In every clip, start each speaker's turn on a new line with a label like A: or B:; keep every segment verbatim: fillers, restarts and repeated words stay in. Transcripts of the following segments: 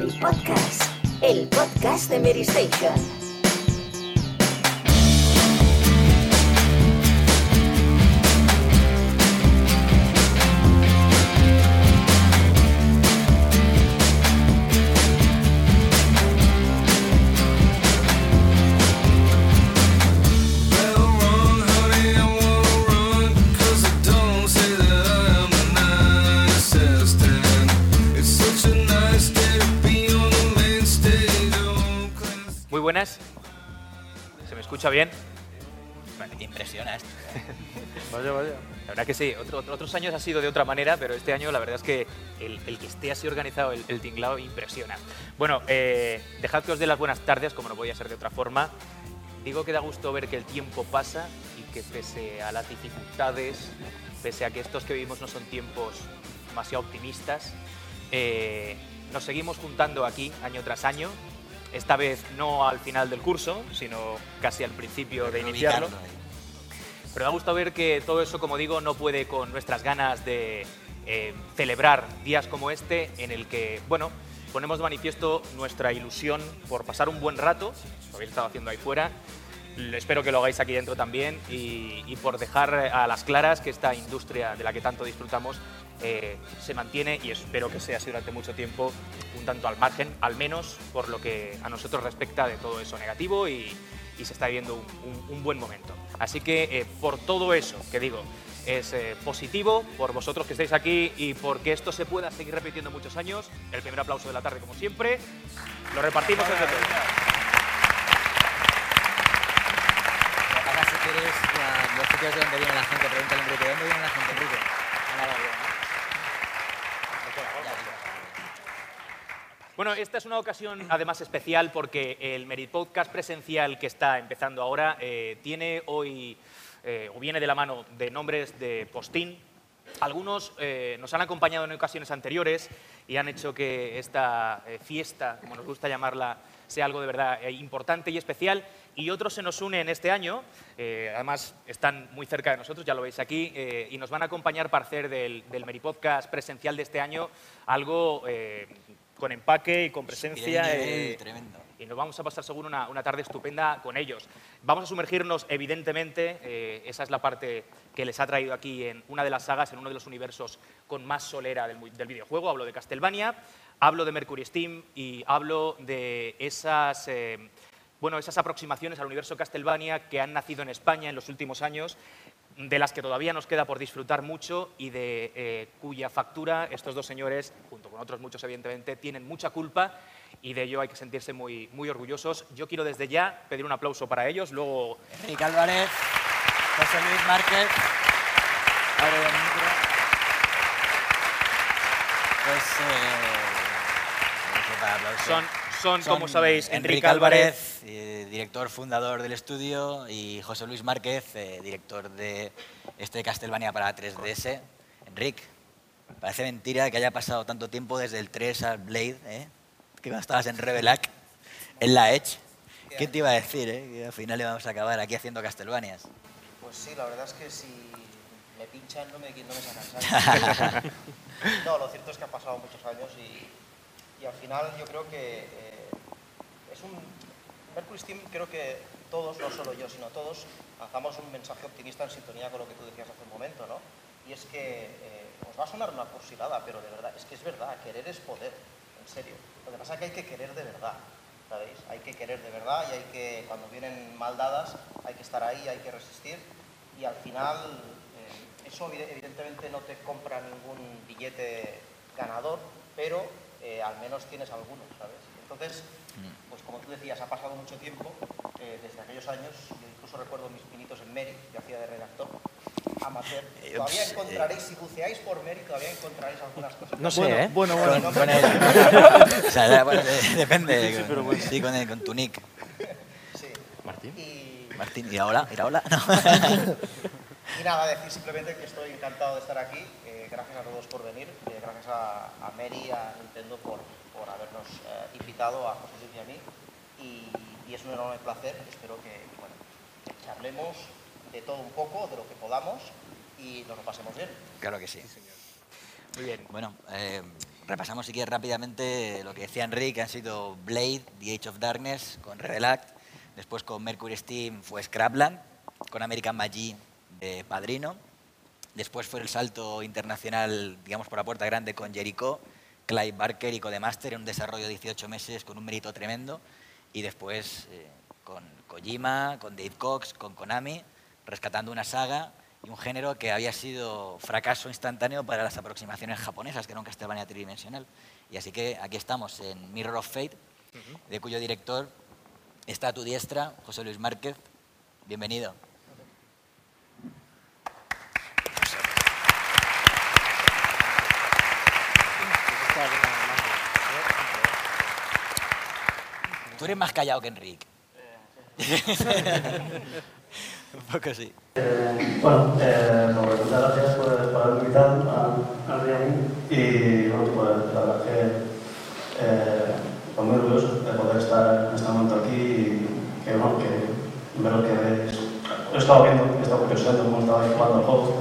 A: Mary Podcast, el podcast de Mary Station.
B: Buenas. ¿Se me escucha bien?
C: Vale, impresiona esto.
B: Vaya, vaya. La verdad que sí, Otro, otros años ha sido de otra manera, pero este año la verdad es que el, el que esté así organizado el, el tinglao impresiona. Bueno, eh, dejad que os dé las buenas tardes, como no podía ser de otra forma. Digo que da gusto ver que el tiempo pasa y que pese a las dificultades, pese a que estos que vivimos no son tiempos demasiado optimistas, eh, nos seguimos juntando aquí año tras año. Esta vez no al final del curso, sino casi al principio de iniciarlo. Pero da gusto ver que todo eso, como digo, no puede con nuestras ganas de eh, celebrar días como este, en el que, bueno, ponemos de manifiesto nuestra ilusión por pasar un buen rato, lo habéis estado haciendo ahí fuera, espero que lo hagáis aquí dentro también, y, y por dejar a las claras que esta industria de la que tanto disfrutamos Eh, se mantiene y espero que sea así durante mucho tiempo, un tanto al margen, al menos por lo que a nosotros respecta de todo eso negativo, y, y se está viviendo un, un, un buen momento. Así que eh, por todo eso que digo es eh, positivo, por vosotros que estáis aquí y porque esto se pueda seguir repitiendo muchos años, el primer aplauso de la tarde como siempre, lo repartimos entre todos.
C: Ahora si quieres, los sitios de donde viene la gente, pregúntale a Enrique, ¿de dónde viene la gente, Enrique?
B: Bueno, esta es una ocasión además especial porque el Mary Podcast presencial que está empezando ahora eh, tiene hoy, eh, o viene de la mano de nombres de postín. Algunos eh, nos han acompañado en ocasiones anteriores y han hecho que esta eh, fiesta, como nos gusta llamarla, sea algo de verdad eh, importante y especial, y otros se nos unen este año, eh, además están muy cerca de nosotros, ya lo veis aquí, eh, y nos van a acompañar para hacer del, del Mary Podcast presencial de este año algo eh, con empaque y con presencia.
C: Eh, tremendo.
B: Y nos vamos a pasar seguro una, una tarde estupenda con ellos. Vamos a sumergirnos, evidentemente, eh, esa es la parte que les ha traído aquí en una de las sagas, en uno de los universos con más solera del, del videojuego. Hablo de Castlevania, hablo de Mercury Steam y hablo de esas, eh, bueno, esas aproximaciones al universo Castlevania que han nacido en España en los últimos años, de las que todavía nos queda por disfrutar mucho y de eh, cuya factura estos dos señores, junto con otros muchos evidentemente, tienen mucha culpa, y de ello hay que sentirse muy, muy orgullosos. Yo quiero desde ya pedir un aplauso para ellos, luego...
C: Enrique Álvarez, José Luis Márquez, abre el micro. Pues, eh,
B: son, son,
C: son,
B: como sabéis,
C: Enrique,
B: Enrique
C: Álvarez, eh, director fundador del estudio, y José Luis Márquez, eh, director de este Castlevania para tres D S. Enrique, parece mentira que haya pasado tanto tiempo desde el tres al Blade, ¿eh? Que cuando estabas en Revelac, en la Edge. ¿Qué te iba a decir, eh? Que al final íbamos a acabar aquí haciendo Castlevanias.
D: Pues sí, la verdad es que si me pinchan no me, no me sacan sangre. No, lo cierto es que han pasado muchos años y, y al final yo creo que eh, es un... Mercury Steam, creo que todos, no solo yo, sino todos, lanzamos un mensaje optimista en sintonía con lo que tú decías hace un momento, ¿no? Y es que eh, os va a sonar una cursilada, pero de verdad, es que es verdad, querer es poder. En serio. Lo que pasa es que hay que querer de verdad, ¿sabéis? Hay que querer de verdad y hay que, cuando vienen mal dadas, hay que estar ahí, hay que resistir, y al final eh, eso evidentemente no te compra ningún billete ganador, pero eh, al menos tienes algunos, ¿sabes? Entonces, pues como tú decías, ha pasado mucho tiempo, eh, desde aquellos años, yo incluso recuerdo mis pinitos en Mary, que hacía de redactor, amateur. Todavía encontraréis, si buceáis por Mary, todavía encontraréis algunas cosas.
C: No sé,
D: bueno,
C: ¿eh?
D: Bueno, bueno,
C: con,
D: no,
C: con
D: no,
C: el,
D: no.
C: o sea, bueno, depende.
D: Sí, sí, pero bueno.
C: Sí, con, el, con tu nick.
D: Sí.
B: Martín.
D: Y...
C: Martín, ¿y ahora? ¿Y ahora? No.
D: Y nada, decir simplemente que estoy encantado de estar aquí. Eh, gracias a todos por venir. Eh, gracias a, a Mary, a Nintendo por, por habernos eh, invitado a José Luis y a mí. Y, y es un enorme placer. Espero que, bueno, que hablemos de todo un poco, de lo que podamos, y nos lo pasemos bien.
C: Claro que sí.
B: Sí, señor. Muy bien.
C: Bueno, eh, repasamos si quieres rápidamente lo que decía Enric, que han sido Blade, The Age of Darkness, con Rebel Act, después con Mercury Steam fue Scrapland, con American Magi de Padrino, después fue el salto internacional, digamos, por la puerta grande con Jericho, Clive Barker y Codemaster en un desarrollo de dieciocho meses con un mérito tremendo, y después eh, con Kojima, con Dave Cox, con Konami, rescatando una saga y un género que había sido fracaso instantáneo para las aproximaciones japonesas, que era un Castlevania tridimensional. Y así que aquí estamos en Mirror of Fate, de cuyo director está a tu diestra, José Luis Márquez. Bienvenido. Tú eres más callado que Enric. Un poco sí.
E: Eh, bueno, eh, muchas gracias por, por haberme invitado a, a Riamu y bueno, pues la verdad que eh, pues muy orgulloso de poder estar en este momento aquí y que, bueno, que ver lo que veis. He estado viendo, he estado curioseando cómo estabais jugando el juego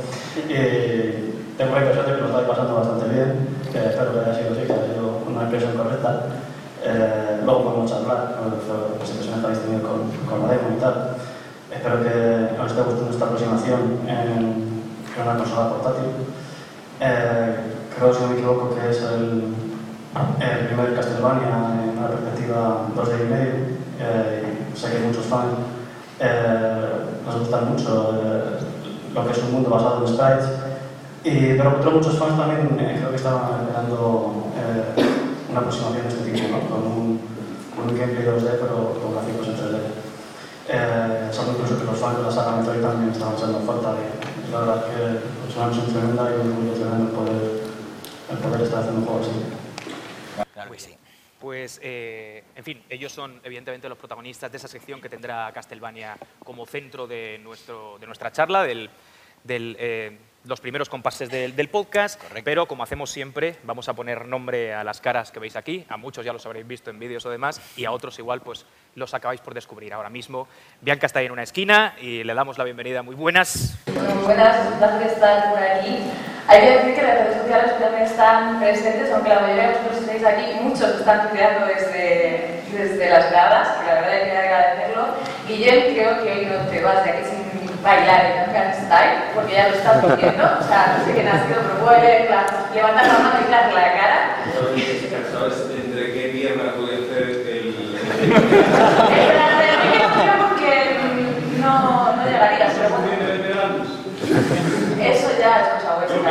E: y tengo la impresión de que lo estáis pasando bastante bien, que espero que haya sido así, que haya sido una impresión correcta. Eh, luego podemos charlar sobre las impresiones que habéis tenido con, con la demo y tal. Espero que os esté gustando esta aproximación en, en una consola portátil. Eh, creo, si no me equivoco, que es el, el primer Castlevania en una perspectiva dos D y medio. Eh, y sé que hay muchos fans. Eh, nos gusta mucho eh, lo que es un mundo basado en sprites. Y, pero otros muchos fans también eh, creo que estaban esperando eh, una aproximación de este tipo, ¿no? Con un, con un gameplay dos D, pero con gráficos en tres D. Eh, sabe incluso que los fans de la saga Metroid también estaban echando falta y la verdad es que es una misión tremenda y un orgullo tremendo el poder, el poder estar haciendo un juego así.
C: Claro que sí.
B: Pues, eh, en fin, ellos son evidentemente los protagonistas de esa sección que tendrá Castlevania como centro de, nuestro, de nuestra charla, del, del, eh, los primeros compases del, del podcast.
C: Correcto.
B: Pero como hacemos siempre, vamos a poner nombre a las caras que veis aquí. A muchos ya los habréis visto en vídeos o demás, y a otros igual pues los acabáis por descubrir ahora mismo. Bianca está ahí en una esquina y le damos la bienvenida. Muy buenas.
F: Bueno, buenas, un placer estar por aquí. Hay que decir que las redes sociales también están presentes, aunque la mayoría de vosotros estáis aquí, muchos están tuiteando desde, desde las gradas, que la verdad hay que agradecerlo. Guillem, creo que hoy no te vas de aquí sin bailar el Gangnam Style, porque ya lo estás viendo, o sea, no sé quién ha sido, pero puede levantar la mano y darle la cara.
G: ¿Sabes entre qué pierna puede hacer el...?
F: Espera, que no creo porque no, no llegarías, pero bueno. Eso ya es cosa vuestra.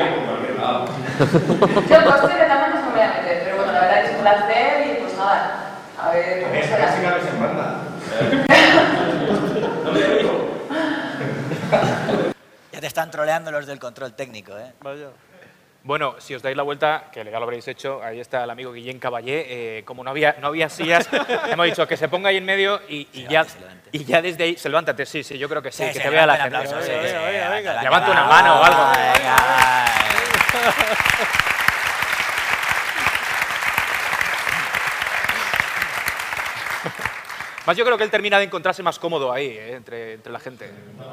F: Yo coste de tamaño no me voy a meter, pero bueno, la verdad es un placer y pues nada, a ver...
G: A mí esta casi cabes en banda. No me digo.
C: Ya te están troleando los del control técnico, ¿eh?
B: Vaya. Bueno, si os dais la vuelta, que ya lo habréis hecho, ahí está el amigo Guillén Caballé. Eh, como no había, no había sillas, hemos dicho que se ponga ahí en medio y, y,
C: Se
B: ya,
C: levante, se levante.
B: y ya desde ahí... Se levántate, sí, sí, yo creo que sí,
C: Sí,
B: que
C: sí,
B: te vea la
C: levanta
B: gente.
C: el aplauso,
B: Sí,
C: sí,
B: sí,
C: sí,
B: sí,
C: venga,
B: venga.
C: venga.
B: Levanta una mano o algo.
C: Venga,
B: Más yo creo que él termina de encontrarse más cómodo ahí, eh, entre, entre la gente.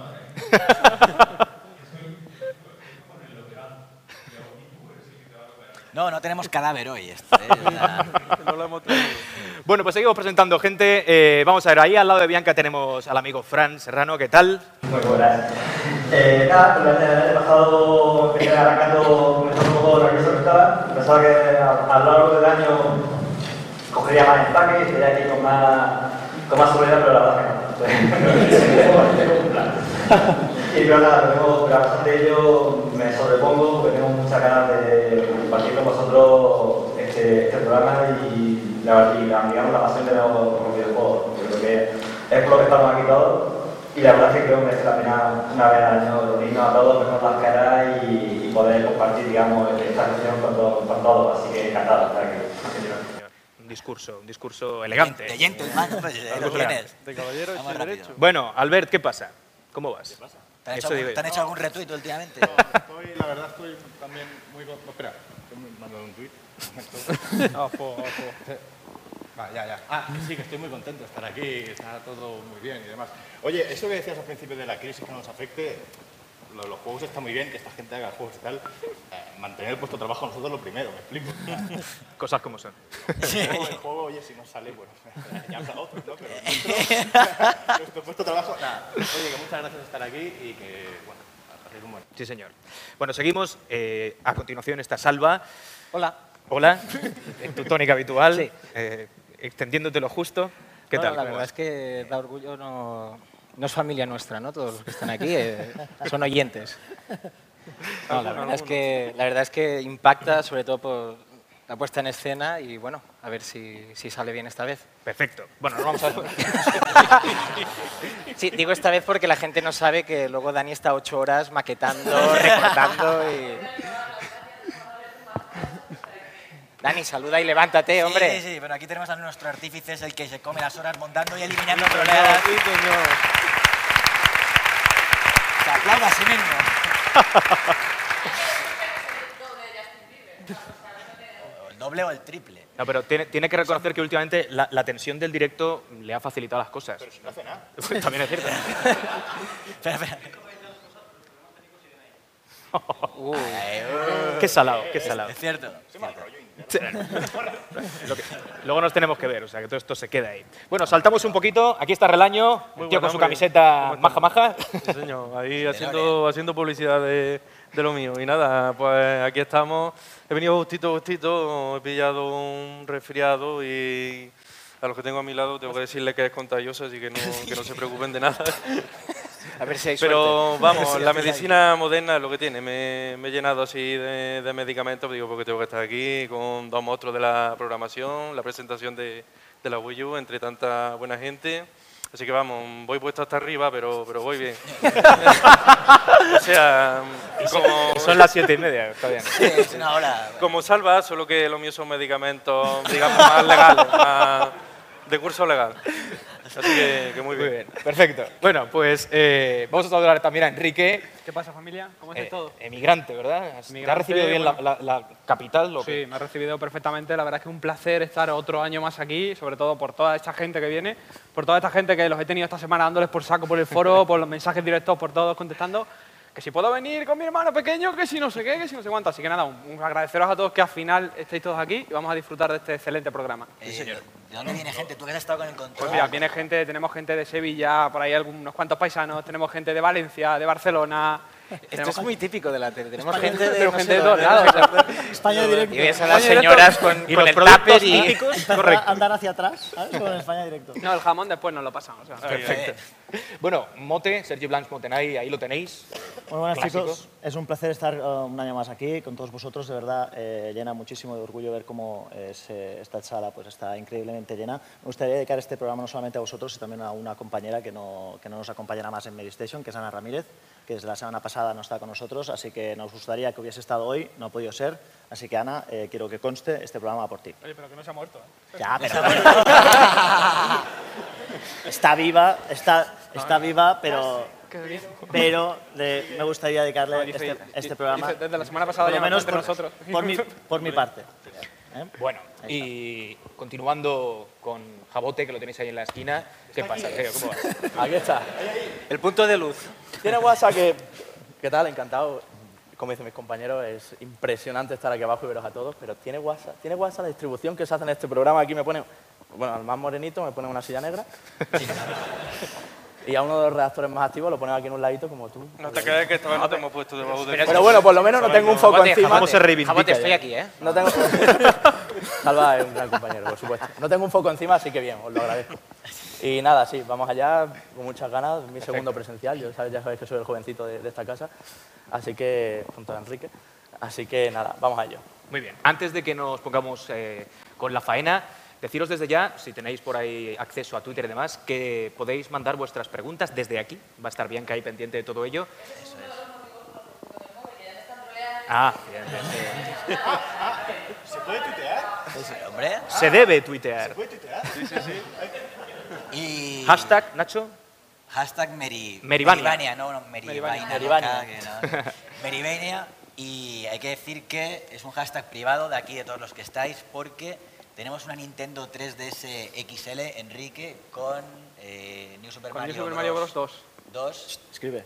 C: No, no tenemos cadáver hoy. Esto, ¿eh? O sea,
B: Bueno, pues seguimos presentando gente. Eh, vamos a ver, ahí al lado de Bianca tenemos al amigo Fran Serrano. ¿Qué tal?
E: Muy buenas. Eh, nada, pues el año pasado empecé arrancando, comenzando un poco nervioso que estaba. Pensaba que a, a lo largo del año cogería más empaque y estaría aquí con más, con más seguridad, pero la verdad que no. Tengo un plan. Y pero nada, tengo, pero a pesar de ello me sobrepongo porque tengo muchas ganas de compartir con vosotros este, este programa y la, y la, digamos, la pasión que tengo por los videojuegos. Yo creo que es por lo que estamos aquí todos y la verdad es que creo que merece la pena una vez al año reunirnos a todos, vernos las caras y, y poder compartir, digamos, esta sesión con, todo, con todos. Así que encantado de estar aquí.
B: Un discurso, un discurso elegante.
C: de gentleman, pues, eh, lo tienes.
H: De caballero
C: Vamos
H: hecho
C: rápido.
H: derecho.
B: Bueno, Albert, ¿qué pasa? ¿Cómo vas? ¿Qué pasa?
C: ¿Te han,
B: Eso
C: hecho,
B: digo
C: algún-
B: yo.
C: ¿te han hecho algún retweet últimamente?
H: Estoy, la verdad estoy también muy... con- Espera, que me han mandado un tuit. Ah, po, ah, po. Ah, ya, ya. Ah, sí, que estoy muy contento de estar aquí, está todo muy bien y demás. Oye, eso que decías al principio de la crisis que nos afecte, lo de los juegos está muy bien, que esta gente haga juegos y tal. Eh, mantener el puesto de trabajo nosotros lo primero, me explico.
B: Cosas como son.
H: Sí. El juego, oye, si no sale, bueno, ya habrá otros, ¿no? Pero nuestro, nuestro puesto de trabajo, nada. Oye, que muchas gracias por estar aquí y que, bueno, hacer un buen...
B: Sí, señor. Bueno, seguimos. Eh, a continuación está Salva.
I: Hola.
B: Hola, en tu tónica habitual,
I: Sí.
B: eh, extendiéndote lo justo. ¿Qué
I: Bueno,
B: tal?
I: la
B: ¿Cómo
I: verdad
B: vas?
I: es que da orgullo, no, no es familia nuestra, ¿no? Todos los que están aquí eh, son oyentes. No, la, verdad es que, la verdad es que impacta, sobre todo por la puesta en escena y, bueno, a ver si, si sale bien esta vez.
B: Perfecto. Bueno, nos vamos a ver.
I: Sí, digo esta vez porque la gente no sabe que luego Dani está ocho horas maquetando, recortando y... Dani, saluda y levántate, hombre.
C: Sí, sí, sí, pero aquí tenemos a nuestro artífice, es el que se come las horas montando y eliminando troleadas.
I: Sí, señor.
C: Se aplauda a sí mismo. O el doble o el triple.
B: No, pero tiene, tiene que reconocer que últimamente la, la tensión del directo le ha facilitado las cosas.
H: Pero si no hace nada.
B: También es cierto.
C: Espera, espera.
I: Uh,
C: Ay, uh.
B: Qué salado, qué salado.
C: Es cierto.
B: Lo que- luego nos tenemos que ver, o sea, que todo esto se queda ahí. Bueno, saltamos un poquito. Aquí está Relaño,
J: Muy
B: el tío
J: buen
B: con su
J: hombre.
B: camiseta
J: ¿Cómo
B: maja maja.
J: Sí, señor, ahí haciendo, haciendo publicidad de, de lo mío. Y nada, pues aquí estamos. He venido justito, justito, he pillado un resfriado y a los que tengo a mi lado tengo que decirles que es contagioso, así que no, que no se preocupen de nada.
I: a ver si hay
J: Pero
I: suerte.
J: vamos,
I: Sí,
J: la
I: al final.
J: medicina moderna es lo que tiene. Me, me he llenado así de, de medicamentos, digo, porque tengo que estar aquí con dos monstruos de la programación, la presentación de, de la Wii U, entre tanta buena gente. Así que vamos, voy puesto hasta arriba, pero, pero voy bien. O sea, como,
B: Son las siete y media, está bien.
C: Sí, es una hora.
J: como Salva, solo que lo mío son medicamentos, digamos, más legales, más de curso legal. Así que, que muy
B: Muy
J: bien.
B: bien, perfecto. Bueno, pues eh, vamos a saludar también a Enrique,
K: ¿Qué pasa, familia? ¿Cómo estáis
B: eh,
K: todos?
B: emigrante, ¿verdad? ¿Te ha
K: Emigrante,
B: recibido bien la,
K: bueno.
B: la- la capital? ¿O
K: Sí,
B: qué?
K: me ha recibido perfectamente. La verdad es que es un placer estar otro año más aquí, sobre todo por toda esta gente que viene, por toda esta gente que los he tenido esta semana dándoles por saco por el foro, por los mensajes directos, por todos contestando. Que si puedo venir con mi hermano pequeño, que si no sé qué, que si no sé cuánto. Así que nada, un, un agradeceros a todos que al final estéis todos aquí y vamos a disfrutar de este excelente programa.
C: Eh, ¿De dónde viene gente? Tú que has estado con el control.
K: Pues mira, viene gente, tenemos gente de Sevilla, por ahí algunos cuantos paisanos, tenemos gente de Valencia, de Barcelona.
I: Esto
K: tenemos
I: es muy típico de la tele. Tenemos
K: España-
I: gente de,
K: tenemos
I: no
K: gente
I: sé
K: de todos
I: dónde,
K: lados.
I: ¿no?
K: o sea,
L: España directo.
I: Y ves a las
K: España
I: señoras
K: directo.
I: con,
B: Y
I: con
B: los
I: el
B: productos
I: tupper y...
B: típicos,
L: Empezar
B: correcto.
L: a andar hacia atrás, ¿sabes? Con España directo.
K: No, el jamón después nos lo pasamos. o sea.
B: Perfecto. Bueno, Mote, Sergi Blancs Motenay, ahí lo tenéis.
L: Muy buenas,
B: Clásico.
L: chicos. Es un placer estar eh, un año más aquí con todos vosotros. De verdad, eh, llena muchísimo de orgullo ver cómo eh, se- esta sala pues, está increíblemente llena. Me gustaría dedicar este programa no solamente a vosotros, sino también a una compañera que no, que no nos acompañará más en Medistation, que es Ana Ramírez, que desde la semana pasada no está con nosotros, así que nos gustaría que hubiese estado hoy, no ha podido ser. Así que, Ana, eh, quiero que conste, este programa va por ti.
K: Oye, pero que no se ha muerto. ¿eh?
L: Ya, pero... está viva, está, está viva, pero...
K: Qué bien.
L: Pero le- me gustaría dedicarle
K: No, dice-
L: este, este programa,
K: dice, desde la semana pasada
L: por lo
K: ya
L: menos
K: entre
L: por,
K: nosotros.
L: por mi, por mi parte. ¿eh?
B: Bueno, y continuando con Jabote, que lo tenéis ahí en la esquina. ¿Qué pasa, Geo? ¿Cómo vas?
M: Aquí está.
I: El punto de luz.
M: Tiene WhatsApp que... ¿Qué tal? Encantado. Como dicen mis compañeros, es impresionante estar aquí abajo y veros a todos, pero tiene WhatsApp, tiene WhatsApp la distribución que se hace en este programa. Aquí me pone, bueno, al más morenito me pone una silla negra. Y a uno de los redactores más activos lo ponen aquí en un ladito como tú.
J: No te creas que esta vez no te hemos puesto debajo de...
M: Pero bueno, por lo menos no tengo un foco
I: Jabote,
M: encima.
I: Jabote,
B: ¿Cómo se reivindica
I: Jabote,
B: ya?
I: estoy aquí, ¿eh?
M: No tengo... Salva es un gran compañero, por supuesto. No tengo un foco encima, así que bien, os lo agradezco. Y nada, sí, vamos allá con muchas ganas. Mi segundo presencial, yo sabes, ya sabéis que soy el jovencito de, de esta casa, así que, junto a Enrique. Así que nada, vamos a ello.
B: Muy bien. Antes de que nos pongamos eh, con la faena, deciros desde ya, si tenéis por ahí acceso a Twitter y demás, que podéis mandar vuestras preguntas desde aquí. Va a estar bien que hay pendiente de todo ello.
C: Eso es.
B: Ah, bien, bien, bien.
H: ¿Se puede tuitear?
C: Sí, hombre.
B: Se debe tuitear.
H: ¿Puede tuitear?
M: Sí, sí, sí.
C: Y...
B: Hashtag, Nacho.
C: Hashtag Meri...
B: Merivania.
C: Merivania, no, no,
K: Merivania.
C: Merivaina.
M: Merivania.
C: loca, que no. Merivania. Y hay que decir que es un hashtag privado de aquí, de todos los que estáis, porque tenemos una Nintendo tres D S X L, Enrique, con eh, New Super
K: Con
C: Mario
K: New Super Mario Bros. dos.
C: dos...
L: Escribe.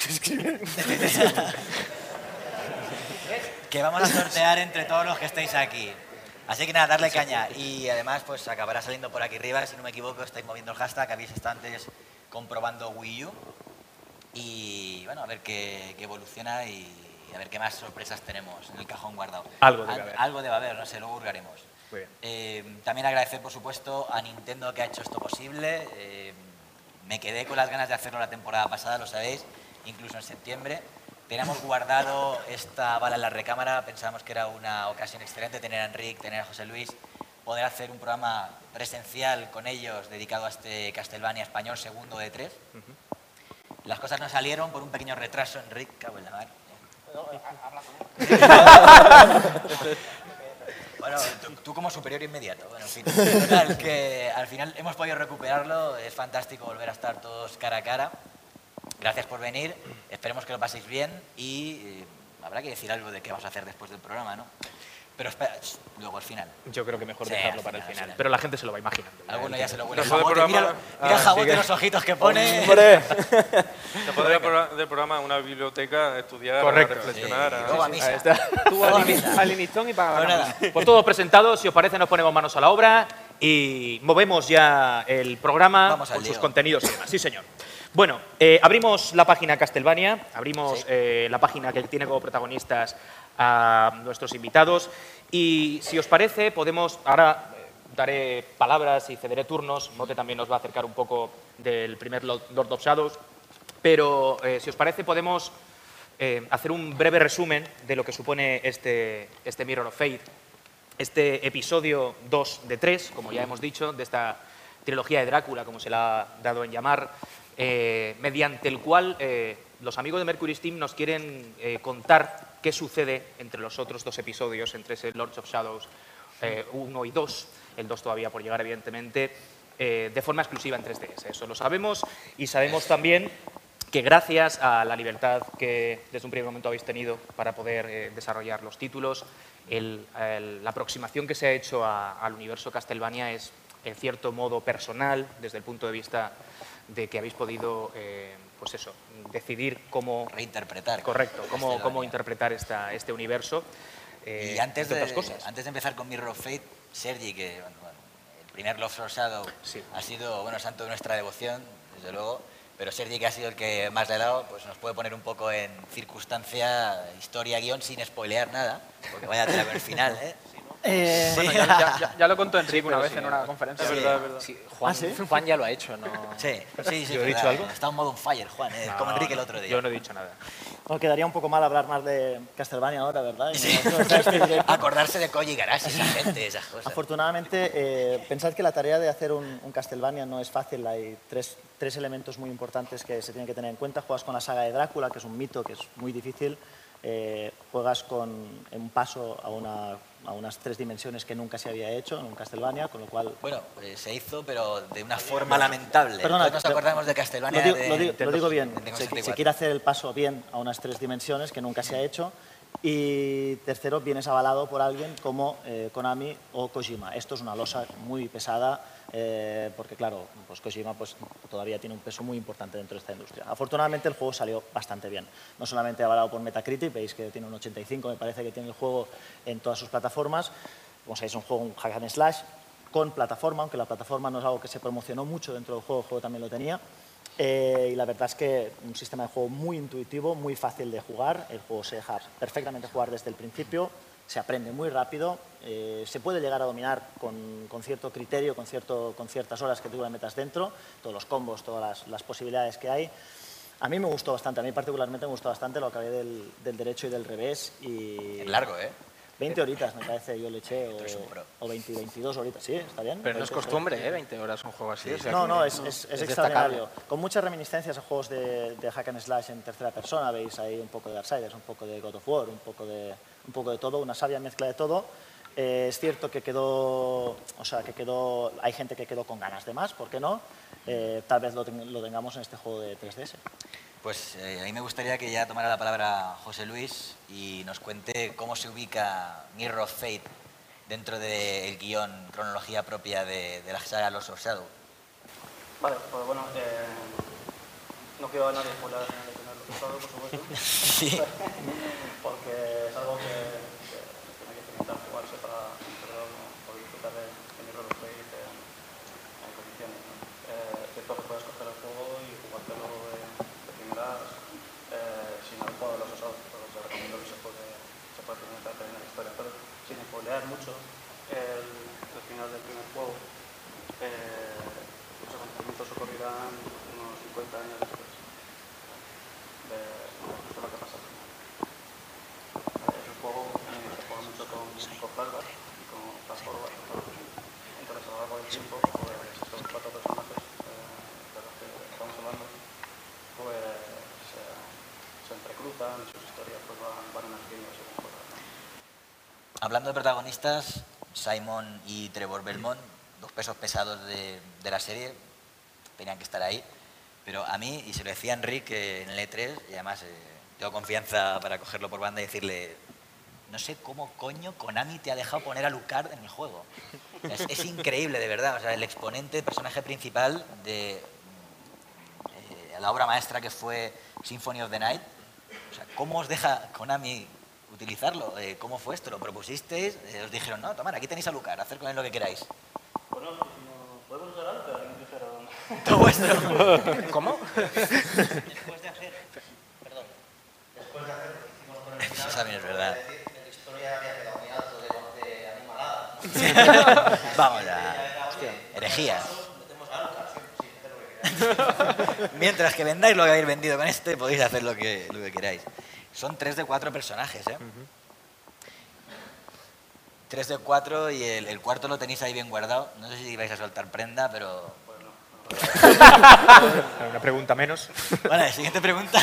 C: que vamos a sortear entre todos los que estéis aquí. Así que nada, darle caña. Y además, pues acabará saliendo por aquí arriba, si no me equivoco, estáis moviendo el hashtag, habéis estado antes comprobando Wii U. Y bueno, a ver qué, qué evoluciona y a ver qué más sorpresas tenemos en el cajón guardado.
B: Algo debe haber.
C: Algo debe haber, no sé, luego hurgaremos.
B: Muy bien.
C: Eh, también agradecer, por supuesto, a Nintendo que ha hecho esto posible. Eh, me quedé con las ganas de hacerlo la temporada pasada, lo sabéis, incluso en septiembre. Teníamos guardado esta bala en la recámara, pensábamos que era una ocasión excelente tener a Enric, tener a José Luis, poder hacer un programa presencial con ellos dedicado a este Castlevania español segundo de tres. Uh-huh. Las cosas no salieron por un pequeño retraso, Enric, cago en la mar. Bueno, tú, tú como superior inmediato. Bueno, en fin. Total, que al final hemos podido recuperarlo, es fantástico volver a estar todos cara a cara. Gracias por venir, esperemos que lo paséis bien y eh, habrá que decir algo de qué vamos a hacer después del programa, ¿no? Pero espera, luego al final.
B: Yo creo que mejor
C: sí,
B: dejarlo
C: al
B: para
C: final,
B: el final,
C: final.
B: Pero la gente se lo va imaginando.
C: Alguno ya se lo huele.
J: Después del programa...
C: Mira, mira
J: ah,
C: el jabón
J: sí
C: de
J: que...
C: los ojitos que pone.
J: Después del programa, del programa, una biblioteca, estudiar,
B: correcto,
J: a reflexionar.
C: Sí,
J: a...
C: todo a misa.
K: Tú al listón y para
C: nada.
B: Pues todos presentados, si os parece nos ponemos manos a la obra y movemos ya el programa
C: Vamos
B: con
C: al
B: sus
C: lío.
B: contenidos y demás. Sí, señor. Bueno, eh, abrimos la página Castlevania, abrimos
C: Sí.
B: eh, la página que tiene como protagonistas a nuestros invitados y si os parece podemos, ahora eh, daré palabras y cederé turnos, Mote también nos va a acercar un poco del primer Lord of Shadows, pero eh, si os parece podemos eh, hacer un breve resumen de lo que supone este, este Mirror of Fate, este episodio dos de tres, como ya hemos dicho, de esta trilogía de Drácula, como se la ha dado en llamar, eh, mediante el cual eh, los amigos de Mercury Steam nos quieren eh, contar qué sucede entre los otros dos episodios, entre ese Lords of Shadows eh, uno y dos, el dos todavía por llegar, evidentemente, eh, de forma exclusiva en tres D S. Eso lo sabemos y sabemos también que gracias a la libertad que desde un primer momento habéis tenido para poder eh, desarrollar los títulos, el, el, la aproximación que se ha hecho a, al universo Castlevania es, en cierto modo, personal, desde el punto de vista de que habéis podido, eh, pues eso, decidir cómo...
C: Reinterpretar.
B: Correcto, cómo, cómo interpretar esta, este universo, eh,
C: y antes
B: entre
C: de,
B: otras cosas.
C: antes de empezar con Mirror of Fate, Sergi, que bueno, bueno, el primer Love of Shadow
B: sí.
C: ha sido, bueno, santo de nuestra devoción, desde luego, pero Sergi, que ha sido el que más le ha dado, pues nos puede poner un poco en circunstancia, historia, guión, sin spoilear nada, porque vaya a tener el final, ¿eh?
L: Eh,
K: Bueno, ya, ya, ya, ya lo contó Enrique una vez
I: sí,
K: en una conferencia.
C: sí,
K: Es verdad, es verdad.
I: Sí, Juan,
L: ¿Ah, sí?
I: Juan ya lo ha hecho, ¿no?
C: Sí, sí, sí.
B: ¿Yo he dicho
C: verdad,
B: algo?
C: Está en modo on fire, Juan, ¿eh?
B: No,
C: como Enrique el
B: no,
C: otro día.
B: Yo no he dicho nada.
L: Nos quedaría un poco mal hablar más de Castlevania ahora, ¿verdad? Y
C: Sí.
L: no- no está este directo.
C: Acordarse de Koji Garashi, esa gente, esas cosas.
L: Afortunadamente, eh, pensad que la tarea de hacer un, un Castlevania no es fácil. Hay tres, tres elementos muy importantes que se tienen que tener en cuenta. Juegas con la saga de Drácula, que es un mito que es muy difícil. Eh, juegas con un paso a, una, a unas tres dimensiones que nunca se había hecho en un Castlevania, con lo cual...
C: Bueno, eh, se hizo, pero de una forma lamentable.
L: Perdona,
C: Todos nos acordamos de Castlevania
L: Lo digo,
C: de
L: lo digo- lo digo bien.
C: Nintendo
L: Se,
C: sesenta y
L: se
C: cuatro.
L: quiere hacer el paso bien a unas tres dimensiones que nunca se ha hecho. Y tercero, vienes avalado por alguien como eh, Konami o Kojima. Esto es una losa muy pesada eh, porque, claro, pues Kojima pues, todavía tiene un peso muy importante dentro de esta industria. Afortunadamente, el juego salió bastante bien. No solamente avalado por Metacritic, veis que tiene un ochenta y cinco, me parece que tiene el juego en todas sus plataformas. Como sabéis, es un juego, un hack and slash con plataforma, aunque la plataforma no es algo que se promocionó mucho dentro del juego, el juego también lo tenía. Eh, y la verdad es que un sistema de juego muy intuitivo, muy fácil de jugar. El juego se deja perfectamente jugar desde el principio, se aprende muy rápido, eh, se puede llegar a dominar con, con cierto criterio, con, cierto, con ciertas horas que tú le metas dentro, todos los combos, todas las, las posibilidades que hay. A mí me gustó bastante, a mí particularmente me gustó bastante, lo acabé del, del derecho y del revés. Y
C: Es largo, ¿eh?
L: veinte horitas, me parece, yo le eché, o,
C: eres un pro.
L: o veinte, veintidós horitas, sí, está bien.
I: Pero no es
L: veinte,
I: costumbre,
L: está bien.
I: ¿eh? veinte horas un juego así.
L: Sí,
I: o sea
L: no,
I: que
L: no, es, es, es
I: es
L: extraordinario.
I: destacable.
L: Con muchas reminiscencias a juegos de, de hack and slash en tercera persona, veis ahí un poco de Darksiders, un poco de God of War, un poco de, un poco de todo, una sabia mezcla de todo. Eh, es cierto que quedó, o sea, que quedó, hay gente que quedó con ganas de más, ¿por qué no? Eh, tal vez lo, ten- lo tengamos en este juego de tres D S.
C: Pues eh, a mí me gustaría que ya tomara la palabra José Luis y nos cuente cómo se ubica Mirror of Fate dentro del guión, cronología propia de, de la saga Lords of Shadow.
N: Vale, pues bueno, eh,
E: no quiero a nadie spoiler al final de tenerlo usado, por supuesto.
C: Sí.
E: Porque es algo que, que, que hay que intentar jugarse para, para poder disfrutar de, de mi roleplay en, en condiciones, ¿no? Eh, es cierto que puedes coger el juego y jugártelo de, de primeras eh, sin haber jugado los usados, pero te recomiendo que se puede, se puede experimentar en la historia. Pero sin spoilear mucho el, el final del primer juego, eh, los acontecimientos ocurrirán unos cincuenta años después de, de lo que pasa al final. Es un juego que se juega mucho con, con flashback y con flash forward. Entonces, a lo largo del tiempo, pues estos cuatro personajes eh, de los que estamos hablando, pues eh, se entrecruzan y sus historias pues, van, van emergiendo según juegan, ¿no?
C: Hablando de protagonistas, Simon y Trevor Belmont, dos pesos pesados de, de la serie, tenían que estar ahí. Pero a mí, y se lo decía a Enrique en el E tres, y además eh, tengo confianza para cogerlo por banda y decirle, no sé cómo coño Konami te ha dejado poner a Lucard en el juego. Es, es increíble, de verdad. O sea, el exponente, personaje principal de eh, la obra maestra que fue Symphony of the Night. O sea, ¿cómo os deja Konami utilizarlo? Eh, ¿Cómo fue esto? ¿Lo propusisteis? Eh, os dijeron, no, tomad, aquí tenéis a Lucard, hacer con él lo que queráis.
E: Bueno, no, podemos usar algo, pero alguien dijeron...
C: Todo vuestro.
I: ¿Cómo?
D: Después de hacer, perdón, después de hacer lo que hicimos con el final,
C: Eso también es verdad.
D: decir que la historia había quedado muy alto de, de animalada.
C: Vamos ya. Herejías.
D: Metemos a Lucas, sí, hacer lo que queráis.
C: Mientras que vendáis lo que habéis vendido con este, podéis hacer lo que, lo que queráis. Son tres de cuatro personajes, ¿eh? Uh-huh. Tres de cuatro y el, el cuarto lo tenéis ahí bien guardado. No sé si vais a soltar prenda, pero...
B: Una pregunta menos.
C: Bueno, la siguiente pregunta.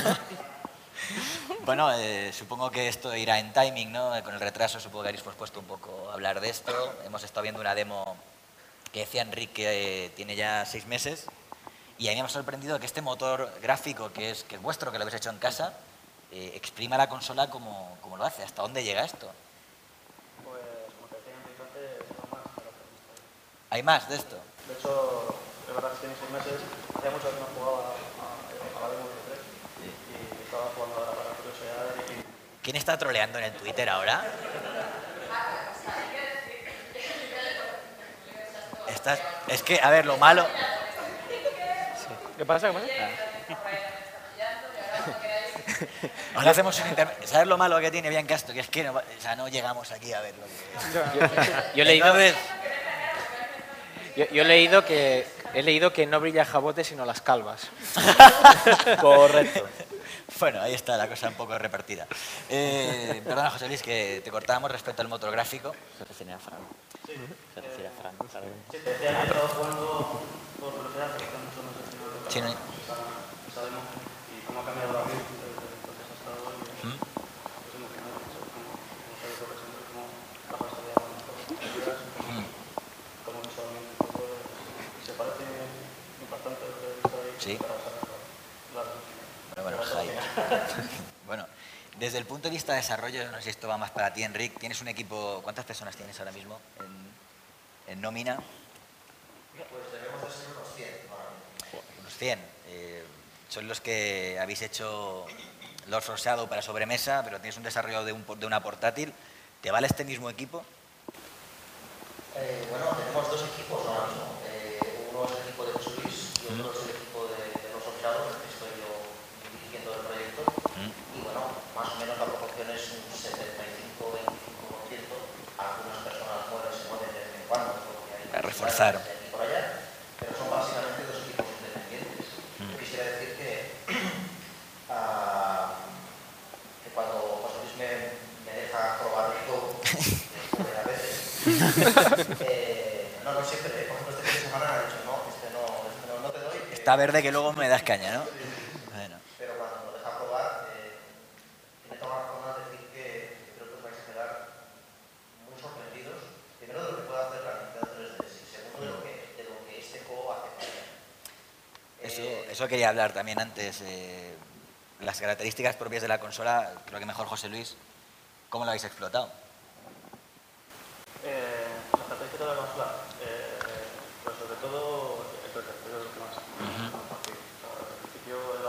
C: Bueno, eh, supongo que esto irá en timing, ¿no? Con el retraso supongo que habéis pospuesto un poco a hablar de esto. Hemos estado viendo una demo que decía Enrique que eh, tiene ya seis meses. Y a mí me ha sorprendido que este motor gráfico, que es, que es vuestro, que lo habéis hecho en casa, eh, exprima la consola como, como lo hace. ¿Hasta dónde llega esto?
E: Pues, como te decía antes, es más de lo que he visto.
C: ¿Hay más de esto?
E: De hecho, es verdad que tiene seis meses. Hacía mucho que no jugaba a, a la demo de tres y estaba jugando ahora para curiosidad. Y...
C: ¿Quién está troleando en el Twitter ahora? Estás... Es que, a ver, lo malo...
I: ¿Qué pasa? ¿Qué pasa?
C: Ahora hacemos un intermedio. ¿Sabes lo malo que tiene Biancastro? Que es que no, o sea, no llegamos aquí a ver lo que...
I: Yo, yo he leído...
C: Entonces...
I: Yo, yo he leído que he leído que no brilla jabote sino las calvas.
C: Correcto. Bueno, ahí está la cosa un poco repartida. Eh, perdona, José Luis, que te cortábamos respecto al motor gráfico.
M: Se refiere a Fran.
E: Sí.
M: Se refiere a Fran. Claro.
E: Sí, te decía que he estado jugando por velocidad, porque mucho más al final de
C: Sí, no...
E: esa demo y cómo ha cambiado la vida desde entonces hasta hoy.
C: ¿Mm?
E: Es emocionante, eso, cómo se ha ido progresando, cómo la pasaría con las cosas, cómo visualmente pues, se parece impactante lo que he visto ahí.
C: Sí.
E: Para usar las
C: Bueno, bueno, Jaime. Bueno, desde el punto de vista de desarrollo, no sé si esto va más para ti, Enric, tienes un equipo, ¿cuántas personas tienes ahora mismo en, en nómina?
D: Pues debemos de ser unos cien.
C: Unos cien. Eh, son los que habéis hecho Lords of Shadow para sobremesa, pero tienes un desarrollo de, un, de una portátil. ¿Te vale este mismo equipo?
D: Eh, bueno, tenemos dos equipos ahora mismo. Eh, uno es el equipo de José Luis y otro es el equipo de, de Lords of Shadow, que estoy yo dirigiendo el proyecto. Mm. Y bueno, más o menos la proporción es un setenta y cinco a veinticinco por ciento. Algunas personas mueven, se mueven de vez en cuando.
C: A reforzar.
D: Por allá, pero son básicamente dos equipos independientes. Mm. Yo quisiera decir que, uh, que cuando José Luis me, me deja probar todo, a veces, eh, no, no siempre, eh, por ejemplo, este fin de semana me ha dicho, no, este no, este no, no te doy. Que...
C: Está verde que luego me das caña, ¿no?
D: Sí, sí. Bueno. Pero cuando lo deja probar, eh, tiene toda la razón al decir que creo que os vais a quedar muy sorprendidos, primero de lo que puede hacer la Nintendo tres D S y segundo de lo que, de lo que este juego hace.
C: Eso,
D: eh,
C: eso quería hablar también antes. Eh, las características propias de la consola, creo que mejor José Luis, ¿cómo lo habéis explotado?
E: Eh, las características de la consola, eh, pero sobre todo el procesador es lo que más, uh-huh. más fácil. O sea, al principio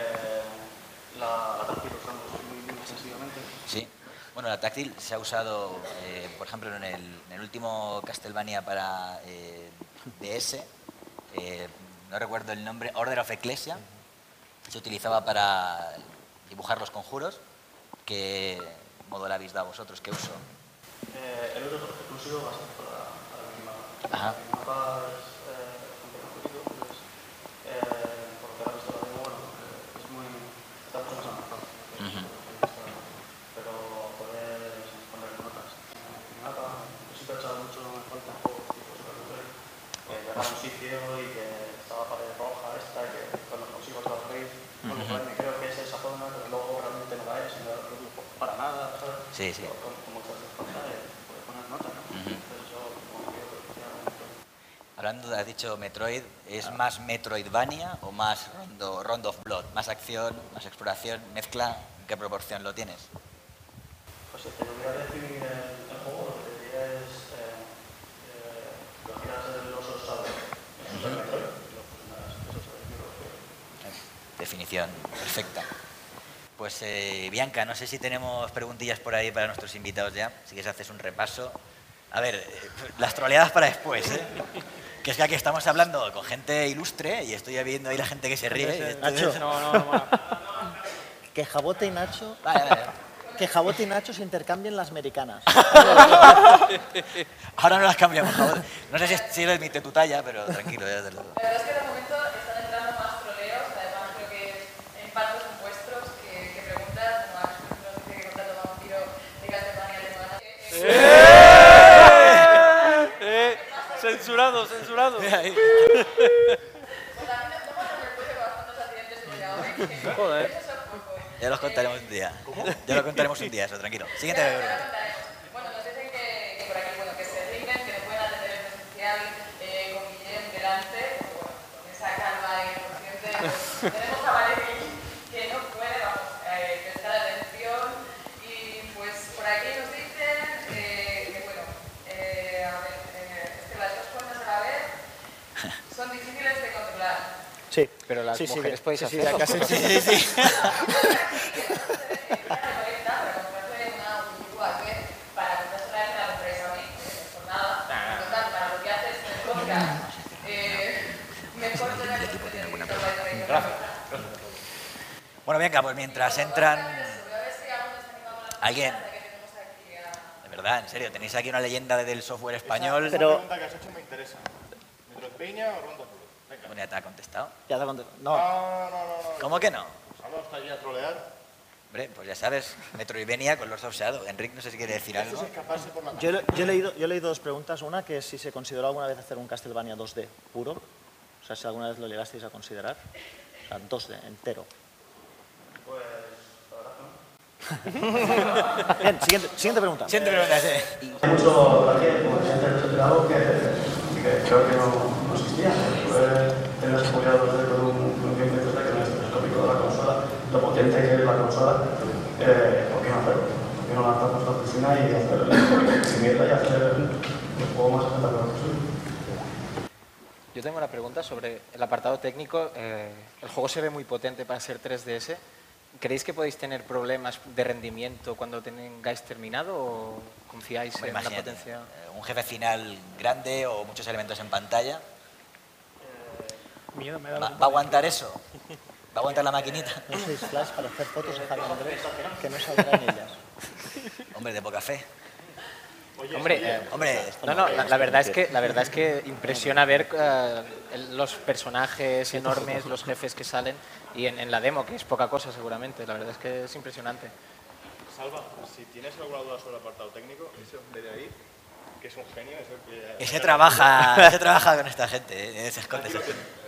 E: eh, la, la táctil usamos muy, muy extensivamente.
C: Sí. Bueno, la táctil se ha usado, eh, por ejemplo, en el, en el último Castlevania para eh, D S, eh, no recuerdo el nombre, Order of Ecclesia, se utilizaba para dibujar los conjuros. ¿Qué modo le habéis dado vosotros? ¿Qué uso?
E: Eh, el uso es exclusivo bastante para, para el mapa.
C: Ajá.
E: El mapa es eh, bastante competido, pues, eh, por lo que ha visto la demo, bueno, eh, es muy, está mucho más avanzado. Uh-huh. Pero puedes poner notas en el mapa. Yo siempre he echado mucho en falta un juego tipo Super Metroid, que llegaba a un sitio y que estaba pared roja esta, y que cuando consigo otra raíz, bueno,
C: Uh-huh.
E: pues me creo que es esa zona, pero luego realmente no la es, no la para nada, ¿sabes?
C: Sí, sí.
E: Como, como muchas cosas, eh, puedes poner notas, ¿no?
C: Uh-huh.
E: Entonces yo confío que
C: Hablando, has dicho Metroid, ¿es más Metroidvania o más Rondo, Rondo of Blood? ¿Más acción, más exploración, mezcla? ¿En qué proporción lo tienes?
E: Pues si te lo voy a definir el, el juego, lo que te diría es eh, eh, lo giras el oso sabe, eso es el Metroid, y lo fusionas, eso es el Metroid.
C: Definición, perfecta. Pues eh, Bianca, no sé si tenemos preguntillas por ahí para nuestros invitados ya, si quieres haces un repaso. A ver, eh, las troleadas para después, ¿eh? Que es que aquí estamos hablando con gente ilustre y estoy viendo ahí la gente que se ríe.
L: Nacho,
K: no, no, no.
L: Que Jabote y Nacho...
C: Vale, vale.
L: Que Jabote y Nacho se intercambien las americanas.
C: Ahora no las cambiamos, Jabote. No sé si, si eres de tu talla, pero tranquilo, ya te lo...
F: La verdad es que de momento están entrando más troleos, además creo que en parte son vuestros que, que preguntan, como Alex nos dice que contrato a un tiro de Castlevania de Moana.
J: Eh, censurado, censurado.
F: Pues a mí no pasa en el coche con bastantes accidentes de Yaoi.
K: Joder.
F: Esos son pocos.
C: Ya los contaremos un día. Ya lo contaremos un día, eso, tranquilo. Siguiente pregunta.
F: Bueno, nos dicen que, que por aquí, bueno, que se rinden, que no pueden atender el presencial eh, con Guillem delante, pues, bueno, con esa calma y consciente, pues, tenemos a Valerie que no puede, vamos, eh, prestar atención, y pues por aquí nos dicen eh, que, bueno, eh, a ver, eh, es que las dos cosas a la vez son difíciles de controlar.
L: Sí,
I: pero las
L: sí, sí,
I: mujeres
L: sí,
I: podéis
L: sí, sí,
I: hacerlo.
L: casi, sí,
C: Sí, sí.
F: Para contrastar la empresa a mí, por nada, por tanto, para lo que haces en el podcast, eh, mejor tener el entretenimiento.
C: Gracias. Bueno, venga, pues mientras entran... ¿Alguien? De verdad, en serio, tenéis aquí una leyenda del software español.
H: Esa, esa pregunta que has hecho me interesa. ¿Metroidvania o Rondo Blue? Venga.
C: Bueno, ya te ha contestado.
L: Ya te contesto.
H: No,
L: No,
H: no, no. no.
C: ¿Cómo que no?
H: Vamos hasta allí a trolear.
C: Hombre, pues ya sabes, Metroidvania con Lords of Shadow. Enric, no sé si quiere decir
H: Eso
C: algo.
H: es escaparse por la
L: yo, he- yo he leído, yo he leído dos preguntas. Una, que si se consideró alguna vez hacer un Castlevania dos D puro. O sea, si alguna vez lo llegasteis a considerar. O sea, dos D, entero.
E: Pues, la verdad que no.
L: Bien, siguiente, siguiente pregunta.
C: Siguiente pregunta, sí.
E: Hay mucho también, como gente desesperado, que, que creo que no, no existía. Tener desarrollado dos D con un, con un gameplay tres D que no es telescópico de la consola, lo potente que es la consola, eh, ¿por qué no hacerlo? ¿Por qué no lanzarnos a la oficina y hacer, exprimirla y hacer el juego más espectacular posible?
I: Yo tengo una pregunta sobre el apartado técnico. Eh, el juego se ve muy potente para ser tres D S. ¿Creéis que podéis tener problemas de rendimiento cuando tengáis terminado o confiáis
C: Hombre,
I: en la
C: imagínate,
I: potencia?
C: eh, un jefe final grande o muchos elementos en pantalla.
K: Miedo me da
C: ¿Va,
K: la
C: va a aguantar eso? ¿Va a aguantar la maquinita?
L: No uséis flash para hacer fotos de Javi Andrés que no saldrán ellas.
C: Hombre, de poca fe.
I: Hombre, eh,
C: Hombre,
I: no, no, la, la verdad es que la verdad es que impresiona ver eh, el- los personajes enormes, los jefes que salen y en, en la demo, que es poca cosa seguramente. La verdad es que es impresionante.
H: Salva, si tienes alguna duda sobre el apartado técnico, ese hombre de ahí, que es un genio, es el que...
C: Ese trabaja, ese trabaja con esta gente, ¿eh? Ese esconde. Ese,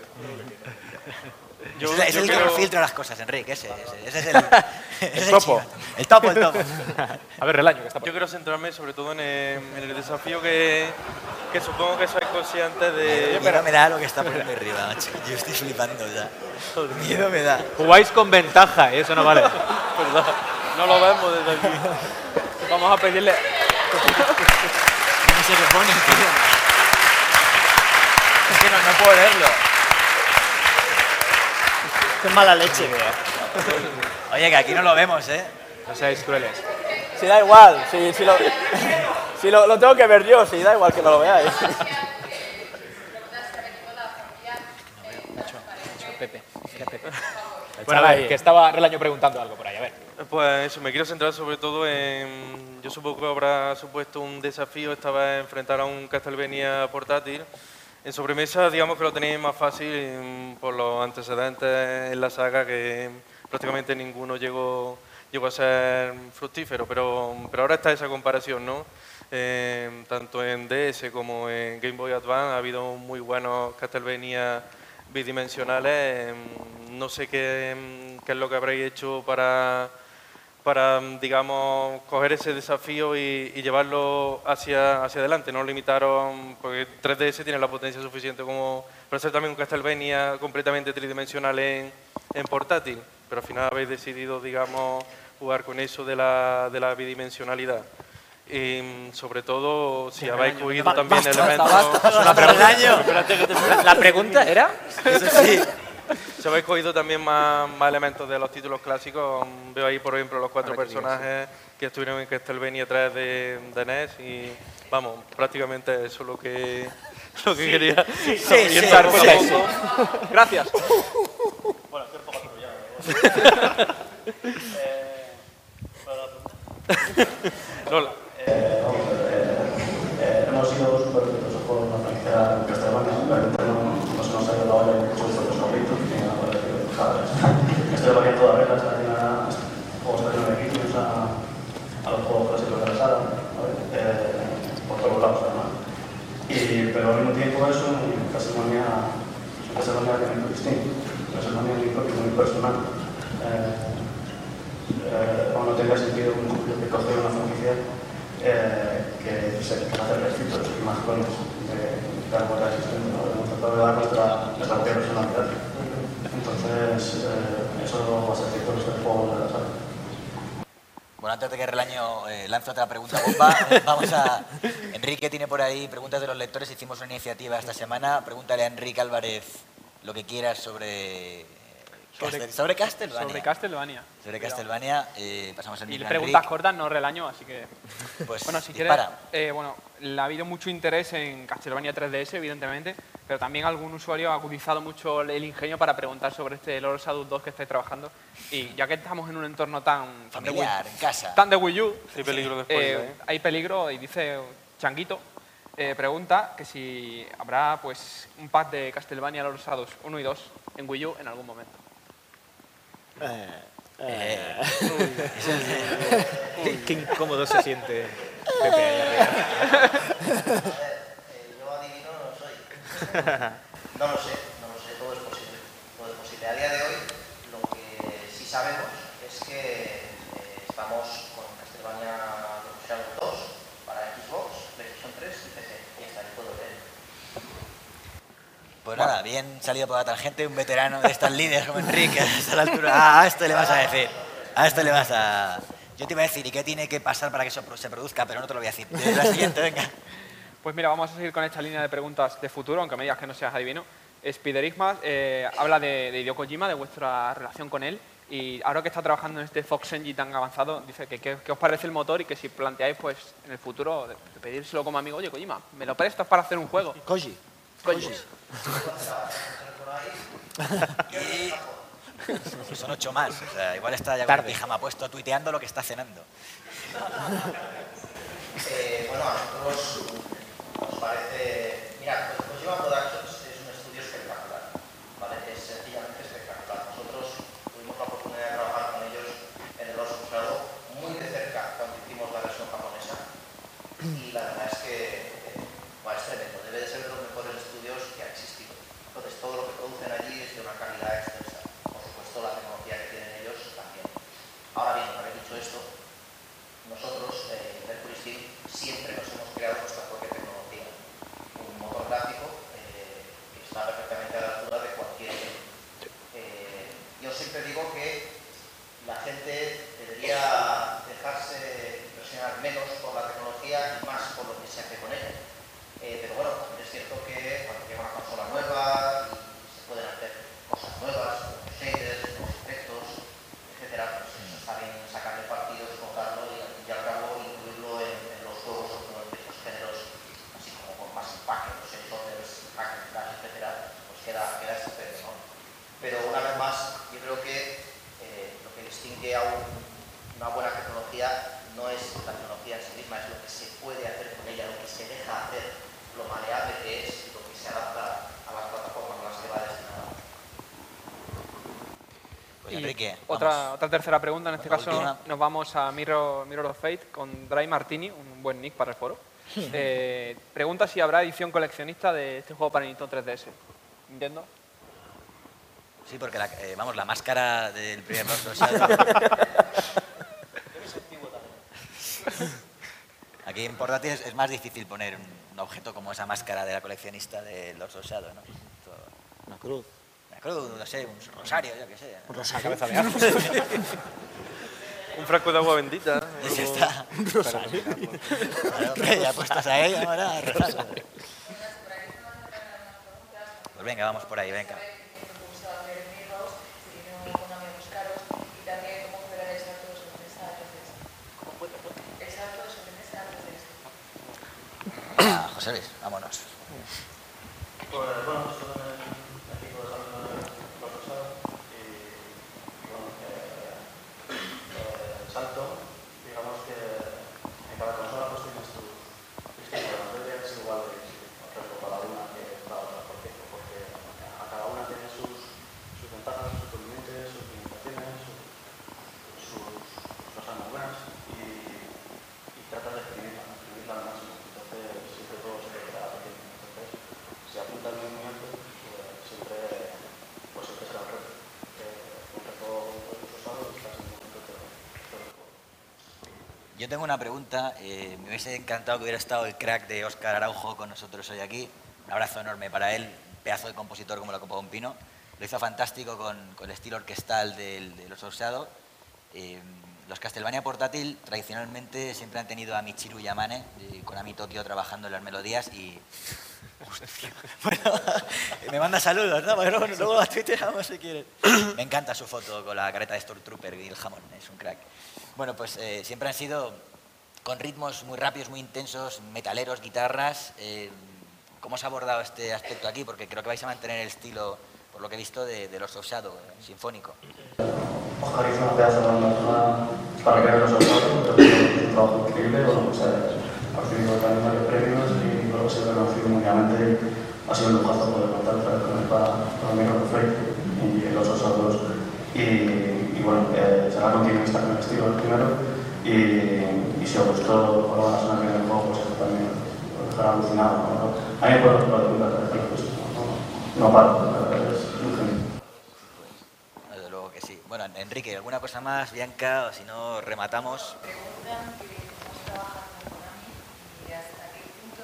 J: Yo-
C: Ese es
J: yo
C: el que
J: creo-
C: nos filtra las cosas, Enrique. Ese, ese, ese es el, ese es
K: topo.
C: chivato. El topo, el topo.
K: A ver, Relaño, que está por
J: Yo quiero centrarme sobre todo en el, en el desafío que, que supongo que sois conscientes de...
C: Miedo me da lo que está poniendo arriba, macho. Yo estoy flipando ya. Miedo me da.
B: Jugáis con ventaja, ¿eh? Eso no vale.
J: ¿Verdad? No lo vemos desde aquí.
K: Vamos a pedirle...
C: No sé qué pone, tío. Es que no, no puedo leerlo.
L: Qué mala leche.
C: Oye, que aquí no lo vemos, ¿eh?
B: No seáis crueles.
M: Si da igual, si, si, lo, si lo, lo tengo que ver yo, si da igual que no lo veáis.
I: Pepe, Pepe.
B: Bueno, a ver, que estaba Relaño preguntando algo por ahí, a ver.
J: Pues eso, me quiero centrar sobre todo en... Yo supongo que habrá supuesto un desafío esta vez enfrentar a un Castlevania portátil. En sobremesa, digamos que lo tenéis más fácil por los antecedentes en la saga, que prácticamente ninguno llegó, llegó a ser fructífero, pero, pero ahora está esa comparación, ¿no? Eh, tanto en D S como en Game Boy Advance ha habido muy buenos Castlevania bidimensionales. No sé qué, qué es lo que habréis hecho para, para digamos, coger ese desafío y, y llevarlo hacia, hacia adelante, no limitaros, porque tres D S tiene la potencia suficiente como para ser también un Castlevania completamente tridimensional en, en portátil, pero al final habéis decidido, digamos, jugar con eso de la, de la bidimensionalidad. Y sobre todo, si habéis cogido
I: Ba-
J: también
I: basta,
J: elementos...
I: basta, basta,
J: Una pregunta.
I: Relaño. Espérate que te- La- la pregunta era...
J: Eso sí. Si habéis cogido también más, más elementos de los títulos clásicos, veo ahí, por ejemplo, los cuatro
B: Ahora que digas,
J: personajes que estuvieron en Castlevania tres de, de N E S y, vamos, prácticamente eso es lo que, lo que
K: Sí,
J: quería
K: sí, sí,
J: orientar
K: sí,
J: poco a
K: sí,
J: poco.
K: sí. Gracias.
H: Bueno, estoy un poco atropellado. eh,
J: Lola.
E: Eh, vamos a ver, eh, eh, hemos sido súper exitosos con la franquicia Castlevania, realmente no, no se nos ha ido la olla en muchos de los favoritos, ni nada parecido. Castlevania toda regla se ha juegos alternativos a, a los juegos clásicos de la saga, ¿vale? eh, por todos lados además. Y, pero al mismo tiempo eso en Castlevania, Castlevania tiene muy distinto, Castlevania muy propio, muy personal. Eh, eh, o no tenga sentido un estudio que coge una franquicia eh, que se que hace restritos y más clones de cada cosa existente, ¿no? Hemos tratado de dar nuestra, nuestra propia personalidad. Entonces, eh, eso va a ser cierto en este juego de la saga.
C: Bueno, antes de que Relaño eh, lance otra pregunta bomba, vamos a... Enrique tiene por ahí preguntas de los lectores. Hicimos una iniciativa esta semana. Pregúntale a Enrique Álvarez lo que quieras sobre...
K: Sobre-
C: Castel- sobre Castlevania.
K: Sobre Castlevania.
C: Sobre Castlevania. Eh, pasamos al
K: Y
C: micro a
K: preguntas
C: Enrique.
K: cortas, no Relaño, así que...
C: Pues,
K: bueno, si
C: dispara.
K: quieres, eh, bueno, le ha habido mucho interés en Castlevania tres D S, evidentemente, pero también algún usuario ha agudizado mucho el ingenio para preguntar sobre este Lord Shadow dos que estáis trabajando. Y ya que estamos en un entorno tan... tan de Wii-
C: Familiar, en casa.
K: Tan de Wii U,
J: Hay peligro de
K: eh,
J: spoiler, ¿eh?
K: hay peligro, y dice Changuito, eh, pregunta que si habrá pues un pack de Castlevania Lord Shadows uno y dos en Wii U en algún momento.
L: Eh,
C: Eh,
B: Qué, qué incómodo se siente Pepe ahí arriba.
D: Eh, yo adivino no soy. No lo sé, no lo sé, todo es posible. Todo es posible. A día de hoy, lo que sí sabemos es que eh, estamos con Castlevania Shadow dos para Xbox, PlayStation tres y P C. Y está ahí todo bien.
C: Pues nada, bien salido por la tangente, un veterano de estas líderes como Enrique, a la altura. Ah, a esto le vas a decir. A esto le vas a... Yo te iba a decir, ¿y qué tiene que pasar para que eso se produzca? Pero no te lo voy a decir. La siguiente, venga.
K: Pues mira, vamos a seguir con esta línea de preguntas de futuro, aunque me digas que no seas adivino. Spiderigmas eh, habla de, de Hideo Kojima, de vuestra relación con él, y ahora que está trabajando en este Fox Engine tan avanzado, dice que qué os parece el motor y que si planteáis pues en el futuro de, de pedírselo como amigo, oye Kojima, ¿me lo prestas para hacer un juego?
L: Koji.
K: Koji.
C: Y son ocho más. O sea, igual está ya con el pijama puesto tuiteando lo que está cenando.
D: Eh, bueno, a nosotros nos parece... Mira, Kojima Productions es un estudio espectacular, ¿vale? Es sencillamente espectacular. Nosotros tuvimos la oportunidad de trabajar con ellos en el Oso Shadow muy de cerca cuando hicimos la versión japonesa y la verdad es que eh, bueno, es tremendo. Debe de ser de los mejores estudios que ha existido. Entonces, todo lo que producen allí es de una calidad excelsa. Por supuesto, la tecnología que tienen ellos también. Ahora bien, una vez dicho esto, nosotros, eh, Mercury Steam, siempre nos hemos creado nuestra propia tecnología. Un motor gráfico eh, sin que aún una buena tecnología no es la tecnología en sí misma, es lo que se puede hacer con ella, lo que se deja hacer, lo maleable que es, lo que se adapta a las plataformas a las que va destinada.
C: Pues Enrique,
K: otra, otra tercera pregunta, en este
C: La
K: caso
C: última.
K: nos vamos a Mirror, Mirror of Fate con Dry Martini, un buen nick para el foro. Eh, pregunta si habrá edición coleccionista de este juego para Nintendo tres D S. ¿Nintendo?
C: Sí, porque la, eh, vamos, la máscara del primer Lord of Shadow. Aquí en portátil es, es más difícil poner un, un objeto como esa máscara de la coleccionista de Lord of Shadow, ¿no? Todo-
L: Una cruz.
C: Una cruz, no sé, un rosario, yo qué sé.
L: Un rosario.
C: Cabeza de árbol.
J: Un frasco de agua bendita.
C: Ya está. Un rosario. Claro, hombre, ya puestas a ella, ahora rosario. Pues venga, vamos por ahí, venga. Venga, José Luis, vámonos.
E: Pues bueno, estoy en el equipo de salud de los rosados y, y bueno, eh, eh, el salto, digamos que en cada consola pues tienes tus distintas materias igual de respecto a la una que la otra. ¿Por qué? Porque a cada una tiene sus, sus ventajas, sus límites, sus limitaciones, sus, sus cosas muy buenas y, y tratas de exprimirla, exprimirla al máximo. Entonces siempre todo se queda pequeño. Entonces, si apunta el movimiento, pues siempre, pues siempre será un reto. Eh, un reto de los usados y estás en un reto de todo el juego.
C: Yo tengo una pregunta. Eh, me hubiese encantado que hubiera estado el crack de Óscar Araujo con nosotros hoy aquí. Un abrazo enorme para él, un pedazo de compositor como la copa de un pino. Lo hizo fantástico con, con el estilo orquestal del, de los Orsado. Eh, los Castlevania portátil tradicionalmente siempre han tenido a Michiru Yamane, de Konami Tokyo, trabajando en las melodías y... Hostia. Bueno, me manda saludos, ¿no? Porque luego, luego a Twitter vamos si quieres. Me encanta su foto con la careta de Stormtrooper y el jamón, es un crack. Bueno, pues eh, siempre han sido con ritmos muy rápidos, muy intensos, metaleros, guitarras. Eh, ¿Cómo se ha abordado este aspecto aquí? Porque creo que vais a mantener el estilo, por lo que he visto, de, de los of Shadow, eh, sinfónico.
E: Oscar hizo una pedazo de banda sonora para crear los autores, creo que es un trabajo increíble, bueno, pues eh, ha recibido también varios premios y luego se ha reconocido mundialmente. Ha sido un lujazo poder contar con él para, para Mirror of Fate y los Osados. Y, y bueno, eh, será continuista con el estilo del primero y, y si os gustó la banda sonora que en el juego, pues eso también os dejará alucinado, ¿no? A mí me puede gustar la película, pues no, no paro, es un genio.
C: Desde luego que sí. Bueno, Enrique, ¿alguna cosa más, Bianca? O si no, rematamos.
F: Preguntan que estamos trabajando con Konami y hasta qué punto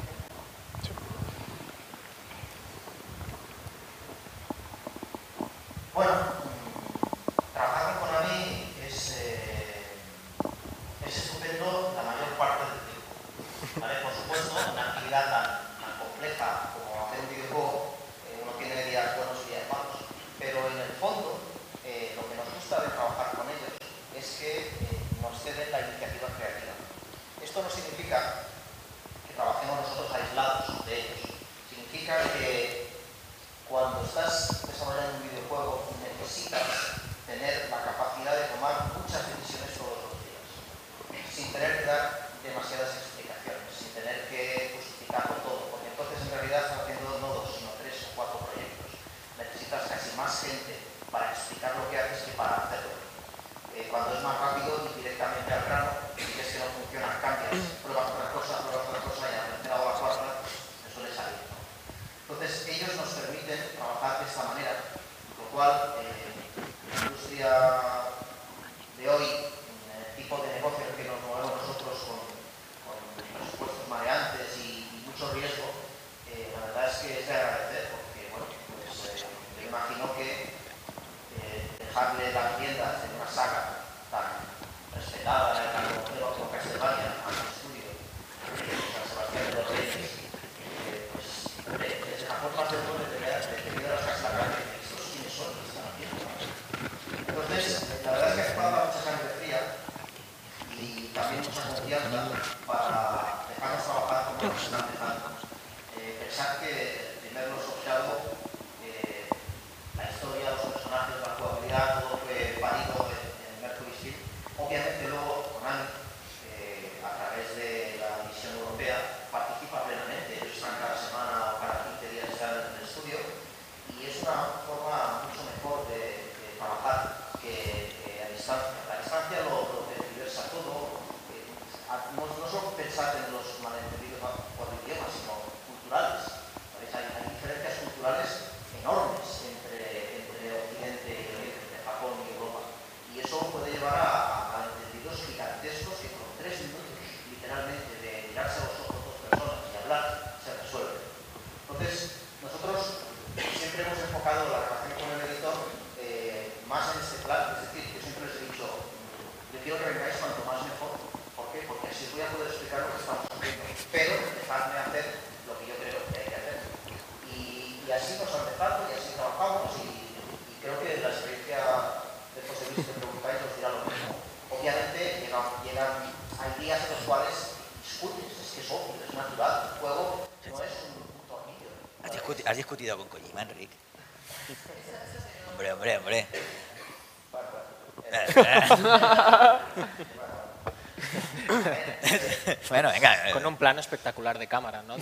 D: Bueno, trabajar con Konami es, eh, es estupendo la mayor parte del tiempo. ¿Vale? Por supuesto, una actividad tan, tan compleja como hacer un videojuego, eh, uno tiene días buenos y días malos, pero en el fondo, eh, lo que nos gusta de trabajar con ellos es que eh, nos ceden la iniciativa creativa. Esto no significa que trabajemos nosotros aislados de ellos. Significa que cuando estás desarrollando un videojuego necesitas tener la capacidad de tomar muchas decisiones todos los días, sin tener que dar demasiadas explicaciones, sin tener que justificarlo todo, porque entonces en realidad estás haciendo no dos, sino tres o cuatro proyectos. Necesitas casi más gente para explicar lo que haces que para hacerlo. Eh, cuando es más rápido y directamente al grano, y ves que no funciona, cambias, pruebas otra cosa, pruebas otra cosa y a la tercera o a la cuarta te suele salir. Entonces ellos nos permiten trabajar de esta manera, lo cual eh, la industria de hoy, en el tipo de negocio en el que nos movemos nosotros con, con presupuestos mareantes y, y mucho riesgo, eh, la verdad es que es de agradecer porque, bueno, pues eh, yo imagino que eh, dejarle las riendas en una saga tan respetada, tan conocida como Castlevania, a un estudio de San Sebastián de los Reyes, eh, pues hombre, desde la forma de todo de tener las Castlevania, estos quiénes son, que están haciendo. Entonces, la verdad es que hace falta mucha sangre fría y también mucha confianza para dejarnos trabajar como nos están dejando. Eh, pensar que el primer Los of Shadow, eh, la historia, los personajes, la jugabilidad, todo fue parido en, en saquen los malentendidos por el idioma, sino culturales. ¿Sabéis? Hay, hay diferencias culturales enormes entre, entre Occidente y Oriente, entre Japón y Europa. Y eso puede llevar a, a malentendidos gigantescos que con tres minutos, literalmente, de mirarse a los ojos dos personas y hablar, se resuelven. Entonces, nosotros siempre hemos enfocado la relación con el editor eh, más en este plan. Es decir, yo siempre les he dicho, yo quiero que vengáis cuanto más mejor. ¿Por qué? Porque así os voy a poder explicar lo que estamos haciendo. Pero dejadme hacer lo que yo creo que hay que hacer. Y, y así nos han dejado, y así trabajamos, y, y creo que la experiencia de José Luis, que preguntáis, os dirá lo mismo. Obviamente, llegan, llegan, hay días en los cuales discutes, es que es obvio, es natural. El juego no es un tornillo.
C: ¿Has, discuti has discutido con Kojima, Enrique? Hombre, hombre, hombre. Bueno, venga.
I: Con un plano espectacular de cámara, ¿no?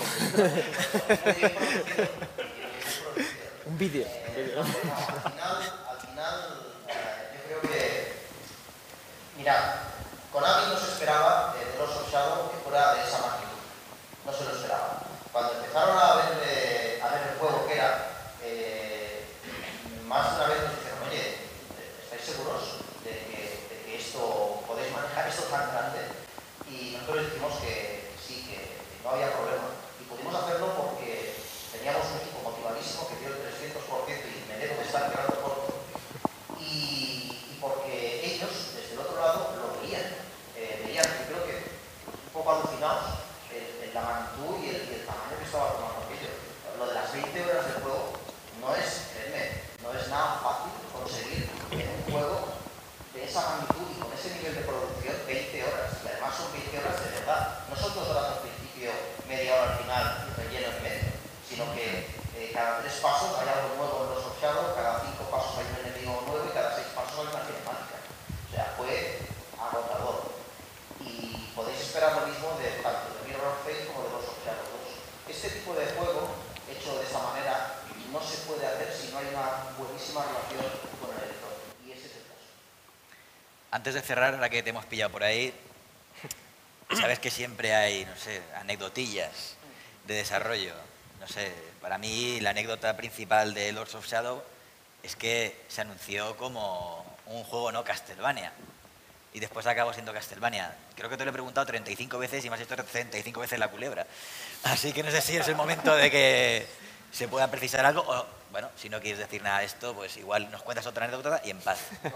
L: Un vídeo.
D: Al final, al final eh, yo creo que, mirad, Konami no se esperaba de Lords of Shadow que fuera de esa magnitud. No se lo esperaba. Cuando empezaron a ver, eh, a ver el juego que era, eh, más de una vez nos dijeron, oye, ¿estáis seguros de que, de que esto podéis manejar esto tan grande? Y nosotros les dijimos que sí, que no había problema. Y pudimos hacerlo porque teníamos un equipo motivadísimo que dio el trescientos por ciento y me debo de estar quedando corto. Y, y porque ellos, desde el otro lado, lo veían. Eh, veían, yo creo que un poco alucinados en, en la magnitud y el, y el tamaño que estaba tomando aquello. Lo de las veinte horas del juego no es, créeme, no es nada fácil conseguir en un juego de esa magnitud y con ese nivel de producción veinte horas. Y además son veinte horas de verdad. No son dos horas al principio, media hora al final y relleno en medio, sino que eh, cada tres pasos hay algo nuevo en los of Shadow, cada cinco pasos hay un enemigo nuevo y cada seis pasos hay una cinemática. O sea, fue agotador. Y podéis esperar lo mismo de tanto de Mirror of Fate como de los of Shadow dos. Este tipo de juego, hecho de esa manera, no se puede hacer si no hay una buenísima relación con el editor. Y ese es el caso.
C: Antes de cerrar, ahora que te hemos pillado por ahí, sabes que siempre hay, no sé, anecdotillas de desarrollo. No sé, para mí la anécdota principal de Lords of Shadow es que se anunció como un juego no Castlevania. Y después acabó siendo Castlevania. Creo que te lo he preguntado treinta y cinco veces y me has hecho treinta y cinco veces la culebra. Así que no sé si es el momento de que se pueda precisar algo o, bueno, si no quieres decir nada de esto, pues igual nos cuentas otra anécdota y en paz.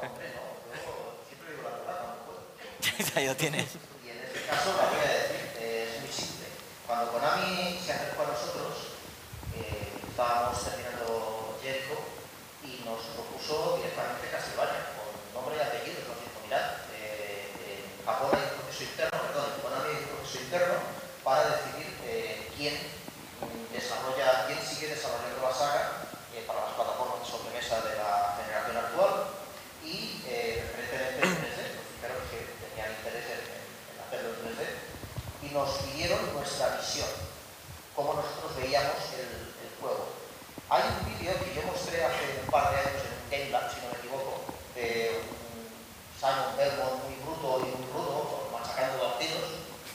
C: Ahí lo tienes.
D: Y en este caso la voy a decir, eh, es muy simple. Cuando Konami se acercó a nosotros, eh, estábamos terminando Jericho y nos propuso directamente Castlevania, con nombre y apellido. Nos dijo, mirad, eh, en Japón hay un proceso interno, perdón, en Konami hay un proceso interno para decidir eh, quién desarrolla, quién sigue desarrollando la saga eh, para las plataformas de sobremesa de la generación actual y eh, preferentemente en tres D. Nos dijeron que tenían interés en, en hacerlo en tres D y nos pidieron nuestra visión, cómo nosotros veíamos el, el juego. Hay un vídeo que yo mostré hace un par de años en un Game Lab, si no me equivoco, de un Simon Belmont muy bruto y muy rudo, machacando dos tiros,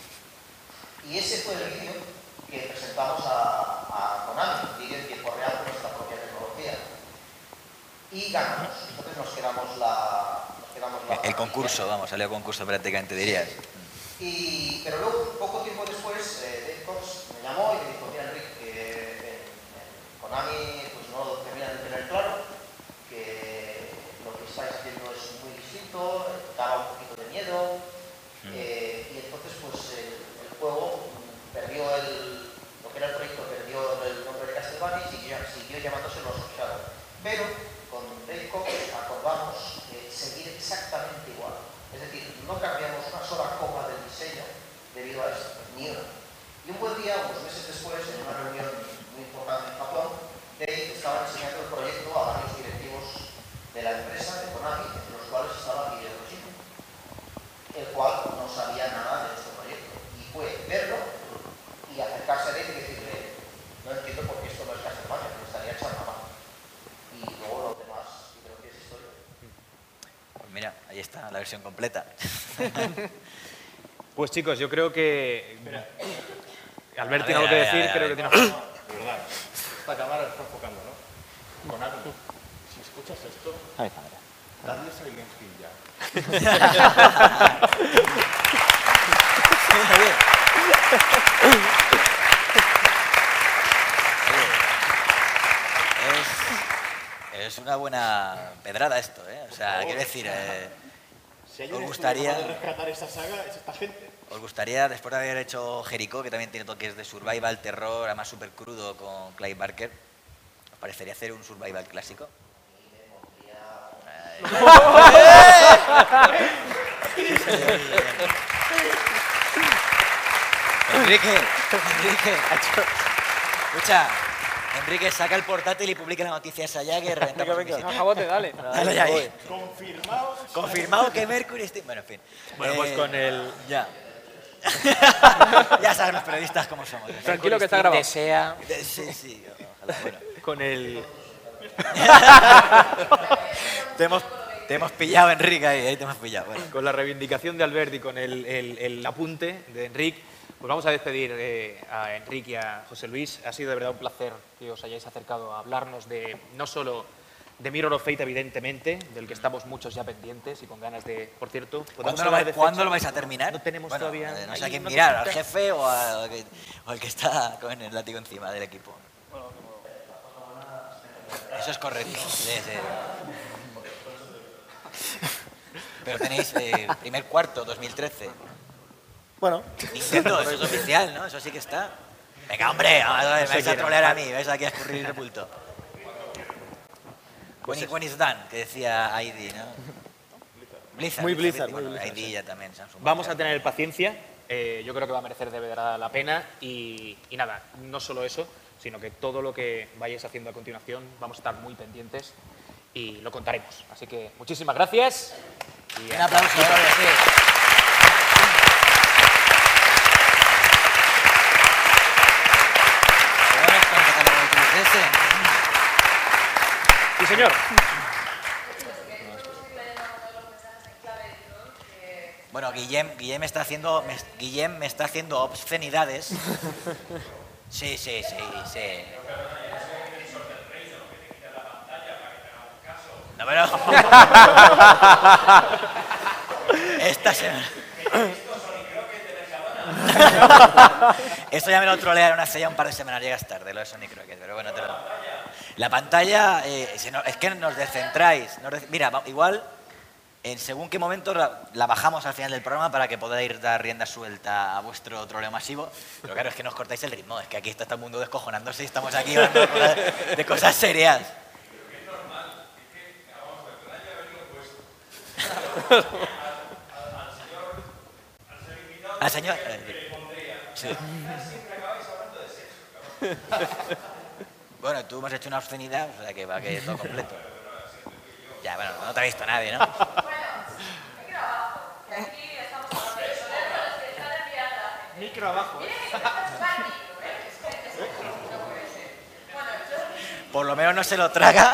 D: y ese fue el vídeo que presentamos a, a Konami, un vídeo en tiempo real con nuestra propia tecnología. Y ganamos. Entonces nos quedamos la... Nos quedamos la
C: el concurso, vamos, salió concurso prácticamente, dirías.
D: Y, pero luego, poco tiempo después, eh, Dave Cox me llamó y me dijo, mira Enrique, que en, en Konami pues, no lo terminan de tener claro, que lo que estáis haciendo es muy distinto, daba un poquito de miedo, eh, y entonces pues el, el juego perdió el, lo que era el proyecto, perdió el nombre de Castlevania y siguió, siguió llamándose Lords of Shadow. Pero con Dave Cox acordamos eh, seguir exactamente igual. Es decir, no cambiamos una sola coma del diseño debido a esto, ni una. Y un buen día, unos meses después, en una reunión muy importante en Japón, Dave estaba enseñando el proyecto a varios directivos de la empresa, de Konami, entre los cuales estaba Hideo Kojima, el cual no sabía nada de este proyecto. Y fue verlo y acercarse a Dave y decirle, no entiendo por qué esto no es Castlevania, me estaría echando la mano. Y luego lo demás, yo creo que es historia.
C: Pues mira, ahí está la versión completa.
B: Pues chicos, yo creo que... Albert
C: A
B: tiene
C: ver,
B: algo que
C: a ver,
B: decir,
C: a ver,
B: creo
C: a
B: que
C: ver.
B: tiene...
H: De verdad, esta cámara está enfocando, ¿no? Con algo. Si escuchas esto,
L: Ay, padre.
H: dadle Silent Hill ya.
C: Es, es una buena pedrada esto, ¿eh? O sea, quiero decir, eh,
H: Si hay
C: os
H: un
C: gustaría...
H: estudio capaz de rescatar esta saga, es esta gente.
C: ¿Os gustaría, después de haber hecho Jericho, que también tiene toques de survival, terror, además súper crudo con Clive Barker, ¿os parecería hacer un survival clásico? Enrique, Enrique, escucha, Enrique, saca el portátil y publica la noticia esa ya que reventamos el visita.
K: Jabote, dale.
C: Dale ya ahí.
H: Confirmado.
C: Confirmado que Mercury está... Bueno, en fin.
B: Bueno, pues
C: Eh,
B: con el...
C: Ya. Ya saben los periodistas cómo somos.
K: Tranquilo que está grabado.
I: Desea...
C: De- Sí, sí. Ojalá, bueno.
B: Con el...
C: Te hemos, te hemos pillado, Enrique, ahí, ahí te hemos pillado. Bueno.
B: Con la reivindicación de Albert y con el, el- el apunte de Enrique, pues vamos a despedir eh, a Enrique y a José Luis. Ha sido de verdad un placer que os hayáis acercado a hablarnos de no solo de Mirror of Fate, evidentemente, del que estamos muchos ya pendientes y con ganas de, por cierto... ¿podemos
C: ¿Cuándo, lo,
B: hablar
C: vais-
B: de
C: ¿cuándo
B: fecha?
C: lo vais a terminar?
B: No tenemos
C: Bueno,
B: todavía...
C: eh, no sé
B: ahí
C: a quién
B: una
C: mirar, al
B: cosita.
C: jefe o al que, o al que está con el látigo encima del equipo. Eso es correcto. Sí, sí. Pero tenéis eh, primer cuarto, dos mil trece.
L: Bueno.
C: Nintendo, eso es oficial, ¿no? Eso sí que está. Venga, hombre, vamos a ver, vais a trolear a mí, vais aquí a escurrir el bulto. When, it- when it's done, que decía I D, ¿no? Blizzard.
L: Muy Blizzard,
C: Bueno,
L: muy Blizzard,
C: I D ya también, Samsung.
B: Vamos a tener paciencia, eh, yo creo que va a merecer de verdad la pena y, y nada, no solo eso, sino que todo lo que vayáis haciendo a continuación vamos a estar muy pendientes y lo contaremos. Así que muchísimas gracias. Y
C: Un aplauso, ¿eh? Sí.
B: Sí, señor.
C: Bueno, Guillem, Guillem está haciendo, me, Guillem me está haciendo obscenidades. Sí, sí, sí, sí. No, pero... Esta semana... Esto ya me lo trolearon hace ya un par de semanas, llegas tarde, lo de Sonic Rocket, pero bueno, te lo... La pantalla, eh, se no- es que nos descentráis. nos des- Mira, va- igual, en según qué momento la, la bajamos al final del programa para que podáis dar rienda suelta a vuestro troleo masivo. Pero claro, es que nos cortáis el ritmo, es que aquí está todo el mundo descojonándose y estamos aquí hablando de cosas, de cosas serias. Al señor... eh, sí. Bueno, tú hemos hecho una obscenidad, o sea que va a quedar todo completo. Ya, bueno, no te ha visto nadie, ¿no?
H: Micro abajo, ¿eh?
C: Por lo menos no se lo traga.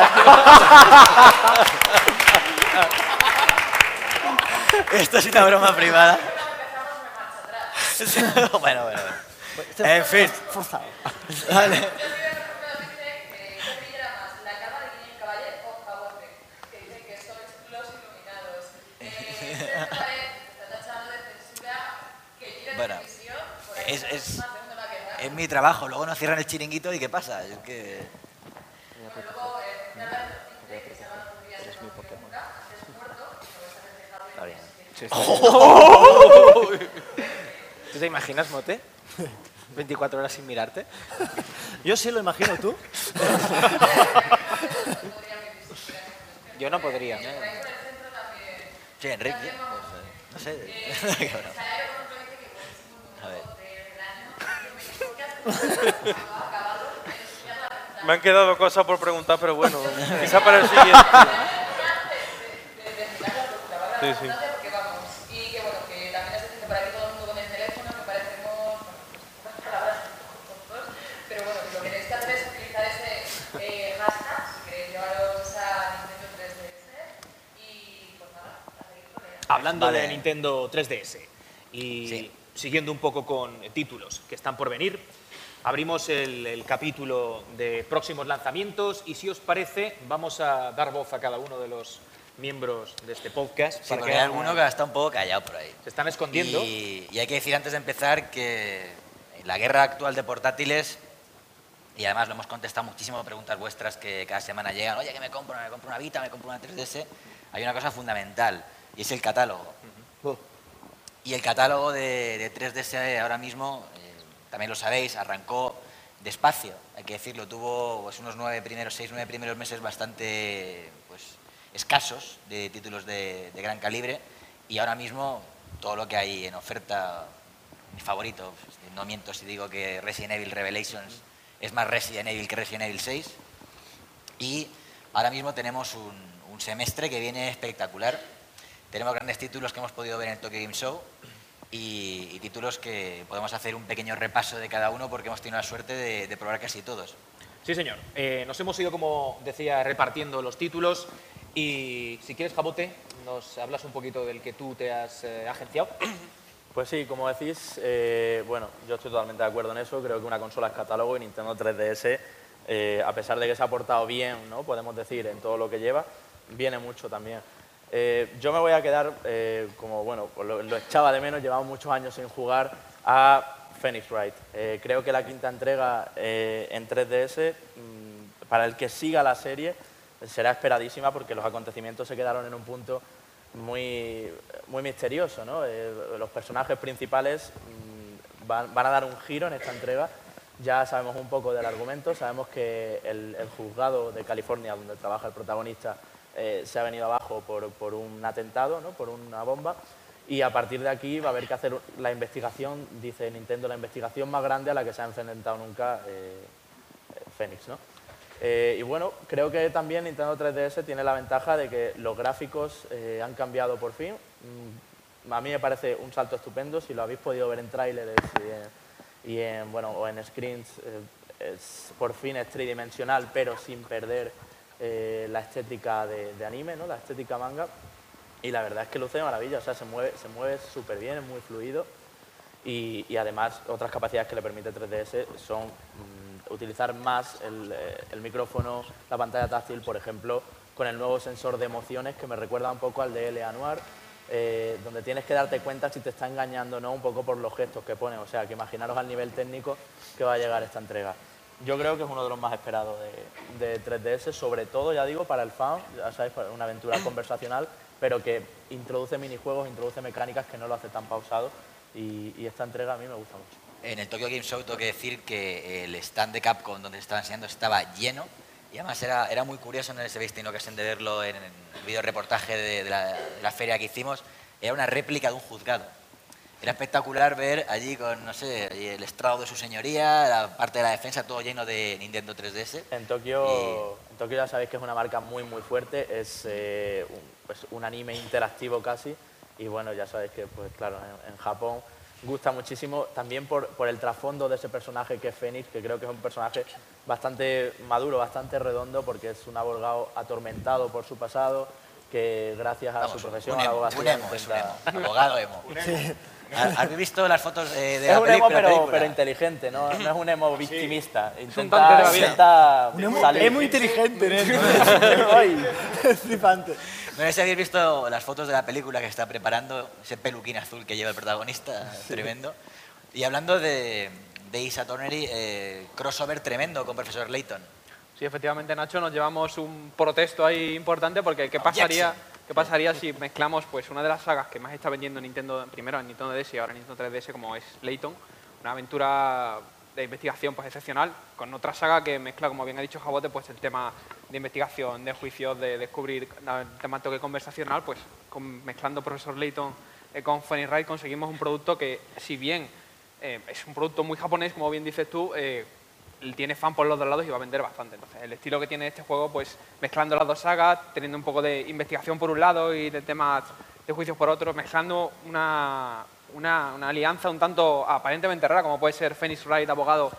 C: Esto es una broma privada. bueno, bueno, bueno. En fin. Vale. Bueno, es, es, es mi trabajo. Luego nos cierran el chiringuito y ¿qué pasa? Es que...
I: Está bien.
C: Sí,
I: está
C: ¡Oh!
I: bien. ¿Tú te imaginas, Mote? veinticuatro horas sin mirarte.
L: Yo sí lo imagino, ¿tú?
I: Yo no podría.
C: Sí, Enrique. Pues, eh, no sé. A ver.
J: Me han quedado cosas por preguntar, pero bueno, quizá para el siguiente. Sí, sí.
F: Y que bueno, que también es decir que por aquí todo el mundo con el teléfono, que parecemos, bueno, pues pocas palabras tontos, pero bueno, que lo que tenéis que hacer es utilizar ese eh, hashtag, si queréis llevaros a Nintendo tres D S y pues nada, a seguir con ella.
B: Hablando
C: Vale.
B: de Nintendo tres D S y
C: Sí.
B: siguiendo un poco con títulos que están por venir, abrimos el, el capítulo de próximos lanzamientos y si os parece vamos a dar voz a cada uno de los miembros de este podcast.
C: Sí,
B: para
C: porque
B: que
C: hay
B: hagan-
C: alguno que está un poco callado por ahí.
B: Se están escondiendo.
C: Y, y hay que decir antes de empezar que en la guerra actual de portátiles, y además lo hemos contestado muchísimo a preguntas vuestras que cada semana llegan, oye, que me compro, me compro una Vita, me compro una tres D S, hay una cosa fundamental y es el catálogo. Y el catálogo de, de tres D S ahora mismo, eh, también lo sabéis, arrancó despacio, hay que decirlo, tuvo pues, unos nueve primeros, seis, nueve primeros meses bastante pues, escasos de títulos de, de gran calibre y ahora mismo todo lo que hay en oferta, mi favorito, pues, no miento si digo que Resident Evil Revelations es más Resident Evil que Resident Evil seis y ahora mismo tenemos un, un semestre que viene espectacular. Tenemos grandes títulos que hemos podido ver en el Tokyo Game Show y, y títulos que podemos hacer un pequeño repaso de cada uno porque hemos tenido la suerte de, de probar casi todos.
B: Sí, señor. Eh, nos hemos ido, como decía, repartiendo los títulos y si quieres, Jabote, nos hablas un poquito del que tú te has eh, agenciado.
M: Pues sí, como decís, eh, bueno, yo estoy totalmente de acuerdo en eso. Creo que una consola es catálogo y Nintendo tres D S, eh, a pesar de que se ha portado bien, ¿no? Podemos decir, en todo lo que lleva, viene mucho también. Eh, yo me voy a quedar, eh, como bueno, pues lo, lo echaba de menos, llevamos muchos años sin jugar a Phoenix Wright. Eh, creo que la quinta entrega eh, en tres D S, mmm, para el que siga la serie, será esperadísima porque los acontecimientos se quedaron en un punto muy, muy misterioso, ¿no? Eh, los personajes principales mmm, van, van a dar un giro en esta entrega. Ya sabemos un poco del argumento, sabemos que el, el juzgado de California, donde trabaja el protagonista, Eh, se ha venido abajo por, por un atentado, ¿no? Por una bomba, y a partir de aquí va a haber que hacer la investigación, dice Nintendo, la investigación más grande a la que se ha enfrentado nunca eh, Phoenix, ¿no? Eh, y bueno, creo que también Nintendo tres D S tiene la ventaja de que los gráficos eh, han cambiado por fin. Mm, a mí me parece un salto estupendo, si lo habéis podido ver en tráileres y en, y en, bueno, o en screens, eh, es, por fin es tridimensional, pero sin perder Eh, la estética de, de anime, ¿no? La estética manga, y la verdad es que luce de maravilla, o sea, se mueve se mueve súper bien, es muy fluido y, y además otras capacidades que le permite tres D S son mmm, utilizar más el, eh, el micrófono, la pantalla táctil, por ejemplo, con el nuevo sensor de emociones que me recuerda un poco al de L A Noir, eh, donde tienes que darte cuenta si te está engañando o no, un poco por los gestos que pone, o sea, que imaginaros al nivel técnico que va a llegar esta entrega. Yo creo que es uno de los más esperados de, de tres D S, sobre todo, ya digo, para el fan, ya sabéis, para una aventura conversacional, pero que introduce minijuegos, introduce mecánicas que no lo hace tan pausado y, y esta entrega a mí me gusta mucho.
C: En el Tokyo Game Show tengo que decir que el stand de Capcom donde se estaba enseñando estaba lleno y además era, era muy curioso, no sé si habéis tenido ocasión de verlo en el video reportaje de, de, la, de la feria que hicimos, era una réplica de un juzgado. Era espectacular ver allí con, no sé, el estrado de su señoría, la parte de la defensa, todo lleno de Nintendo tres D S.
M: En Tokio, y... en Tokio ya sabéis que es una marca muy, muy fuerte, es eh, un, pues, un anime interactivo casi, y bueno, ya sabéis que, pues claro, en, en Japón gusta muchísimo, también por, por el trasfondo de ese personaje que es Phoenix, que creo que es un personaje bastante maduro, bastante redondo, porque es un abogado atormentado por su pasado, que gracias a
C: Vamos,
M: su profesión,
C: un
M: a la
C: emo,
M: abogacía,
C: un emo, es un emo, abogado emo.
M: Sí.
C: ¿Has visto las fotos de, de
M: es
C: la
M: un
C: película?
M: emo, pero, pero inteligente, ¿no? No es un emo victimista.
K: Sí.
M: Intenta, intenta
L: un emo,
M: salir.
L: emo inteligente, ¿no? Ay, es flipante.
C: No sé si habéis visto las fotos de la película que está preparando, ese peluquín azul que lleva el protagonista,
L: Sí.
C: tremendo. Y hablando de, de Ace Attorney, eh, crossover tremendo con Profesor Layton.
K: Sí, efectivamente, Nacho, nos llevamos un protesto ahí importante porque ¿qué pasaría, ¿qué pasaría si mezclamos pues, una de las sagas que más está vendiendo Nintendo, primero en Nintendo D S y ahora en Nintendo tres D S, como es Layton, una aventura de investigación pues, excepcional, con otra saga que mezcla, como bien ha dicho Jabote, pues, el tema de investigación, de juicios, de descubrir el tema de toque conversacional, pues con, mezclando Profesor Layton eh, con Phoenix Wright conseguimos un producto que, si bien eh, es un producto muy japonés, como bien dices tú, eh, tiene fan por los dos lados y va a vender bastante. Entonces, el estilo que tiene este juego, pues mezclando las dos sagas, teniendo un poco de investigación por un lado y de temas de juicios por otro, mezclando una, una, una alianza un tanto aparentemente rara, como puede ser Phoenix Wright, abogado,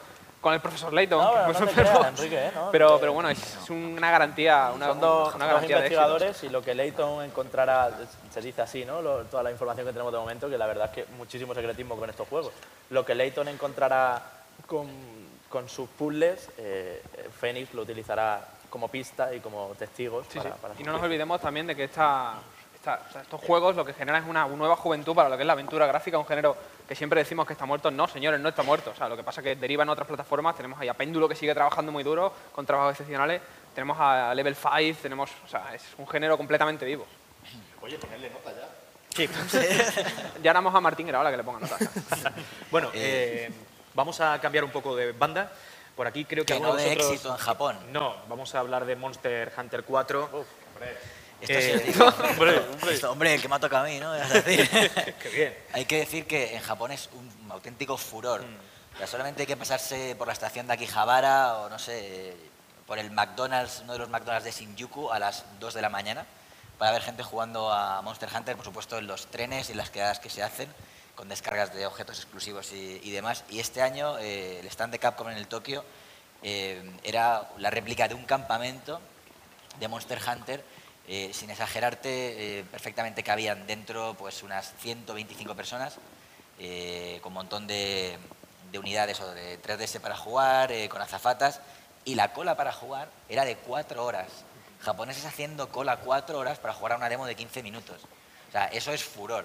K: con el profesor Layton.
M: No,
K: que
M: no,
K: pues,
M: no te
K: pero,
M: creas, Enrique, ¿eh? No,
K: pero,
M: que-
K: pero bueno, es una garantía, una,
M: Son dos,
K: una
M: dos
K: garantía de éxito.
M: investigadores y lo que Layton encontrará, se dice así, ¿no? Lo- toda la información que tenemos de momento, que la verdad es que muchísimo secretismo con estos juegos. Lo que Layton encontrará con, con sus puzzles, eh, Phoenix lo utilizará como pista y como testigos
K: Sí,
M: para,
K: sí.
M: para
K: Y
M: sus
K: no nos
M: juegos.
K: olvidemos también de que esta, esta- o sea, estos juegos lo que generan es una nueva juventud para lo que es la aventura gráfica, un género que siempre decimos que está muerto. No, señores, no está muerto. O sea, lo que pasa es que deriva en otras plataformas. Tenemos ahí a Péndulo, que sigue trabajando muy duro, con trabajos excepcionales. Tenemos a Level cinco, tenemos, o sea, es un género completamente vivo.
H: Oye, ponerle nota ya.
B: Sí.
K: Ya éramos a Martín Graola que le ponga nota.
B: Bueno, eh, vamos a cambiar un poco de banda. Por aquí creo que,
C: Que
B: alguno
C: no
B: de
C: de
B: vosotros-
C: éxito en Japón.
B: No, vamos a hablar de Monster Hunter cuatro.
C: Esto sí
B: Eh,
C: os digo.
B: hombre, hombre.
C: Esto, hombre, el que me ha tocado a mí, ¿no? Es decir,
B: Qué bien.
C: hay que decir que en Japón es un auténtico furor. O sea, solamente hay que pasarse por la estación de Akihabara o, no sé, por el McDonald's, uno de los McDonald's de Shinjuku a las dos de la mañana para ver gente jugando a Monster Hunter, por supuesto, en los trenes y en las quedadas que se hacen, con descargas de objetos exclusivos y, y demás. Y este año eh, el stand de Capcom en el Tokio eh, era la réplica de un campamento de Monster Hunter. Eh, sin exagerarte, eh, perfectamente cabían dentro pues unas ciento veinticinco personas, eh, con un montón de, de unidades o de tres D S para jugar, eh, con azafatas, y la cola para jugar era de cuatro horas. Japoneses haciendo cola cuatro horas para jugar a una demo de quince minutos. O sea, eso es furor.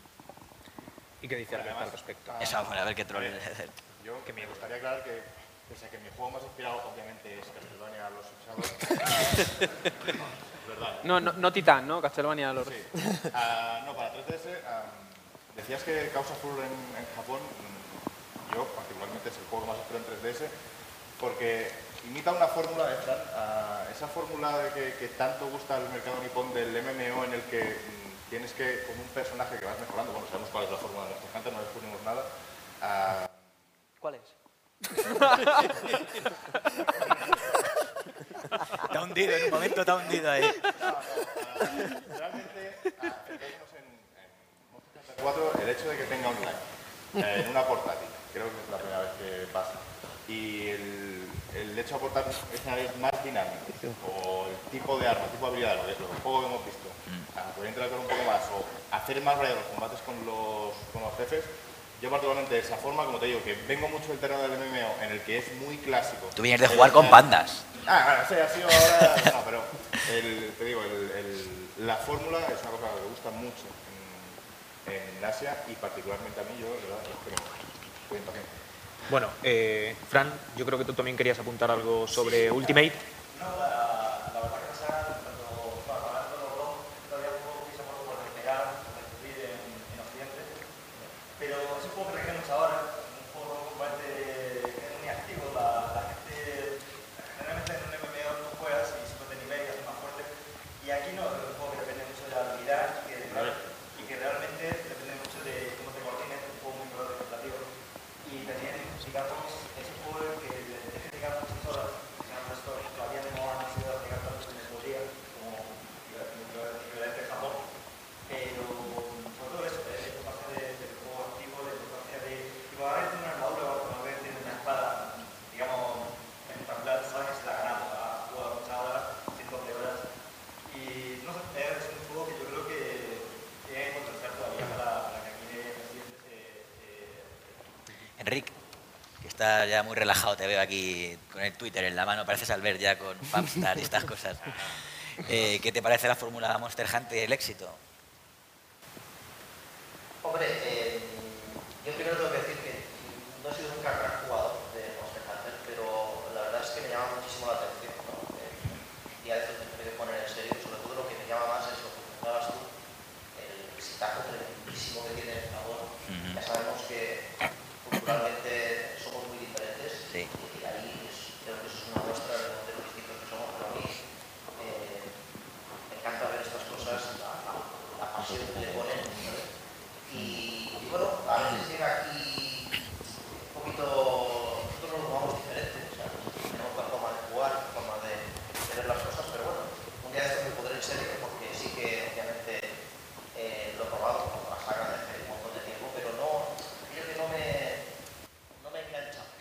B: ¿Y qué dice Alberto al respecto?
C: Eso, bueno, a ver qué troll.
H: Yo que me gustaría aclarar que, pese a que mi juego más inspirado, obviamente, es Castlevania Los Shadows. Es verdad.
K: No, no, no Titán, ¿no? Castlevania Lord.
H: Sí. Ah, no, para tres D S, ah, decías que causa furor en, en Japón. Mm, Yo, particularmente, es el juego más espero en tres D S, porque imita una fórmula de Fran, ah, esa fórmula de que, que tanto gusta al mercado nipón del M M O, en el que mm, tienes que, como un personaje que vas mejorando, bueno, sabemos cuál es la fórmula de Monster Hunter, no descubrimos nada. ah,
M: ¿Cuál es?
C: Te ha hundido, en un momento te ha hundido ahí.
H: No, no, ah, realmente, ah, centrándonos en, en Monster Hunter cuatro, el hecho de que tenga online, eh, en una portátil, creo que es la primera vez que pasa, y el, el hecho de aportar escenarios más dinámicos, o el tipo de arma, tipo de habilidad, lo que es lo que el juego que hemos visto, a poder interactuar un poco más, o hacer más variados los combates con los, con los jefes. Yo particularmente de esa forma, como te digo, que vengo mucho del terreno del M M O, en el que es muy clásico.
C: Tú vienes de jugar con pandas.
H: Ah, bueno, sí, ha sido ahora... No, pero el, te digo, el, el, la fórmula es una cosa que me gusta mucho en, en Asia y particularmente a mí, yo, de verdad, lo espero. Estoy impaciente.
B: Bueno, eh, Fran, yo creo que tú también querías apuntar algo sobre Ultimate.
D: No, la, la verdad que pasa, cuando para hablar con los dos, todavía un poco que se ha puesto por despegar, por descubrir en, en Occidente, pero es un juego que requiere mucha hora, un juego completamente que es muy activo, la, la gente, generalmente en un M M O tú juegas y subes de nivel y haces más fuerte, y aquí no, es un juego que depende mucho de la habilidad y que, y que realmente depende mucho de cómo te coordines, es un juego muy contemplativo, y también, digamos, es un juego que le deja llegar muchas horas. Todavía no han sido llegar tantos en estos días como equivalente a Japón, pero por todo eso, la importancia del juego activo, la importancia de que va a haber una armadura o va a haber una espada, digamos, en particular, sabes, la ha ganado, ha jugado muchas horas, cientos de horas, y no sé, es un juego que yo creo que tiene potencial todavía para, para que aquí en Occidente se...
C: Enrique, que está ya muy relajado, te veo aquí con el Twitter en la mano, pareces Albert ya con Famstar y estas cosas. Eh, ¿Qué te parece la fórmula Monster Hunter y el éxito?
D: Hombre, eh, yo primero tengo que decir que no he sido nunca gran jugador de Monster Hunter, pero la verdad es que me llama muchísimo la atención, ¿no? Eh, y a veces me tengo que poner en serio, sobre todo lo que me llama más es lo que comentabas tú, el exitazo tremendísimo que tiene el Japón. Ya sabemos que culturalmente somos muy diferentes,
C: sí.
D: Y ahí es, creo que eso es una muestra de, de lo distintos que somos, pero a mí eh, me encanta ver estas cosas, la, la, la pasión que le ponen, ¿sabes? Y, y bueno, a veces llega aquí un poquito, nosotros nos jugamos diferente, o sea, tenemos otra forma de jugar, otra forma de, de ver las cosas, pero bueno, un día de esto me podré en serio, porque sí que obviamente eh, lo he probado con la saga desde un montón de tiempo, pero no, creo que no me, no me engancha.
C: Y es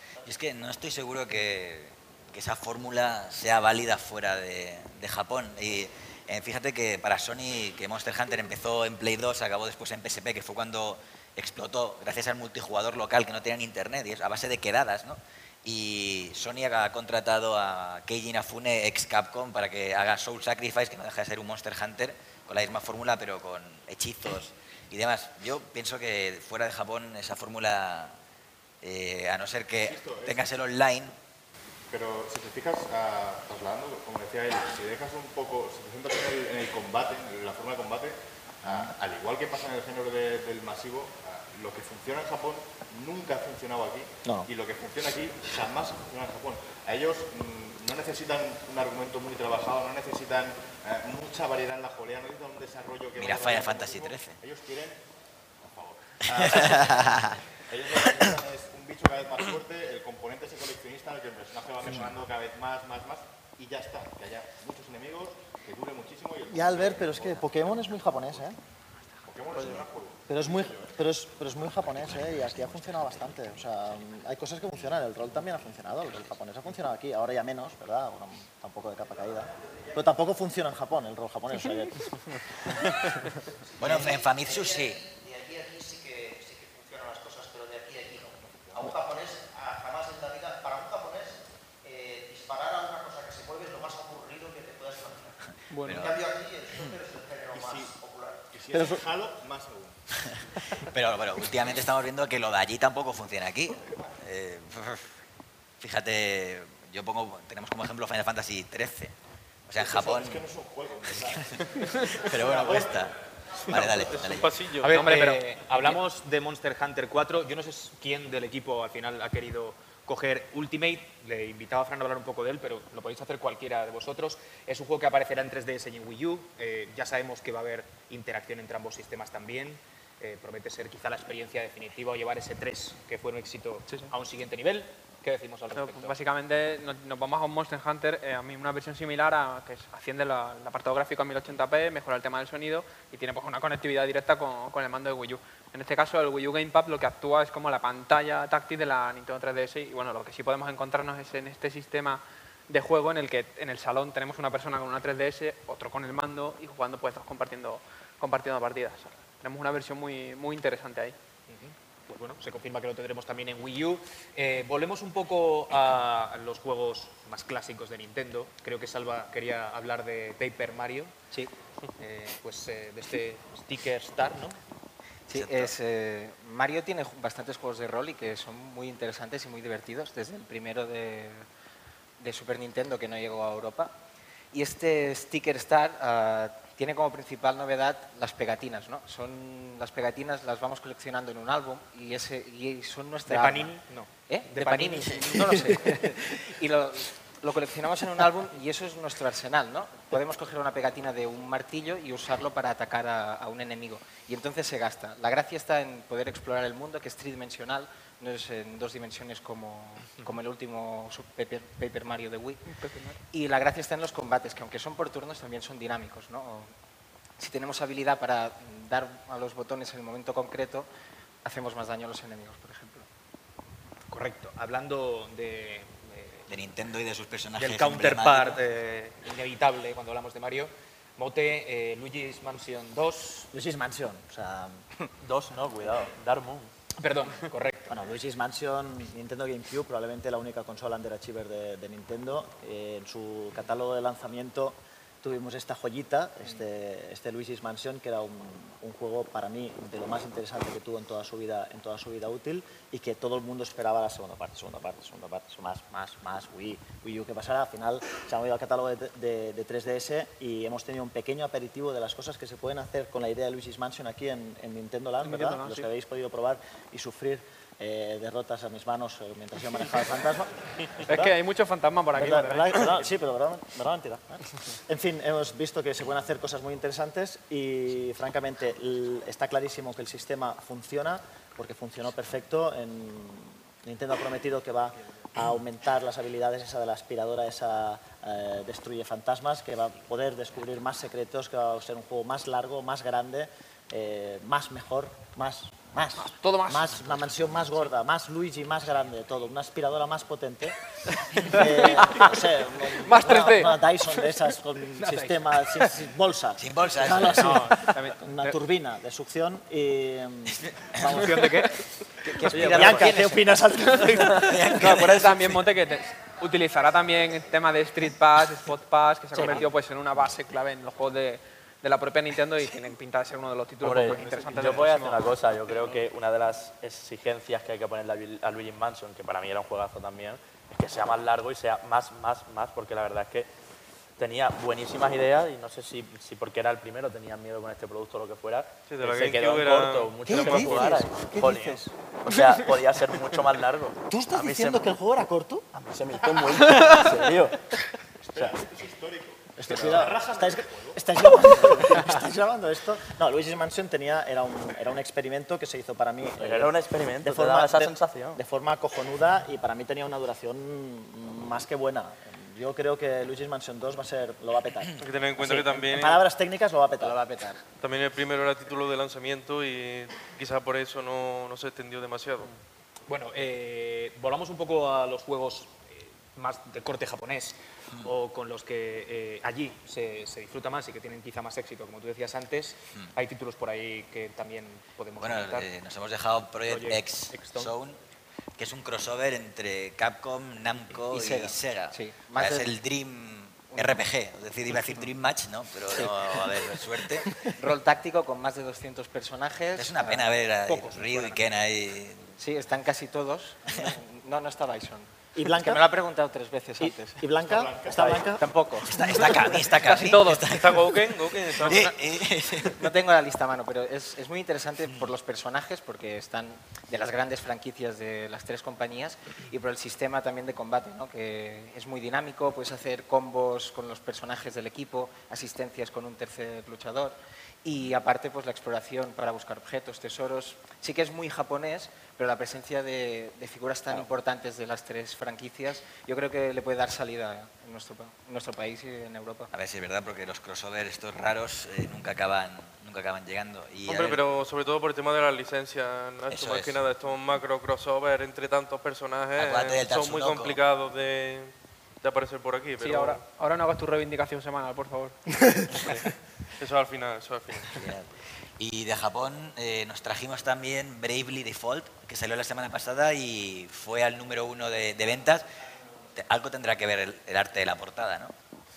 C: que no estoy seguro que, que esa fórmula sea válida fuera de, de Japón. Y eh, fíjate que para Sony, que Monster Hunter empezó en Play dos, acabó después en P S P, que fue cuando explotó, gracias al multijugador local que no tenían internet, y es a base de quedadas, ¿no? Y Sony ha contratado a Keiji Inafune, ex Capcom, para que haga Soul Sacrifice, que no deja de ser un Monster Hunter, con la misma fórmula, pero con hechizos y demás. Yo pienso que fuera de Japón esa fórmula, eh, a no ser que tengas el online...
H: Pero si te fijas, uh, trasladando, como decía él, si dejas un poco, si te centras en el, en el combate, en la forma de combate, uh, al igual que pasa en el género de, del masivo, uh, lo que funciona en Japón nunca ha funcionado aquí,
L: no.
H: Y lo que funciona aquí jamás ha funcionado en Japón. A ellos mmm, no necesitan un argumento muy trabajado, no necesitan uh, mucha variedad en la jolea, no necesitan un desarrollo que...
C: Mira Final Fantasy trece.
H: Ellos quieren... Por favor. Uh, ellos lo que necesitan es un bicho cada vez más fuerte, el componente ese coleccionista en el que el personaje va mejorando cada vez más, más, más, y ya está, que haya muchos enemigos, que dure muchísimo. Y el
L: ya, Albert, pero es que Pokémon es muy japonés, ¿eh?
H: Pokémon es un gran juego.
L: Pero es muy, pero es, pero es muy japonés, ¿eh? Y aquí ha funcionado bastante. O sea, hay cosas que funcionan. El rol también ha funcionado. El rol japonés ha funcionado aquí. Ahora ya menos, ¿verdad? Bueno, tampoco de capa caída. Pero tampoco funciona en Japón el rol japonés. O sea que...
C: Bueno, en Famitsu sí.
D: De aquí a aquí sí que, sí que funcionan las cosas, pero de aquí a aquí no. A un japonés, a, jamás en la vida, para un japonés, eh, disparar a una cosa que se mueve es lo más aburrido que te puedas imaginar.
H: Bueno.
D: En cambio aquí el shooter es el género más
H: si,
D: popular.
H: Y si
L: Pero
H: es
L: eso...
H: Halo, más aún.
C: Pero, pero últimamente estamos viendo que lo de allí tampoco funciona aquí. Eh, fíjate, yo pongo, tenemos como ejemplo Final Fantasy trece. O sea, en Japón...
H: Es que no es un juego, ¿verdad?
C: Pero bueno, cuesta. Vale, dale,
J: Es
C: dale.
J: un pasillo.
B: A ver,
K: Hombre,
B: eh,
K: pero-
B: hablamos de Monster Hunter cuatro. Yo no sé quién del equipo al final ha querido coger Ultimate. Le invitaba a Fran a hablar un poco de él, pero lo podéis hacer cualquiera de vosotros. Es un juego que aparecerá en tres D S y en Wii U. Eh, ya sabemos que va a haber interacción entre ambos sistemas también. Eh, promete ser quizá la experiencia definitiva o llevar ese tres, que fue un éxito,
K: Sí, sí.
B: a un siguiente nivel. ¿Qué decimos al
K: No,
B: respecto?
K: pues básicamente nos, nos vamos a un Monster Hunter, eh, a mí una versión similar a que es- asciende la- el apartado gráfico a mil ochenta p, mejora el tema del sonido y tiene pues una conectividad directa con, con el mando de Wii U. En este caso el Wii U Gamepad lo que actúa es como la pantalla táctil de la Nintendo tres D S y bueno, lo que sí podemos encontrarnos es en este sistema de juego en el que en el salón tenemos una persona con una tres D S, otro con el mando y jugando pues dos compartiendo, compartiendo partidas. Tenemos una versión muy, muy interesante ahí.
B: Pues bueno, se confirma que lo tendremos también en Wii U. Eh, volvemos un poco a los juegos más clásicos de Nintendo. Creo que Salva quería hablar de Paper Mario.
I: Sí.
B: Eh, pues eh, de este Sticker Star, ¿no?
I: Sí, es, eh, Mario tiene ju- bastantes juegos de rol y que son muy interesantes y muy divertidos, desde el primero de, de Super Nintendo que no llegó a Europa. Y este Sticker Star ah, tiene como principal novedad las pegatinas, ¿no? Son las pegatinas, las vamos coleccionando en un álbum y, ese, y son nuestra
B: ¿De
I: arma.
B: Panini? No.
I: ¿Eh?
B: ¿De
I: De,
B: Panini?
I: Panini, no lo sé. Y lo, lo coleccionamos en un álbum y eso es nuestro arsenal, ¿no? Podemos coger una pegatina de un martillo y usarlo para atacar a, a un enemigo. Y entonces se gasta. La gracia está en poder explorar el mundo, que es tridimensional, no es en dos dimensiones como, como el último Super Paper, Paper Mario de Wii. Y la gracia está en los combates, que aunque son por turnos, también son dinámicos, ¿no? Si tenemos habilidad para dar a los botones en el momento concreto, hacemos más daño a los enemigos, por ejemplo.
B: Correcto. Hablando de,
C: De Nintendo y de sus personajes
B: del counterpart
C: emblemáticos.
B: eh, inevitable cuando hablamos de Mario, Mote, eh, Luigi's Mansion dos.
L: Luigi's Mansion, o sea...
M: Dos, no, cuidado. Dark Moon.
B: Perdón, correcto.
L: Bueno, Luigi's Mansion, Nintendo GameCube, probablemente la única consola underachiever de, de Nintendo. Eh, en su catálogo de lanzamiento tuvimos esta joyita, este, este Luigi's Mansion, que era un, un juego para mí de lo más interesante que tuvo en toda su vida, en toda su vida útil y que todo el mundo esperaba la segunda parte, segunda parte, segunda parte, más, más, más, Wii, Wii U que pasara. Al final se ha movido al catálogo de, de, de tres D S y hemos tenido un pequeño aperitivo de las cosas que se pueden hacer con la idea de Luigi's Mansion aquí en, en Nintendo Land,
K: En
L: ¿verdad?
K: Nintendo Land,
L: Los
K: sí.
L: que habéis podido probar y sufrir eh, derrotas a mis manos eh, mientras yo manejaba el fantasma.
K: Es que hay muchos fantasmas por aquí.
L: ¿Verdad?
K: por
L: ¿Verdad?
K: ahí.
L: ¿Verdad? Sí, pero verdad, verdad mentira. En fin, hemos visto que se pueden hacer cosas muy interesantes y francamente l- está clarísimo que el sistema funciona porque funcionó perfecto. En... Nintendo ha prometido que va a aumentar las habilidades esa de la aspiradora, esa eh, destruye fantasmas, que va a poder descubrir más secretos, que va a ser un juego más largo, más grande, eh, más mejor, más Más.
K: Todo más.
L: Más, una mansión más gorda, más Luigi, más grande, todo. Una aspiradora más potente. Eh, no sé, un-
K: Más tres D.
L: Una, una Dyson de esas con
K: Una
L: sistema, sin, sin bolsa.
C: Sin bolsa,
L: Claro,
C: eso.
L: sí.
C: No,
K: también-
L: Una turbina de succión y... Vamos.
K: ¿Succión de qué?
L: ¿Qué aspiradora Bianca, tienes? ¿qué opinas al respecto?
K: No, por eso también Monte que te- utilizará también el tema de Street Pass, Spot Pass, que se ha
L: Sí.
K: convertido pues, en una base clave en los juegos de, de la propia Nintendo y tienen pinta de ser uno de los títulos
M: Hombre,
K: pues, interesantes
M: yo
K: del
M: voy a hacer
K: próximo-
M: una cosa. Yo creo que una de las exigencias que hay que ponerle a Lu- a Luigi's Mansion, que para mí era un juegazo también, es que sea más largo y sea más, más, más, porque la verdad es que tenía buenísimas ideas y no sé si, si porque era el primero tenían miedo con este producto o lo que fuera.
J: Sí, de la
M: se quedó en
J: GameCube era-
M: corto, mucho
L: ¿Qué
M: tiempo
L: dices?
M: jugar.
L: ¿Qué
M: Jolín.
L: dices?
M: O sea, podía ser mucho más largo.
L: ¿Tú estás
M: A mí se
L: diciendo
M: me-
L: que el juego era corto?
M: A mí se me hizo muy... ¿En serio? O sea,
L: Estoy cuidado. ¿Estáis, estáis, grabando, ¿Estáis grabando esto? No, Luigi's Mansion tenía, era, un, era un experimento que se hizo para mí.
M: Pero era un experimento,
L: de
M: te
L: forma,
M: daba esa
L: de-
M: sensación.
L: de forma cojonuda y para mí tenía una duración más que buena. Yo creo que Luigi's Mansion dos va a ser, lo va a petar.
J: Hay que tener en cuenta
L: Sí,
J: que también...
L: En palabras técnicas lo va a petar.
I: Lo va a petar.
J: También el primero era título de lanzamiento y quizás por eso no, no se extendió demasiado.
B: Bueno, eh, volvamos un poco a los juegos eh, más de corte japonés o con los que eh, allí se, se disfruta más y que tienen quizá más éxito, como tú decías antes. Hay títulos por ahí que también podemos
C: Bueno,
B: comentar.
C: eh, nos hemos dejado Project,
B: Project
C: X,
B: X Zone.
C: Zone, que es un crossover entre Capcom, Namco
I: Y
C: y,
I: Sega.
C: Sega.
I: Sí,
C: O
I: más
C: sea, es
I: de-
C: el Dream R P G, es decir, iba a decir Dream Match, ¿no? Pero no, a ver, suerte.
I: Rol táctico con más de doscientos personajes.
C: Es una pena ver a
I: Pocos,
C: Ryu y Ken ahí.
I: Sí, están casi todos. No, no está Bison.
L: ¿Y Blanca?
I: Es que me lo ha preguntado tres veces
L: ¿Y,
I: antes.
L: y Blanca? ¿Está Blanca?
I: Tampoco.
C: Está, está Kami, está Kami.
K: Casi todos.
J: Está Gouken, Gouken está...
C: Eh, eh,
I: No tengo la lista a mano, pero es, es muy interesante por los personajes, porque están de las grandes franquicias de las tres compañías, y por el sistema también de combate, ¿no? Que es muy dinámico, puedes hacer combos con los personajes del equipo, asistencias con un tercer luchador, y aparte pues la exploración para buscar objetos, tesoros. Sí que es muy japonés, pero la presencia de, de figuras tan importantes de las tres franquicias yo creo que le puede dar salida en nuestro, pa- en nuestro país y en Europa.
C: A ver si es verdad, porque los crossovers estos raros eh, nunca acaban nunca acaban llegando. Y, a
J: Hombre,
C: ver,
J: pero sobre todo por el tema de las licencias, Nacho,
C: Eso
J: más
C: es.
J: que nada, estos macro crossover entre tantos personajes
C: Acuérdate del
J: son muy
C: Tatsunoko.
J: complicados de, de aparecer por aquí. Pero
K: Sí, ahora, ahora no hagas tu reivindicación semanal, por favor.
J: Eso al final, eso al final.
C: Genial. Y de Japón eh, nos trajimos también Bravely Default, que salió la semana pasada y fue al número uno de, de ventas. Te- Algo tendrá que ver el, el arte de la portada, ¿no?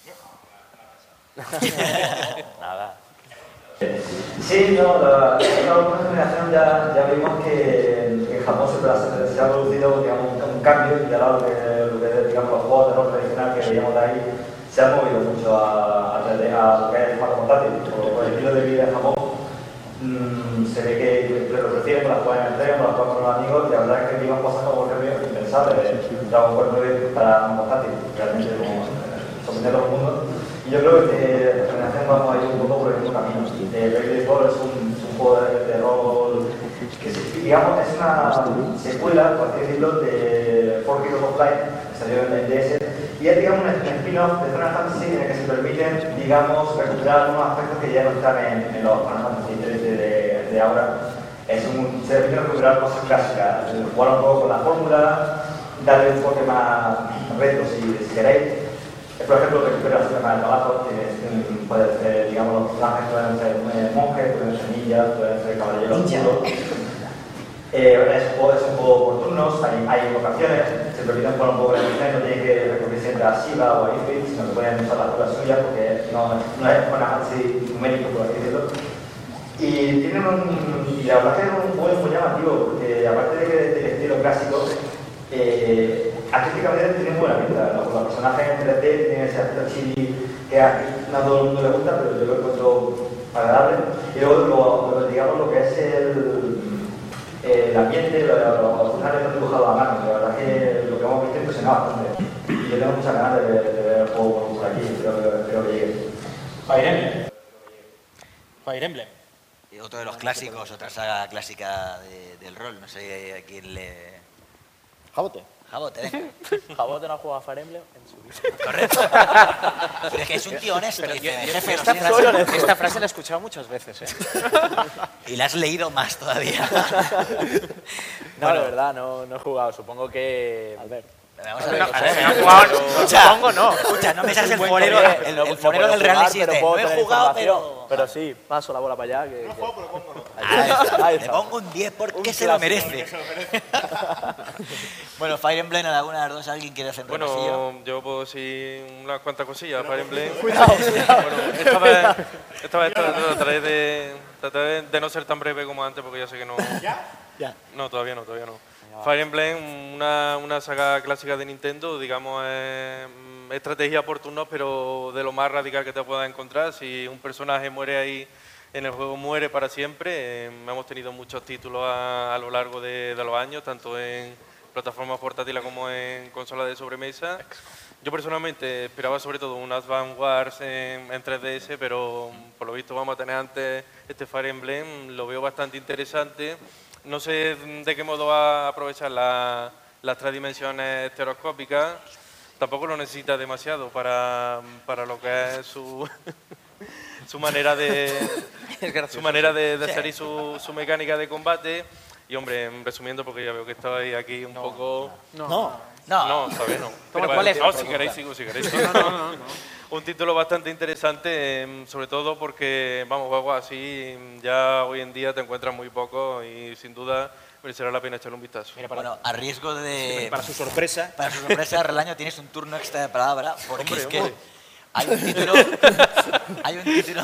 M: Nada.
E: Sí, no, la, la última generación ya, ya vimos que, que en Japón siempre ha- se ha producido digamos, un, un cambio y ahora lo que, lo que digamos, los juegos de rol tradicional que veíamos de ahí se han movido mucho a, a, tres D, a lo que es el formato portátil. Por, por el estilo de vida de Japón mmm, se ve que lo prefieren con las juegas en el tren, con las juegas con los amigos y la verdad es que vimos cosas como por ejemplo impensables. Dragon Ball nueve para un portátil, realmente como sorprender a todo el mundo. Y yo creo que la generación vamos a ir un poco por el mismo camino. Eh, Bravely Default es un, es un juego de, de rol que, digamos, es una secuela, por así decirlo, de Four Heroes of Light, que salió en el D S, y es, digamos, un spin-off de Final Fantasy en el que se permiten, digamos, recuperar algunos aspectos que ya no están en, en los Final Fantasy tres de, de, de ahora. Es un, se permite recuperar cosas clásicas, jugar un poco con la fórmula, darle un toque más reto si, si queréis. Por ejemplo, recupera el sistema de trabajo, que puede ser, digamos, los personajes pueden ser eh, monjes, pueden ser ninjas, pueden ser caballeros oscuros. Eh, es, un juego- es un juego por turnos, hay, hay vocaciones, se permiten jugar un poco de internet, no tienen que recurrir siempre a Shiva o a Ifrit, sino que pueden usar las cosas suyas porque no, no es una así numérico, por así decirlo. Y tienen un, y la verdad es que es un juego muy llamativo, porque aparte de que del estilo clásico, eh, artísticamente tiene buena pinta. Los, los personajes en tres D tienen ese aspecto chibi que a no a todo el mundo le gusta, pero yo lo encuentro agradable. Y luego, lo, lo, digamos, lo que es el, el ambiente, los, los personajes están dibujados a mano. La verdad es que lo que hemos visto impresiona bastante. Y yo tengo muchas ganas de ver, de ver el juego por aquí, creo, que- creo que llegue.
L: Fire Emblem. Fire Emblem.
C: Y otro de los clásicos, otra saga clásica de- del rol, no sé a quién le...
L: Jabote.
C: Jabote, venga.
M: Jabote no ha jugado a Fire Emblem en su vida.
C: Correcto. Pero es que es un tío honesto.
I: Pero
C: Dice,
I: yo- yo-
C: jefe,
I: esta,
C: no
I: frase,
C: soy honesto.
I: esta frase la he escuchado muchas veces. ¿eh?
C: Y la has leído más todavía.
M: No, de verdad, no, no he jugado. Supongo que... Albert.
C: Vamos
M: a
C: a
M: ver,
C: ver,
M: no,
C: a ver,
M: no he
C: no,
M: jugado,
C: no,
M: escucha,
C: supongo no. Escucha, no me seas el forero, el- el forero del Real
M: Pero
C: Existe.
M: puedo
C: No he
M: tener
C: jugado,
M: información.
C: pero-
M: Pero sí, paso la bola para allá. Que,
H: No juego, pero pongo nota.
C: Ahí está.
M: Ahí
C: Le
M: está.
C: pongo un diez porque
M: Un
C: se lo
M: clásico.
C: merece.
H: Porque se lo merece.
C: Bueno, Fire Emblem, alguna de las dos, ¿alguien quiere hacer un repasillo?
J: Bueno, yo puedo decir unas cuantas cosillas. Fire Emblem.
C: Cuidado, cuidado.
J: Bueno, esta vez, esta vez tra- trataré de, trataré de no ser tan breve como antes porque ya sé que no...
H: ¿Ya?
L: Ya.
J: No, todavía no, todavía no. Fire Emblem, una, una saga clásica de Nintendo, digamos, es mm, estrategia por turnos, pero de lo más radical que te puedas encontrar. Si un personaje muere ahí en el juego, muere para siempre. Eh, hemos tenido muchos títulos a, a lo largo de, de los años, tanto en plataformas portátiles como en consolas de sobremesa. Yo personalmente esperaba sobre todo un Advance Wars en, en tres D S, pero por lo visto vamos a tener antes este Fire Emblem, lo veo bastante interesante. No sé de qué modo va a aprovechar la- las tres dimensiones estereoscópicas. Tampoco lo necesita demasiado para, para lo que es su, su manera de su manera de, de
C: Sí.
J: hacer y su, su mecánica de combate. Y hombre, resumiendo, porque ya veo que estabais aquí un poco...
L: No.
C: No.
J: No, todavía no.
I: Bueno,
J: Pero
I: ¿cuál es?
J: No, si queréis sigo, si queréis sigo.
K: No, no, no.
J: Un título bastante interesante, em, sobre todo porque, vamos, juegos así em, ya hoy en día te encuentras muy poco y sin duda merecerá la pena echarle un vistazo.
C: Bueno, a riesgo de...
B: Para su sorpresa.
C: Para su sorpresa, Relaño, tienes un turno extra de palabra, porque
J: Hombre,
C: es que
J: hombre.
C: hay un título... hay un título...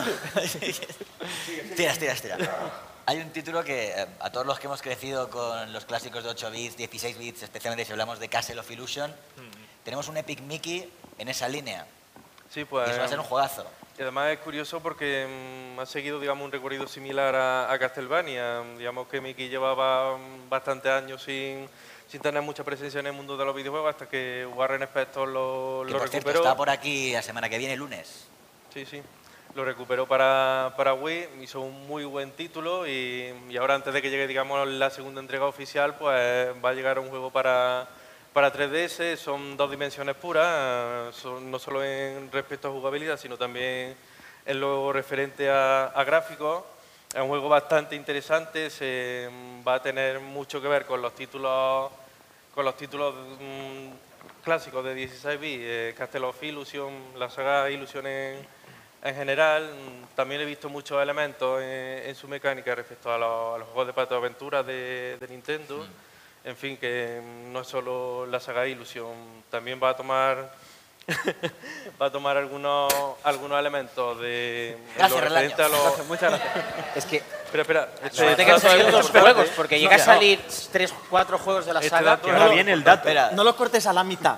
C: Tira, tira, tira. Hay un título que eh, a todos los que hemos crecido con los clásicos de ocho bits, dieciséis bits, especialmente si hablamos de Castle of Illusion, tenemos un Epic Mickey en esa línea.
J: Sí, pues...
C: Y eso va a ser un juegazo.
J: Y además es curioso porque mm, ha seguido, digamos, un recorrido similar a, a Castlevania. Digamos que Mickey llevaba mm, bastantes años sin, sin tener mucha presencia en el mundo de los videojuegos hasta que Warren Spector lo,
C: Que
J: lo
C: por cierto,
J: recuperó.
C: está por aquí la semana que viene, lunes.
J: Sí, sí. Lo recuperó para, para Wii, hizo un muy buen título y, y ahora antes de que llegue, digamos, la segunda entrega oficial, pues va a llegar un juego para, para tres D S. Son dos dimensiones puras, eh, son- no solo en respecto a jugabilidad, sino también en lo referente a, a gráficos. Es un juego bastante interesante, se, va a tener mucho que ver con los títulos, con los títulos mm, clásicos de dieciséis bits, eh, Castle of Illusion, la saga Illusion en en general. mm, También he visto muchos elementos en, en su mecánica respecto a los, a los juegos de pato de aventura de, de Nintendo. En fin, que mm, no es solo la saga Illusion, también va a tomar va a tomar algunos, algunos elementos de
C: Gracias,
J: lo referente a
C: Relaño.
J: los...
K: Gracias, muchas gracias.
I: Es que
J: Espera, espera. Este
I: suerte que han
J: dato es
I: salido
J: muy
I: dos
J: importante.
I: juegos, porque llega a
J: No,
I: salir tres, cuatro juegos de la
J: Este
I: saga.
J: dato
I: que
J: es
I: ahora
J: muy
B: viene el dato.
C: Espera,
L: No lo cortes a la mitad.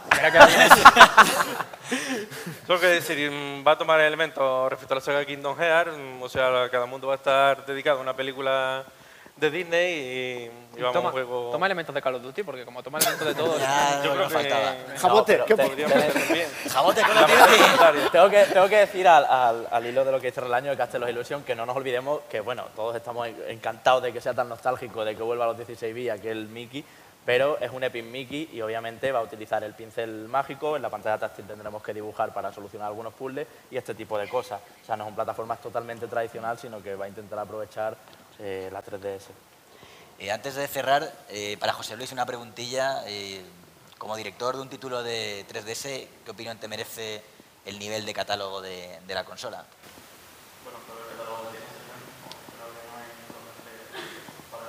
J: Solo que decir, mm, va a tomar elementos respecto a la saga Kingdom Hearts, mm, o sea, cada mundo va a estar dedicado a una película de Disney y, y vamos a
K: Toma,
J: un juego...
K: toma elementos de Call of Duty, porque como toma elementos de todo...
C: ya
J: Yo
C: no
J: creo
C: nos faltaba.
J: que...
L: Jabote,
M: No,
L: ¿qué
M: pero
J: Podríamos hacer bien.
C: Jabote con
J: La
C: lo
J: parte
C: que
J: secundaria.
M: Tengo que, tengo que decir al, al- al hilo de lo que dice Relaño de Castle of Illusion que no nos olvidemos que, bueno, todos estamos encantados de que sea tan nostálgico, de que vuelva a los dieciséis bits aquel Mickey, pero es un Epic Mickey y obviamente va a utilizar el pincel mágico. En la pantalla táctil tendremos que dibujar para solucionar algunos puzzles y este tipo de cosas. O sea, no es un plataforma totalmente tradicional, sino que va a intentar aprovechar eh, la tres D S.
C: Eh, antes de cerrar, eh, para José Luis una preguntilla. Eh, como director de un título de tres D S, ¿qué opinión te merece el nivel de catálogo de, de la consola?
E: Bueno, pero el catálogo de creo que no hay donde para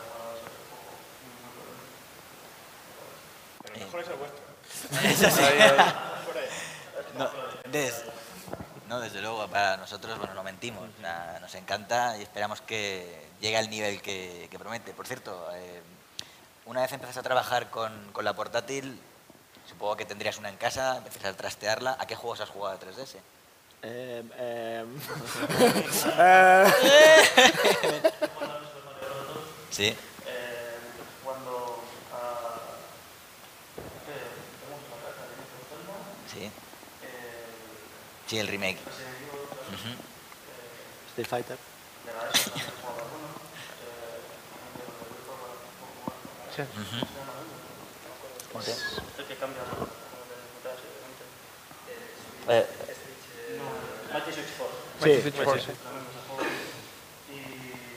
H: Pero el mejor es el vuestro.
C: Eso sí.
J: Ahí, ahí.
H: Por ahí.
C: No, des- no, desde luego, para nosotros, bueno, no mentimos, na- nos encanta y esperamos que llegue al nivel que, que promete. Por cierto, eh, una vez empezaste a trabajar con, con la portátil, supongo que tendrías una en casa, empezaste a trastearla. ¿A qué juegos has jugado de tres D S?
L: Eh, eh, eh,
C: Sí.
E: Eh, cuando a... ¿Qué? Tenemos una carta de Nico Zelda,
C: Sí.
E: eh,
C: Sí, el remake.
E: Resident Evil,
C: Ujú.
L: Street Fighter.
E: de la S, también he jugado alguno, eh, también de los de Wii, un poco más,
K: Sí.
C: Ujú.
L: Monte.
N: El que cambia la
L: Eh,
N: Mighty Switch Force.
L: Sí.
N: Mighty Switch
L: Force,
N: Force.
L: sí.
N: Y...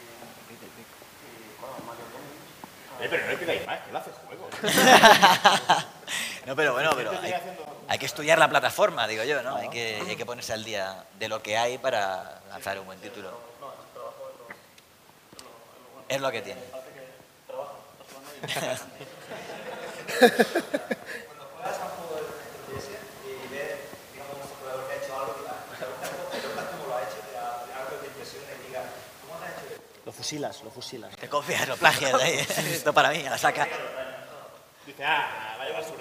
N: y bueno, Mario Tennis.
H: Eh, pero no le pidáis más, que él hace juegos.
C: No, pero bueno, pero hay, hay que estudiar la plataforma, digo yo, ¿no? Hay que, hay que ponerse al día de lo que hay para lanzar un buen título. Es lo que tiene.
L: Lo fusilas, lo fusilas.
C: Te copias, lo plagias de ahí. Esto para mí, a la saca.
H: Dice, ah, vaya basura.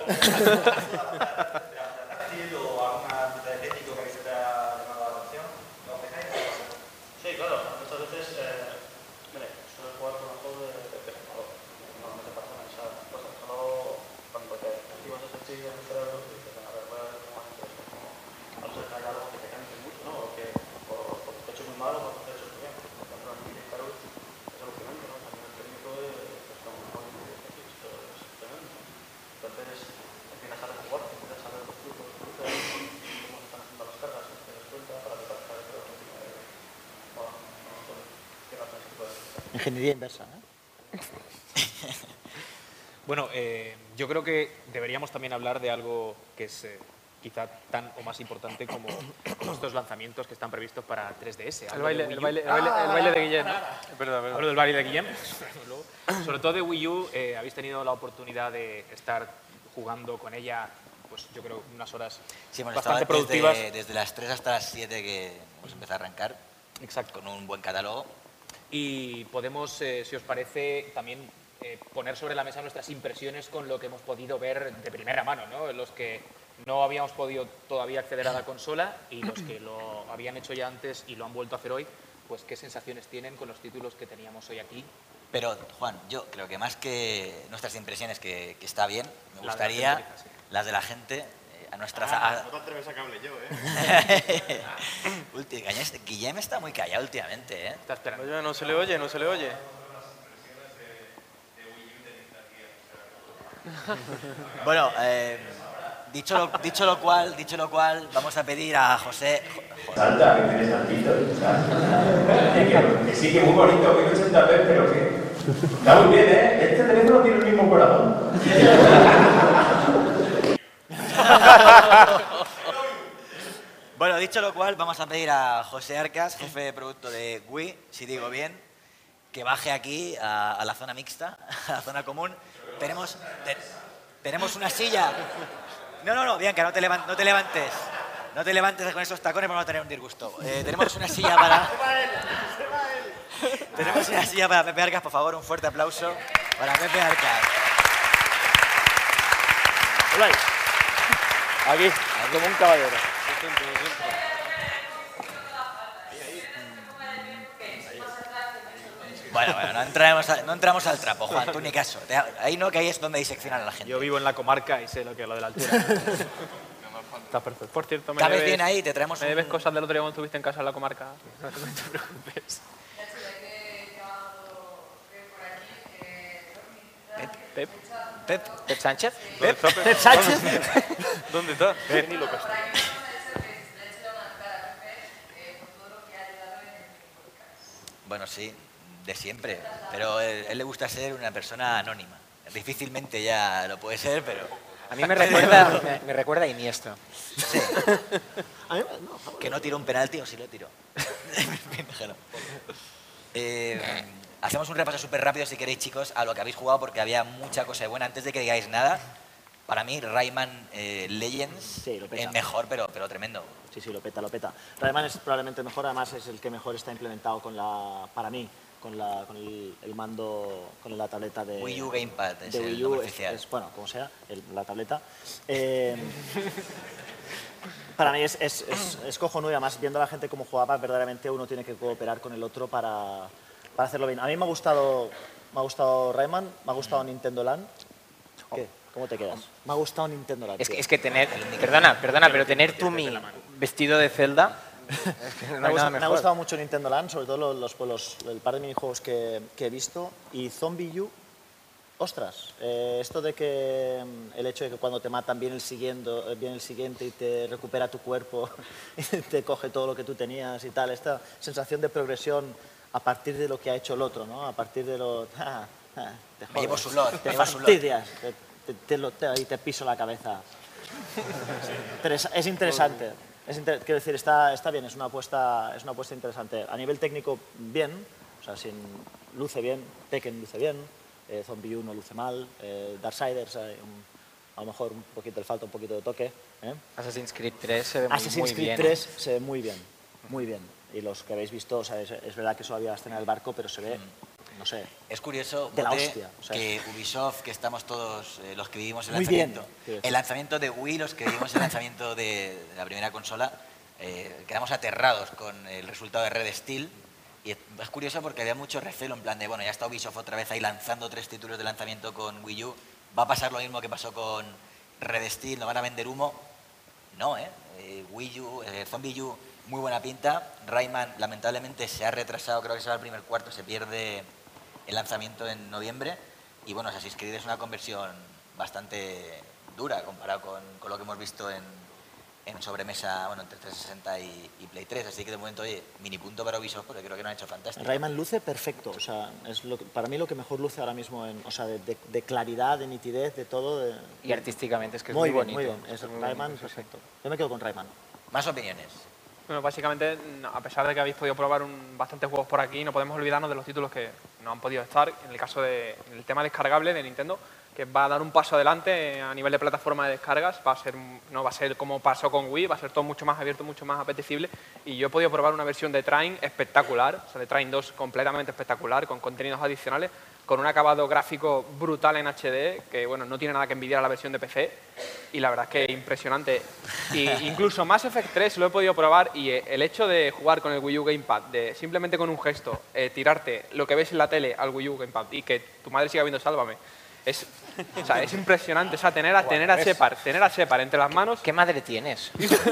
D: ¿O alguna cita de técnico que se te ha llamado la atención? ¿Lo fijáis?
N: Sí, claro. Muchas veces, eh, mire, suelo jugar con un juego de pescador. Normalmente para analizar cosas. Solo cuando te activas ese chip en el cerebro, dices, a ver, voy a ver cómo haces esto. Como, a no ser que haya algo que te cante mucho, ¿no? O que o, o te he hecho muy mal o te he hecho muy bien. Por ejemplo, en el Carus es alucinante, ¿no? A nivel técnico es como un juego de esto es tremendo. Entonces, empiezas a rejugar, empiezas a ver los trucos, los trucos, cómo se están haciendo las cargas, te das cuenta para que parezca de todo.
L: Ingeniería inversa, ¿eh?
B: Bueno, eh, yo creo que deberíamos también hablar de algo que es eh, quizá tan o más importante como, como estos lanzamientos que están previstos para tres D S.
K: El baile, el, baile, el, baile, el baile de Guillem, ¿no?
B: Es verdad, verdad. Hablo del baile de Guillem. Sobre todo de Wii U, eh, habéis tenido la oportunidad de estar jugando con ella, pues yo creo, unas horas
C: Sí, hemos
B: bastante
C: estado
B: productivas.
C: desde, desde las tres hasta las siete que hemos empezado a arrancar.
B: Exacto.
C: Con un buen catálogo.
B: Y podemos, eh, si os parece, también eh, poner sobre la mesa nuestras impresiones con lo que hemos podido ver de primera mano, ¿no? Los que no habíamos podido todavía acceder a la consola y los que lo habían hecho ya antes y lo han vuelto a hacer hoy, pues qué sensaciones tienen con los títulos que teníamos hoy aquí.
C: Pero, Juan, yo creo que más que nuestras impresiones, que, que está bien, me
B: Las de la
C: gustaría
B: gente, sí.
C: las de la gente, eh, a nuestra...
H: Ah,
C: a-
H: no te atreves a que hable yo, ¿eh?
C: Ulti- Guillem- Guillem está muy callado últimamente, ¿eh?
B: Está esperando.
J: Oye, no se le oye, no se le oye.
C: Bueno, eh, dicho, lo, dicho lo cual, dicho lo cual, vamos a pedir a José...
O: Salta, que tienes saltito. Que sí, que muy bonito, que ochenta p, pero que... Está muy bien, ¿eh? Este teléfono tiene el mismo corazón.
C: Bueno, dicho lo cual, vamos a pedir a José Arcas, jefe de producto de Wii, si digo bien, que baje aquí a, a la zona mixta, a la zona común. Tenemos, te- tenemos una silla. No, no, no, Bianca, no te, levan- no te levantes. No te levantes con esos tacones, vamos a tener un disgusto. Eh, tenemos una silla para... tenemos una silla para Pepe Arcas, por favor, un fuerte aplauso para Pepe Arcas.
M: Hola. Aquí, como un caballero.
C: Bueno, bueno, no entramos, a- no entramos al trapo, Juan, tú ni caso. Te- Ahí no, que ahí es donde diseccionan a la gente.
B: Yo vivo en la comarca y sé lo que es lo de la altura.
K: Está perfecto. Por cierto, me
C: ¿Cabes
K: debes-
C: bien ahí? Te traemos
K: Me debes
C: un-
K: cosas del otro día cuando estuviste en casa en la comarca. No te preocupes.
C: Pep. Pep.
I: ¿Pep Sánchez?
C: Pep.
I: ¿Pep Sánchez?
J: ¿Dónde está?
I: Pep.
J: Ni lo que está.
C: Bueno, sí, de siempre. Pero él, él le gusta ser una persona anónima. Difícilmente ya lo puede ser, pero...
I: A mí me recuerda, me, me recuerda a Iniesta.
C: Sí. Que no tiró un penalti o sí lo tiró. Déjalo. Eh, hacemos un repaso súper rápido, si queréis, chicos, a lo que habéis jugado, porque había mucha cosa buena. Antes de que digáis nada, para mí, Rayman eh, Legends
L: Sí, lo peta.
C: es mejor, pero, pero tremendo.
L: Sí, sí, lo peta, lo peta. Rayman es probablemente mejor, además es el que mejor está implementado con la, para mí, con, la, con el, el mando, con la tableta de
C: Wii U Gamepad es
L: de
C: el
L: Wii U,
C: nombre
L: es,
C: oficial.
L: es, bueno, como sea, el- la tableta. Eh, para mí es, es, es, es cojonudo, además viendo a la gente cómo jugaba, verdaderamente uno tiene que cooperar con el otro para, para hacerlo bien. A mí me ha gustado, me ha gustado Rayman, me ha gustado Nintendo Land. ¿Qué? ¿Cómo te quedas? Me ha gustado Nintendo Land.
I: Es que,
L: tío.
I: es que tener, perdona, perdona, pero tener tu Mi vestido de Zelda, es que no
L: Me
I: hay
L: ha,
I: nada
L: gustado, me ha
I: mejor.
L: gustado mucho Nintendo Land, sobre todo los, los, los- el par de minijuegos que, que he visto. Y Zombie U, ostras, eh, esto de que mm, el hecho de que cuando te matan viene el, siguiendo, eh, viene el siguiente y te recupera tu cuerpo y te coge todo lo que tú tenías y tal, esta sensación de progresión a partir de lo que ha hecho el otro, ¿no? A partir de lo... Ah, ah, te
C: Me llevo su lot,
L: te
C: me llevo su lot.
L: fastidias, te, te, te, lo- te- y te piso la cabeza. Interesa- es interesante. Es inter- quiero decir, está, está bien, es una, apuesta, es una apuesta interesante. A nivel técnico, bien, o sea, sin, luce bien, Tekken luce bien, eh, Zombie uno luce mal, eh, Darksiders, eh, un- a lo mejor un poquito, le falta un poquito de toque. ¿eh?
I: Assassin's Creed tres se ve muy,
L: Assassin's
I: muy
L: Creed
I: bien.
L: tres se ve muy bien, muy bien. Y los que habéis visto, o sea, es, es verdad que solo había la escena del barco, pero se ve, no sé,
C: Es curioso
L: de la
C: Bote,
L: hostia. O sea,
C: que Ubisoft, que estamos todos eh, los que vivimos el
L: Muy bien,
C: lanzamiento,
L: quiero decir.
C: el lanzamiento de Wii, los que vivimos el lanzamiento de, de la primera consola, eh, quedamos aterrados con el resultado de Red Steel. Y es es curioso porque había mucho recelo en plan de, bueno, ya está Ubisoft otra vez ahí lanzando tres títulos de lanzamiento con Wii U. ¿Va a pasar lo mismo que pasó con Red Steel? ¿No van a vender humo? No, ¿eh? Eh, Wii U, eh, Zombie U, muy buena pinta. Rayman, lamentablemente, se ha retrasado, creo que se va al primer cuarto, se pierde el lanzamiento en noviembre. Y bueno, Assassin's Creed es una conversión bastante dura comparado con, con lo que hemos visto en, en sobremesa, bueno, entre trescientos sesenta y, y Play tres. Así que de momento, oye, mini punto para Ubisoft, porque creo que lo han hecho fantástico.
L: Rayman luce perfecto, o sea, es lo que- para mí lo que mejor luce ahora mismo, en, o sea, de, de- de claridad, de nitidez, de todo. de-
I: Y artísticamente es que es
L: muy
I: muy
L: bien,
I: bonito.
L: Muy bien, es
I: Es muy
L: Rayman
I: bonito, sí.
L: perfecto. Yo me quedo con Rayman.
C: Más opiniones.
K: Bueno, básicamente, a pesar de que habéis podido probar un, bastantes juegos por aquí, no podemos olvidarnos de los títulos que no han podido estar. En el caso del tema descargable de Nintendo, que va a dar un paso adelante a nivel de plataforma de descargas, va a ser, no va a ser como pasó con Wii, va a ser todo mucho más abierto, mucho más apetecible. Y yo he podido probar una versión de Train espectacular, o sea, de Train dos completamente espectacular, con contenidos adicionales, con un acabado gráfico brutal en H D, que bueno, no tiene nada que envidiar a la versión de P C, y la verdad es que impresionante. Y incluso Mass Effect tres lo he podido probar, y eh, el hecho de jugar con el Wii U Gamepad, de simplemente con un gesto, eh, tirarte lo que ves en la tele al Wii U Gamepad y que tu madre siga viendo Sálvame, es, o sea, es impresionante. O sea, tener a, tener a Shepard, tener a Shepard entre las manos...
I: ¿Qué madre tienes?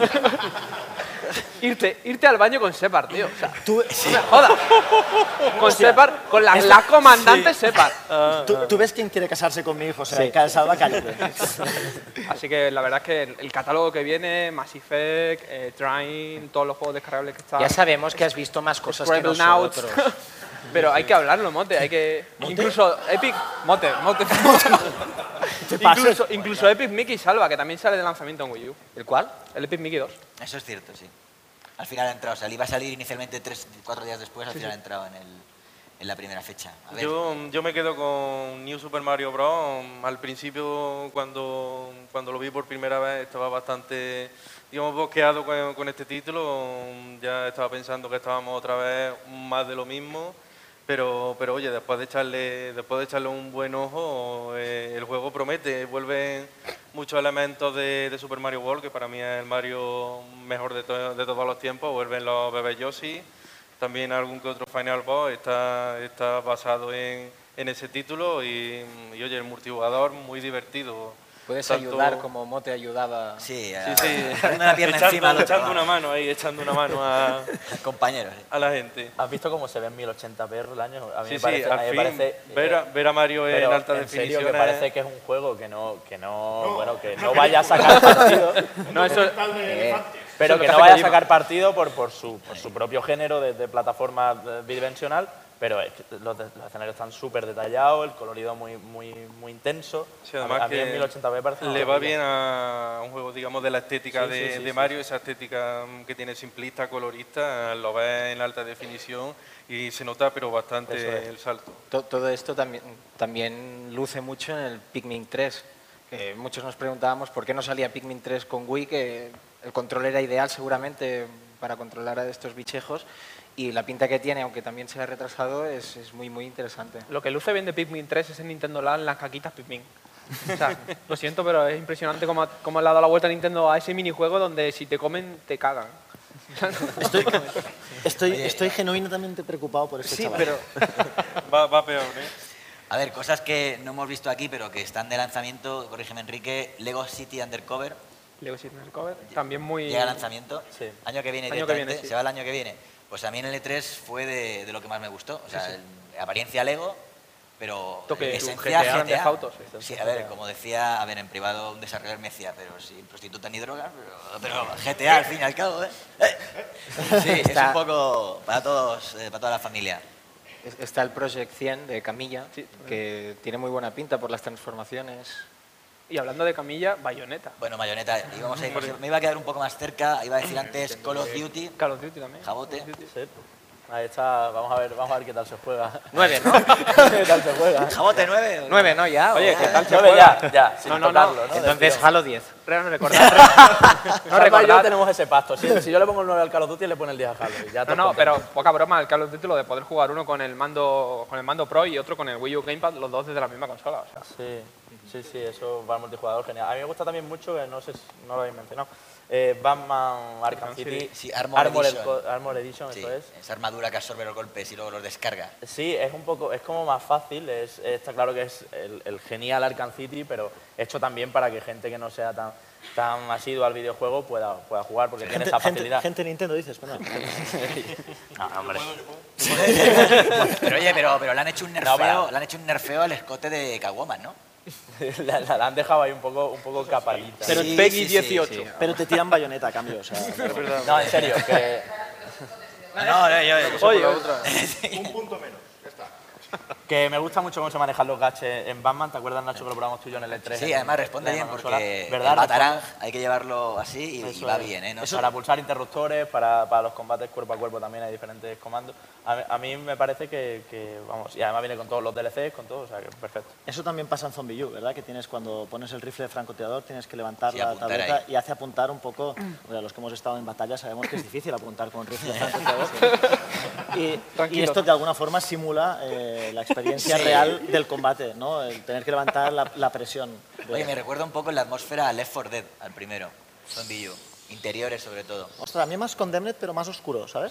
K: irte, irte al baño con Shepard, tío. O sea,
L: Tú,
K: no me jodas. Con Shepard, con la, la comandante
L: Sí.
K: Shepard.
L: ¿Tú, tú ves quién quiere casarse conmigo, o sea,
K: Sí.
L: Salva, cállate.
K: Así que la verdad es que el, el catálogo que viene, Mass Effect, eh, Train, todos los juegos descargables que están...
I: Ya sabemos que has visto más cosas que
K: Scribblenauts.
I: nosotros.
K: Pero hay que hablarlo, Mote, hay que... Incluso Epic... Mote, Mote. incluso, incluso Epic Mickey Salva, que también sale de lanzamiento en Wii U.
I: ¿El cuál?
K: El Epic Mickey dos.
C: Eso es cierto, sí. Al final ha entrado, o sea, le iba a salir inicialmente tres, cuatro días después, al
J: Sí,
C: final
J: sí.
C: ha entrado en, el, en la primera fecha. A ver,
J: Yo, yo me quedo con New Super Mario Bros. Al principio, cuando, cuando lo vi por primera vez, estaba bastante, digamos, bosqueado con, con este título. Ya estaba pensando que estábamos otra vez más de lo mismo. Pero, pero oye, después de echarle, después de echarle un buen ojo, eh, el juego promete. Vuelven muchos elementos de, de Super Mario World, que para mí es el Mario mejor de, to- de todos los tiempos. Vuelven los bebés Yoshi. También algún que otro Final Boss está, está basado en, en ese título. Y, y oye, el multijugador muy divertido.
I: Puedes
J: Tanto-
I: ayudar como Mote ayudaba.
C: Sí,
J: Sí, sí.
C: echando una pierna
J: echando,
C: encima al otro,
J: echando
C: vamos.
J: una mano ahí, echando una mano a,
C: compañeros.
J: a la gente.
M: ¿Has visto cómo se ve en mil ochenta p el año? A mí
J: Sí,
M: me
J: sí,
M: parece,
J: al
M: a mí me
J: fin,
M: parece,
J: ver a- ver a Mario en
M: pero
J: alta
M: en serio,
J: definición
M: que
J: es-
M: parece que es un juego que no, que no, bueno, que no vaya a sacar partido.
K: No, eso-
M: Eh,
K: Eso
M: pero
K: es lo
M: que
K: que
M: no
K: hace
M: vaya a
K: Kojima.
M: sacar partido por, por, su, por su propio género de, de plataforma eh, bidimensional, pero es que los, de- los escenarios están súper detallados, el colorido muy, muy, muy intenso.
J: Sí, además
M: a, mí- a mí
J: que
M: en mil ochenta p parece una
J: le va
M: maravilla.
J: bien a un juego, digamos, de la estética
M: Sí,
J: de,
M: sí, sí,
J: de
M: sí,
J: Mario,
M: sí.
J: esa estética mm, que tiene simplista, colorista, lo ves en alta definición y se nota, pero bastante
I: Eso es.
J: el salto.
I: To- Todo esto también, también luce mucho en el Pikmin tres. Que muchos nos preguntábamos por qué no salía Pikmin tres con Wii, que el control era ideal seguramente para controlar a estos bichejos. Y la pinta que tiene, aunque también se ha retrasado, es, es muy, muy interesante.
K: Lo que luce bien de Pikmin tres es en Nintendo Land las caquitas Pikmin. O sea, lo siento, pero es impresionante cómo, cómo le ha dado la vuelta a Nintendo a ese minijuego donde si te comen, te cagan.
L: Estoy, estoy, estoy genuinamente preocupado por ese
C: Sí,
L: chaval.
C: pero-
J: Va, va peor, ¿eh?
C: A ver, cosas que no hemos visto aquí, pero que están de lanzamiento, corrígeme Enrique, Lego City Undercover.
K: Lego City Undercover, también muy...
C: Llega a lanzamiento,
K: Sí.
C: año que viene
K: Año que
C: directamente,
K: viene, sí.
C: se va el año que viene. Pues a mí en el E tres fue de, de lo que más me gustó. O sea,
K: Sí, sí.
C: el- apariencia Lego, pero
K: Toque
C: en
K: un
C: esencia
K: G T A,
C: G T A.
K: de autos, eso,
C: Sí,
K: G T
C: a
K: A.
C: ver, como decía, a ver, en privado un desarrollador me decía, pero sin prostituta ni drogas, pero, pero G T A al fin y al cabo, ¿eh? Sí, es
I: Está-
C: un poco para todos, eh, para toda la familia.
I: Es- Está el Project cien de Camilla, que tiene muy buena pinta por las transformaciones.
K: Y hablando de Camilla, Bayonetta.
C: Bueno, Bayonetta, íbamos a ir, me iba a quedar un poco más cerca, iba a decir antes Call of Duty.
K: Call of Duty también.
C: Jabote.
M: Sí. Ahí está, vamos a ver, vamos a ver qué tal se juega.
I: Nueve, ¿no?
M: ¿Qué tal se juega?
C: Jabote nueve. ¿o no?
I: Nueve, ¿no? Ya.
K: Oye,
I: ¿o?
K: ¿qué tal se
M: Nueve
K: juega?
M: ya, ya, sin
K: No, no, no.
M: tocarlo, ¿no?
I: Entonces
M: Del
I: Halo diez.
K: Re- recordad, re- no
M: Salva y yo
K: recordad.
M: tenemos ese pacto. Si, si yo le pongo el nueve al Call of Duty, le pone el diez a Halo. y Ya
K: No,
M: todos
K: no,
M: contentos.
K: pero poca broma el Call of Duty lo de poder jugar uno con el mando con el mando Pro y otro con el Wii U Gamepad, los dos desde la misma consola. O sea.
M: Sí, sí, sí, eso va al multijugador genial. A mí me gusta también mucho, que no sé si no lo habéis mencionado, eh, Batman Arkham City,
C: Sí, Armor Edition.
M: Edition, Armor Edition,
C: Sí,
M: eso es.
C: esa armadura que absorbe los golpes y luego los descarga.
M: Sí, es un poco, es como más fácil, es, está claro que es el, el genial Arkham City, pero hecho también para que gente que no sea tan, tan asidua al videojuego pueda, pueda jugar, porque tiene
L: Gente,
M: esa facilidad.
L: gente, gente Nintendo, dices. Bueno.
M: No, hombre.
C: Pero oye, pero, pero le han hecho un nerfeo,
M: No, para.
C: le han hecho un nerfeo al escote de Catwoman, ¿no?
M: la, la- la han dejado ahí un poco, un poco capadita.
L: Pero
C: Sí,
L: Peggy
C: sí, sí,
L: dieciocho.
C: sí.
L: Pero te tiran bayoneta a cambio. O sea,
M: No, en serio, que...
C: No, no, no, yo, yo-
M: Oye,
H: Un punto menos, ya está.
M: Que me gusta mucho cómo se manejan los gaches en Batman. ¿Te acuerdas, Nacho, que lo probamos tú y yo en el E tres?
C: Sí,
M: en-
C: además responde
M: en la
C: bien
M: consola?
C: porque
M: ¿Verdad?
C: el Batarang
M: Responde.
C: hay que llevarlo así y, y
M: Eso
C: va
M: es.
C: bien, ¿eh? No
M: Eso
C: sé-
M: para pulsar interruptores, para, para los combates cuerpo a cuerpo también hay diferentes comandos. A, mí- a mí me parece que, que, vamos, y además viene con todos los D L Cs, con todo, o sea, que perfecto.
L: eso también pasa en Zombie U, ¿verdad? Que tienes cuando pones el rifle de francotirador, tienes que levantar
C: Sí,
L: la
C: apuntar
L: tableta
C: ahí.
L: y hace apuntar un poco. Bueno, los que hemos estado en batalla sabemos que es difícil apuntar con un rifle de francotirador. Y, y
K: Tranquilo.
L: esto de alguna forma simula eh, la experiencia
C: Sí.
L: real del combate, ¿no? El tener que levantar la, la presión. de-
C: Oye, me recuerda un poco en la atmósfera a Left four Dead, al primero. Zombie U. Interiores, sobre todo.
L: Ostras, a mí más Condemned, pero más oscuro, ¿sabes?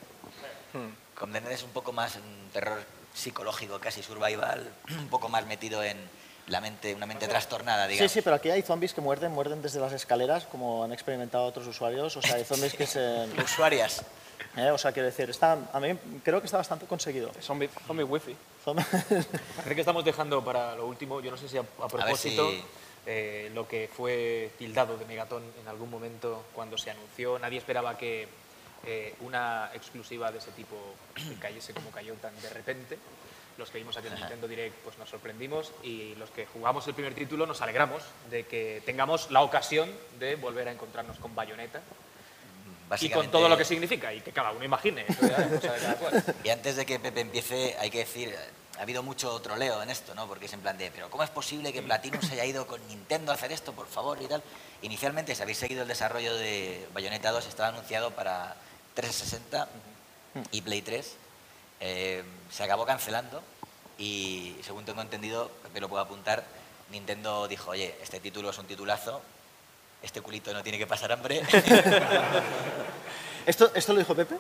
C: Condemned es un poco más un terror psicológico, casi survival, un poco más metido en la mente, una mente trastornada,
L: Sí,
C: digamos.
L: sí, pero aquí hay zombies que muerden, muerden desde las escaleras, como han experimentado otros usuarios. O sea, hay zombies que se...
C: Usuarias.
L: Eh, o sea, quiero decir, está, a mí creo que está bastante conseguido.
K: Zombie, zombie wifi.
L: Zombie-
B: Parece que estamos dejando para lo último, yo no sé si a, a propósito,
C: si-
B: eh, lo que fue tildado de Megaton en algún momento cuando se anunció. Nadie esperaba que eh, una exclusiva de ese tipo cayese como cayó tan de repente. Los que vimos aquí en el Nintendo Direct pues nos sorprendimos y los que jugamos el primer título nos alegramos de que tengamos la ocasión de volver a encontrarnos con Bayonetta y con
C: Básicamente-
B: todo lo que significa y que cada uno imagine. Eso ya es cosa de cada cual.
C: Y antes de que Pepe empiece, hay que decir, ha habido mucho troleo en esto, ¿no? Porque es en plan de, pero ¿cómo es posible que Platinum se haya ido con Nintendo a hacer esto, por favor, y tal? Inicialmente, si habéis seguido el desarrollo de Bayonetta dos, estaba anunciado para trescientos sesenta y Play tres. Eh, se acabó cancelando y, según tengo entendido, Pepe lo puedo apuntar, Nintendo dijo, oye, este título es un titulazo, este culito no tiene que pasar hambre.
L: ¿Esto, ¿Esto lo dijo Pepe?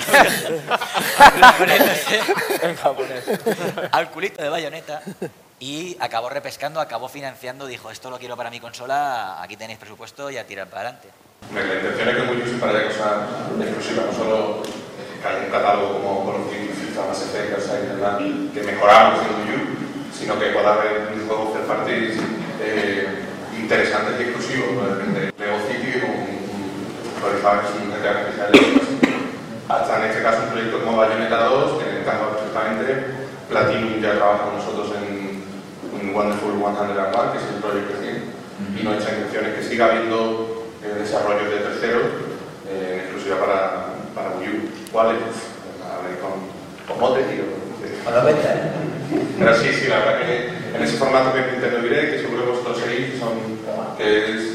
M: En japonés.
C: Al culito de Bayonetta y acabó repescando, acabó financiando, dijo, esto lo quiero para mi consola, aquí tenéis presupuesto y a tirar para adelante.
G: Hombre, la intención es que Wii U se para cosas exclusivas, no solo que haya un catálogo como Call of Duty, FIFA, Mass Effect, o sea, que, verdad, que mejoramos en Wii U, sino que pueda haber un juego third parties eh, interesantes y exclusivos. De repente, Lego City, un actualizado que es un G T A especial, hasta en este caso un proyecto como Bayonetta dos, que encaja perfectamente. Platinum ya trabaja con nosotros en un Wonderful ciento uno, que es el proyecto cien, y nuestra intención es que siga habiendo eh, desarrollos de terceros eh, en exclusiva para, para Wii U. ¿Cuáles? A ver, con, con motes y con la venta. Pero sí, sí, la verdad que en ese formato que Nintendo Direct, que seguro que vosotros seguís, son, que es...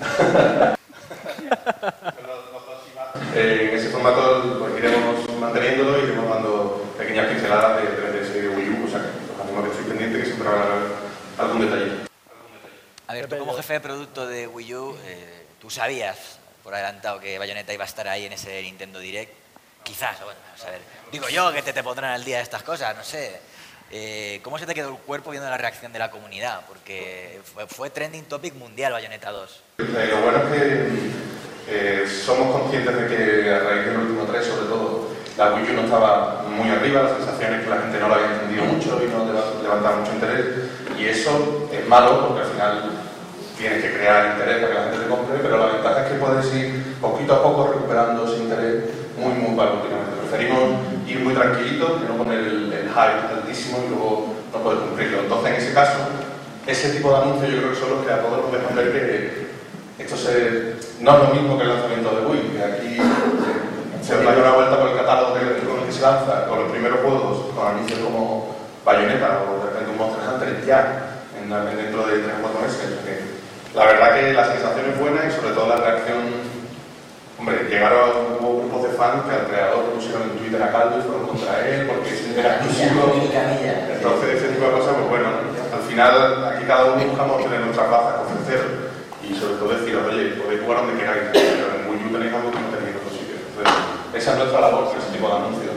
G: Eh, en ese formato pues, iremos manteniéndolo y iremos dando pequeñas pinceladas de tres D S y de Wii U, o sea que los animo a que estoy pendiente, que siempre van a haber algún detalle.
C: A ver, tú como jefe de producto de Wii U, eh, tú sabías por adelantado que Bayonetta iba a estar ahí en ese Nintendo Direct. Quizás, bueno, a saber. Digo yo que te, te pondrán al día de estas cosas, no sé. Eh, ¿Cómo se te quedó el cuerpo viendo la reacción de la comunidad? Porque fue, fue trending topic mundial Bayonetta dos.
G: Eh, lo bueno es que eh, somos conscientes de que a raíz del último tres, sobre todo, la Wii U no estaba muy arriba, la sensación es que la gente no lo había entendido vendido mucho y no ha levantado mucho interés. Y eso es malo porque al final tienes que crear interés para que la gente te compre, pero la ventaja es que puedes ir poquito a poco recuperando ese interés muy, muy paulatinamente. Preferimos ir muy tranquilitos, que no poner el, el hype altísimo y luego no poder cumplirlo. Entonces, en ese caso, ese tipo de anuncios yo creo que son los que a todos nos dejan ver que esto se, no es lo mismo que el lanzamiento de Wii, que aquí se os da una vuelta por el catálogo que, con el que se lanza, con los primeros juegos, con anuncios como Bayonetta o de repente un Monster Hunter ya en, dentro de tres o cuatro meses. Que la verdad que la sensación es buena y sobre todo la reacción. Hombre, llegaron, hubo grupos de fans que al creador pusieron en Twitter a caldo y fueron contra él porque es exclusivo. Entonces, ese tipo de cosas, pues bueno, al final aquí cada uno buscamos tener nuestras bazas que ofrecer y sobre todo deciros, oye, podéis jugar donde queráis, pero en Wii U tenéis algo que no tenéis en otros sitios. Entonces, esa es nuestra labor, ese tipo de anuncios.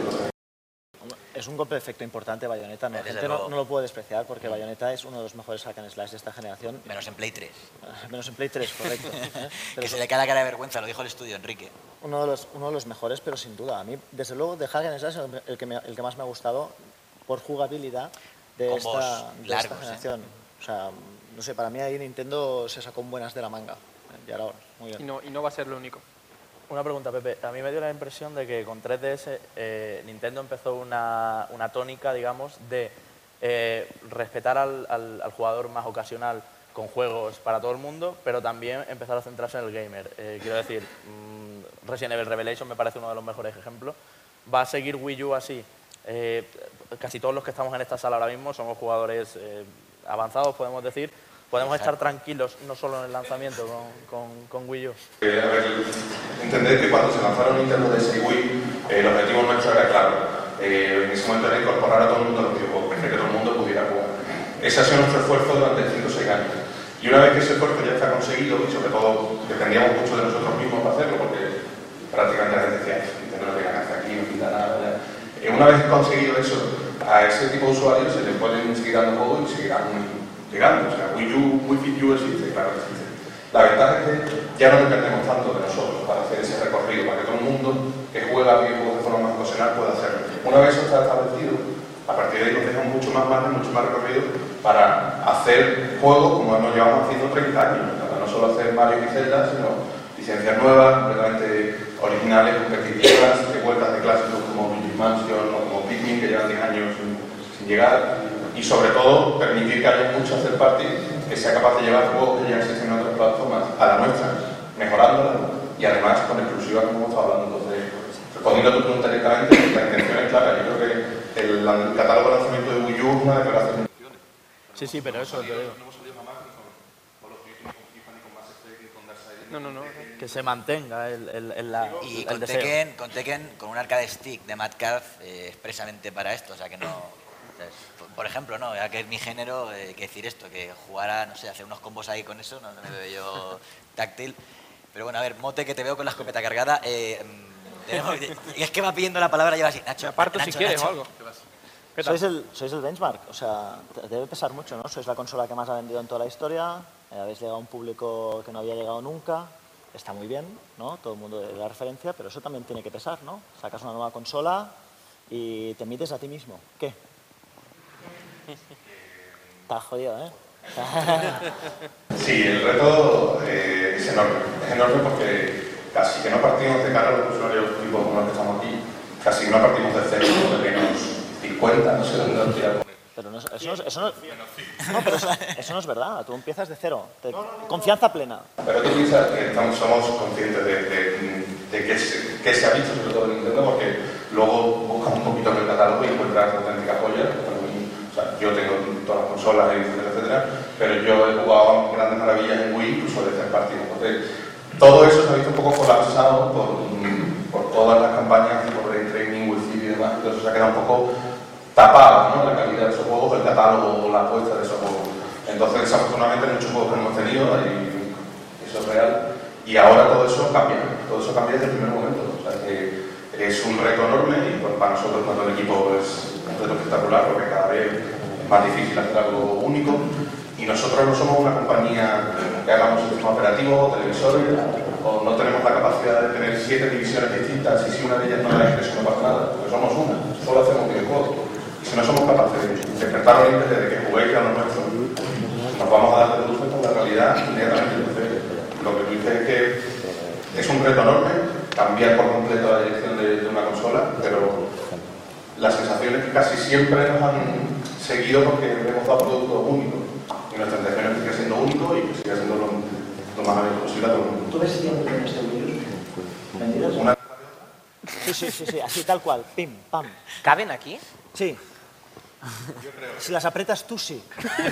L: Es un golpe de efecto importante Bayonetta, ¿no? La gente no, no lo puede despreciar porque Bayonetta es uno de los mejores hack and slash de esta generación.
C: Menos en Play tres.
L: Menos en Play tres, correcto. ¿eh?
C: Que se le cae la cara de vergüenza, lo dijo el estudio, Enrique.
L: Uno de los, uno de los mejores, pero sin duda. A mí, desde luego, de hack and slash es el que, me, el que más me ha gustado por jugabilidad de, esta, de
C: largos,
L: esta generación. ¿eh? O sea, no sé, para mí ahí Nintendo se sacó buenas de la manga. Y ahora, muy bien.
K: Y no, y no va a ser lo único.
M: Una pregunta, Pepe. A mí me dio la impresión de que con tres D S eh, Nintendo empezó una, una tónica, digamos, de eh, respetar al, al, al jugador más ocasional con juegos para todo el mundo, pero también empezar a centrarse en el gamer. Eh, quiero decir, mmm, Resident Evil Revelation me parece uno de los mejores ejemplos. ¿Va a seguir Wii U así? Eh, casi todos los que estamos en esta sala ahora mismo somos jugadores eh, avanzados, podemos decir. ¿Podemos estar tranquilos no solo en el lanzamiento con, con, con Wii U?
G: Eh, a ver, entender que cuando se lanzaron Nintendo D S y Wii, eh, el objetivo nuestro era claro. Eh, en ese momento era incorporar a todo el mundo a los videojuegos, que todo el mundo pudiera jugar. Ese ha sido nuestro esfuerzo durante cinco o seis años. Y una vez que ese esfuerzo ya está conseguido, y sobre todo dependíamos mucho de nosotros mismos para hacerlo, porque prácticamente la gente decía, Nintendo no tiene nada aquí, no pinta nada. Ya. Eh, una vez conseguido eso, a ese tipo de usuarios se les pueden seguir dando juegos y seguirán llegando. O sea, Wii U, Wii Fit U existe, claro que existe. La ventaja es que ya no dependemos tanto de nosotros para hacer ese recorrido, para que todo el mundo que juega videojuegos de forma más ocasional pueda hacerlo. Una vez eso está establecido, a partir de ahí nos dejan mucho más margen, mucho más recorrido para hacer juegos como hemos llevado haciendo treinta años. Para no solo hacer Mario y Zelda, sino licencias nuevas, completamente originales, competitivas, de vueltas de clásicos como Luigi's Mansion o como Pikmin, que llevan diez años sin, sin llegar. Y sobre todo, permitir que haya muchos third parties que sea capaz de llevar juegos que ya existen en otras plataformas a la nuestra, mejorándola y además con exclusivas como hemos estado hablando. Entonces, respondiendo a tu pregunta directamente, la intención es clara. Yo creo que el, el catálogo de lanzamiento de Wii U es una declaración de intenciones.
M: Sí, sí, pero eso te digo.
G: No hemos salido jamás ni con, con los Duty, ni con FIFA, ni con Mass Effect, ni con Darkseid.
M: No, no, no. Que se mantenga el, el, el, la,
C: y
M: el
C: con
M: deseo.
C: Tekken, con Tekken, con un arcade stick de Mad Calf eh, expresamente para esto, o sea que no... Por ejemplo, no, ya que es mi género, eh, que decir esto, que jugara, no sé, hacer unos combos ahí con eso, no, no me veo yo táctil. Pero bueno, a ver, Mote, que te veo con la escopeta cargada, eh, tenemos, y es que va pidiendo la palabra, lleva así, Nacho,
K: aparto
C: Nacho,
K: si quieres
C: Nacho.
K: o algo.
L: Sois el, sois el benchmark, o sea, debe pesar mucho, ¿no? Sois la consola que más ha vendido en toda la historia, eh, habéis llegado a un público que no había llegado nunca, está muy bien, ¿no? Todo el mundo le da referencia, pero eso también tiene que pesar, ¿no? Sacas una nueva consola y te mides a ti mismo. ¿Qué? Está jodido, ¿eh?
G: Sí, el reto eh, es enorme. Es enorme porque casi que no partimos de cara a los usuarios tipo como los que estamos aquí. Casi que no partimos de cero, de menos cincuenta, no sé dónde lo tiramos.
L: Pero no, eso, no, eso, no, no, pero eso, eso no es verdad. Tú empiezas de cero. Te, confianza plena.
G: Pero tú piensas que estamos, somos conscientes de, de, de que, se, que se ha visto sobre todo en Nintendo, porque luego buscas un poquito en el catálogo y encuentras auténticas joyas. O sea, yo tengo todas las consolas, etcétera, etcétera, pero yo he jugado grandes maravillas en Wii, incluso de hacer partidos. Entonces, todo eso se ha visto un poco colapsado por, por todas las campañas por Brain Training, Wi-Fi y demás. Entonces se ha quedado un poco tapado, ¿no? La calidad de esos juegos, el catálogo o la apuesta de esos juegos. Entonces, desafortunadamente, muchos juegos que hemos tenido, y eso es real, y ahora todo eso cambia, todo eso cambia desde el primer momento. O sea, que es un reto enorme y pues, para nosotros, tanto el equipo, es un reto espectacular porque cada vez es más difícil hacer algo único. Y nosotros no somos una compañía que hagamos sistemas operativos o televisores, o no tenemos la capacidad de tener siete divisiones distintas y si una de ellas no da ingreso no pasa nada, porque somos una, solo hacemos videojuegos. Y si no somos capaces de despertar el interés de que juguéis a lo nuestro, nos vamos a dar de dulce con la realidad inmediatamente. Entonces, lo que tú dices es que es un reto enorme cambiar por completo la dirección de, de una consola, pero la sensación es que casi siempre nos han seguido porque hemos dado productos únicos. Y nuestra intención es que siga siendo único y que siga siendo lo, lo más abierto posible a todo el mundo.
L: ¿Tú ves tiempo en este virus? ¿Vendidos?
G: Una...
L: Sí, sí, sí, sí, así tal cual. Pim, pam.
I: ¿Caben aquí?
L: Sí.
G: Yo creo.
L: Si las apretas tú, sí.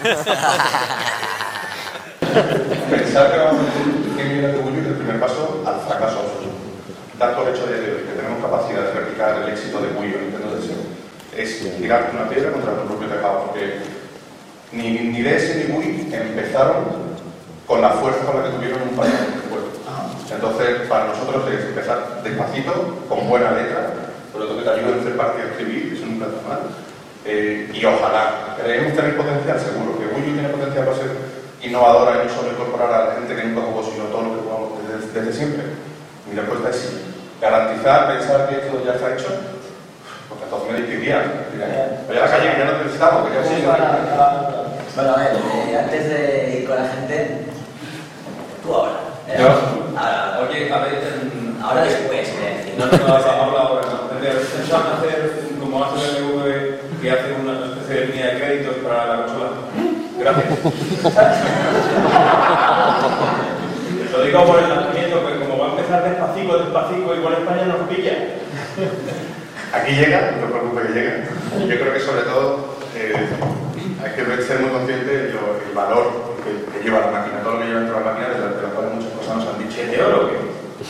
G: Pensar que vamos a hacer cien millones de Wii U es el primer paso al fracaso absoluto. Dar por hecho de que tenemos capacidad de replicar el éxito de Wii U en Nintendo D S es tirarte una piedra contra tu propio tejado, porque ni, ni D S ni Wii empezaron con la fuerza con la que tuvieron un par de años después. Entonces, para nosotros es empezar despacito, con buena letra, por lo tanto que te ayuda a hacer parte de escribir, eso nunca está mal. Eh, y ojalá, creemos tener potencial, seguro, que Wii U tiene potencial para ser innovadora y no solo incorporar a la gente que nunca jugó, sino todo lo que jugamos desde, desde siempre. Mi respuesta es sí. Garantizar, pensar que esto ya está hecho, porque entonces me diría, oye, a la calle que ya no necesitamos, que ya sí,
C: bueno, a ver, eh, antes de ir con la gente, tú ahora. Eh,
O: Yo.
C: Ahora,
O: Oye, a ver,
C: ahora después, eh,
O: no, no, no, habla ahora, no. Pensaban hacer, como hace B M W, que hace una especie de línea de créditos para la consola. Gracias. Lo digo por el nacimiento, que como va a empezar despacito, despacito, igual España nos pilla.
G: Aquí llega, no te preocupes que llega. Yo creo que sobre todo eh, hay que ser muy consciente del de valor que, que lleva la máquina, todo lo que lleva dentro de la máquina, de las la cuales muchas cosas nos han dicho.
O: ¿De oro o qué?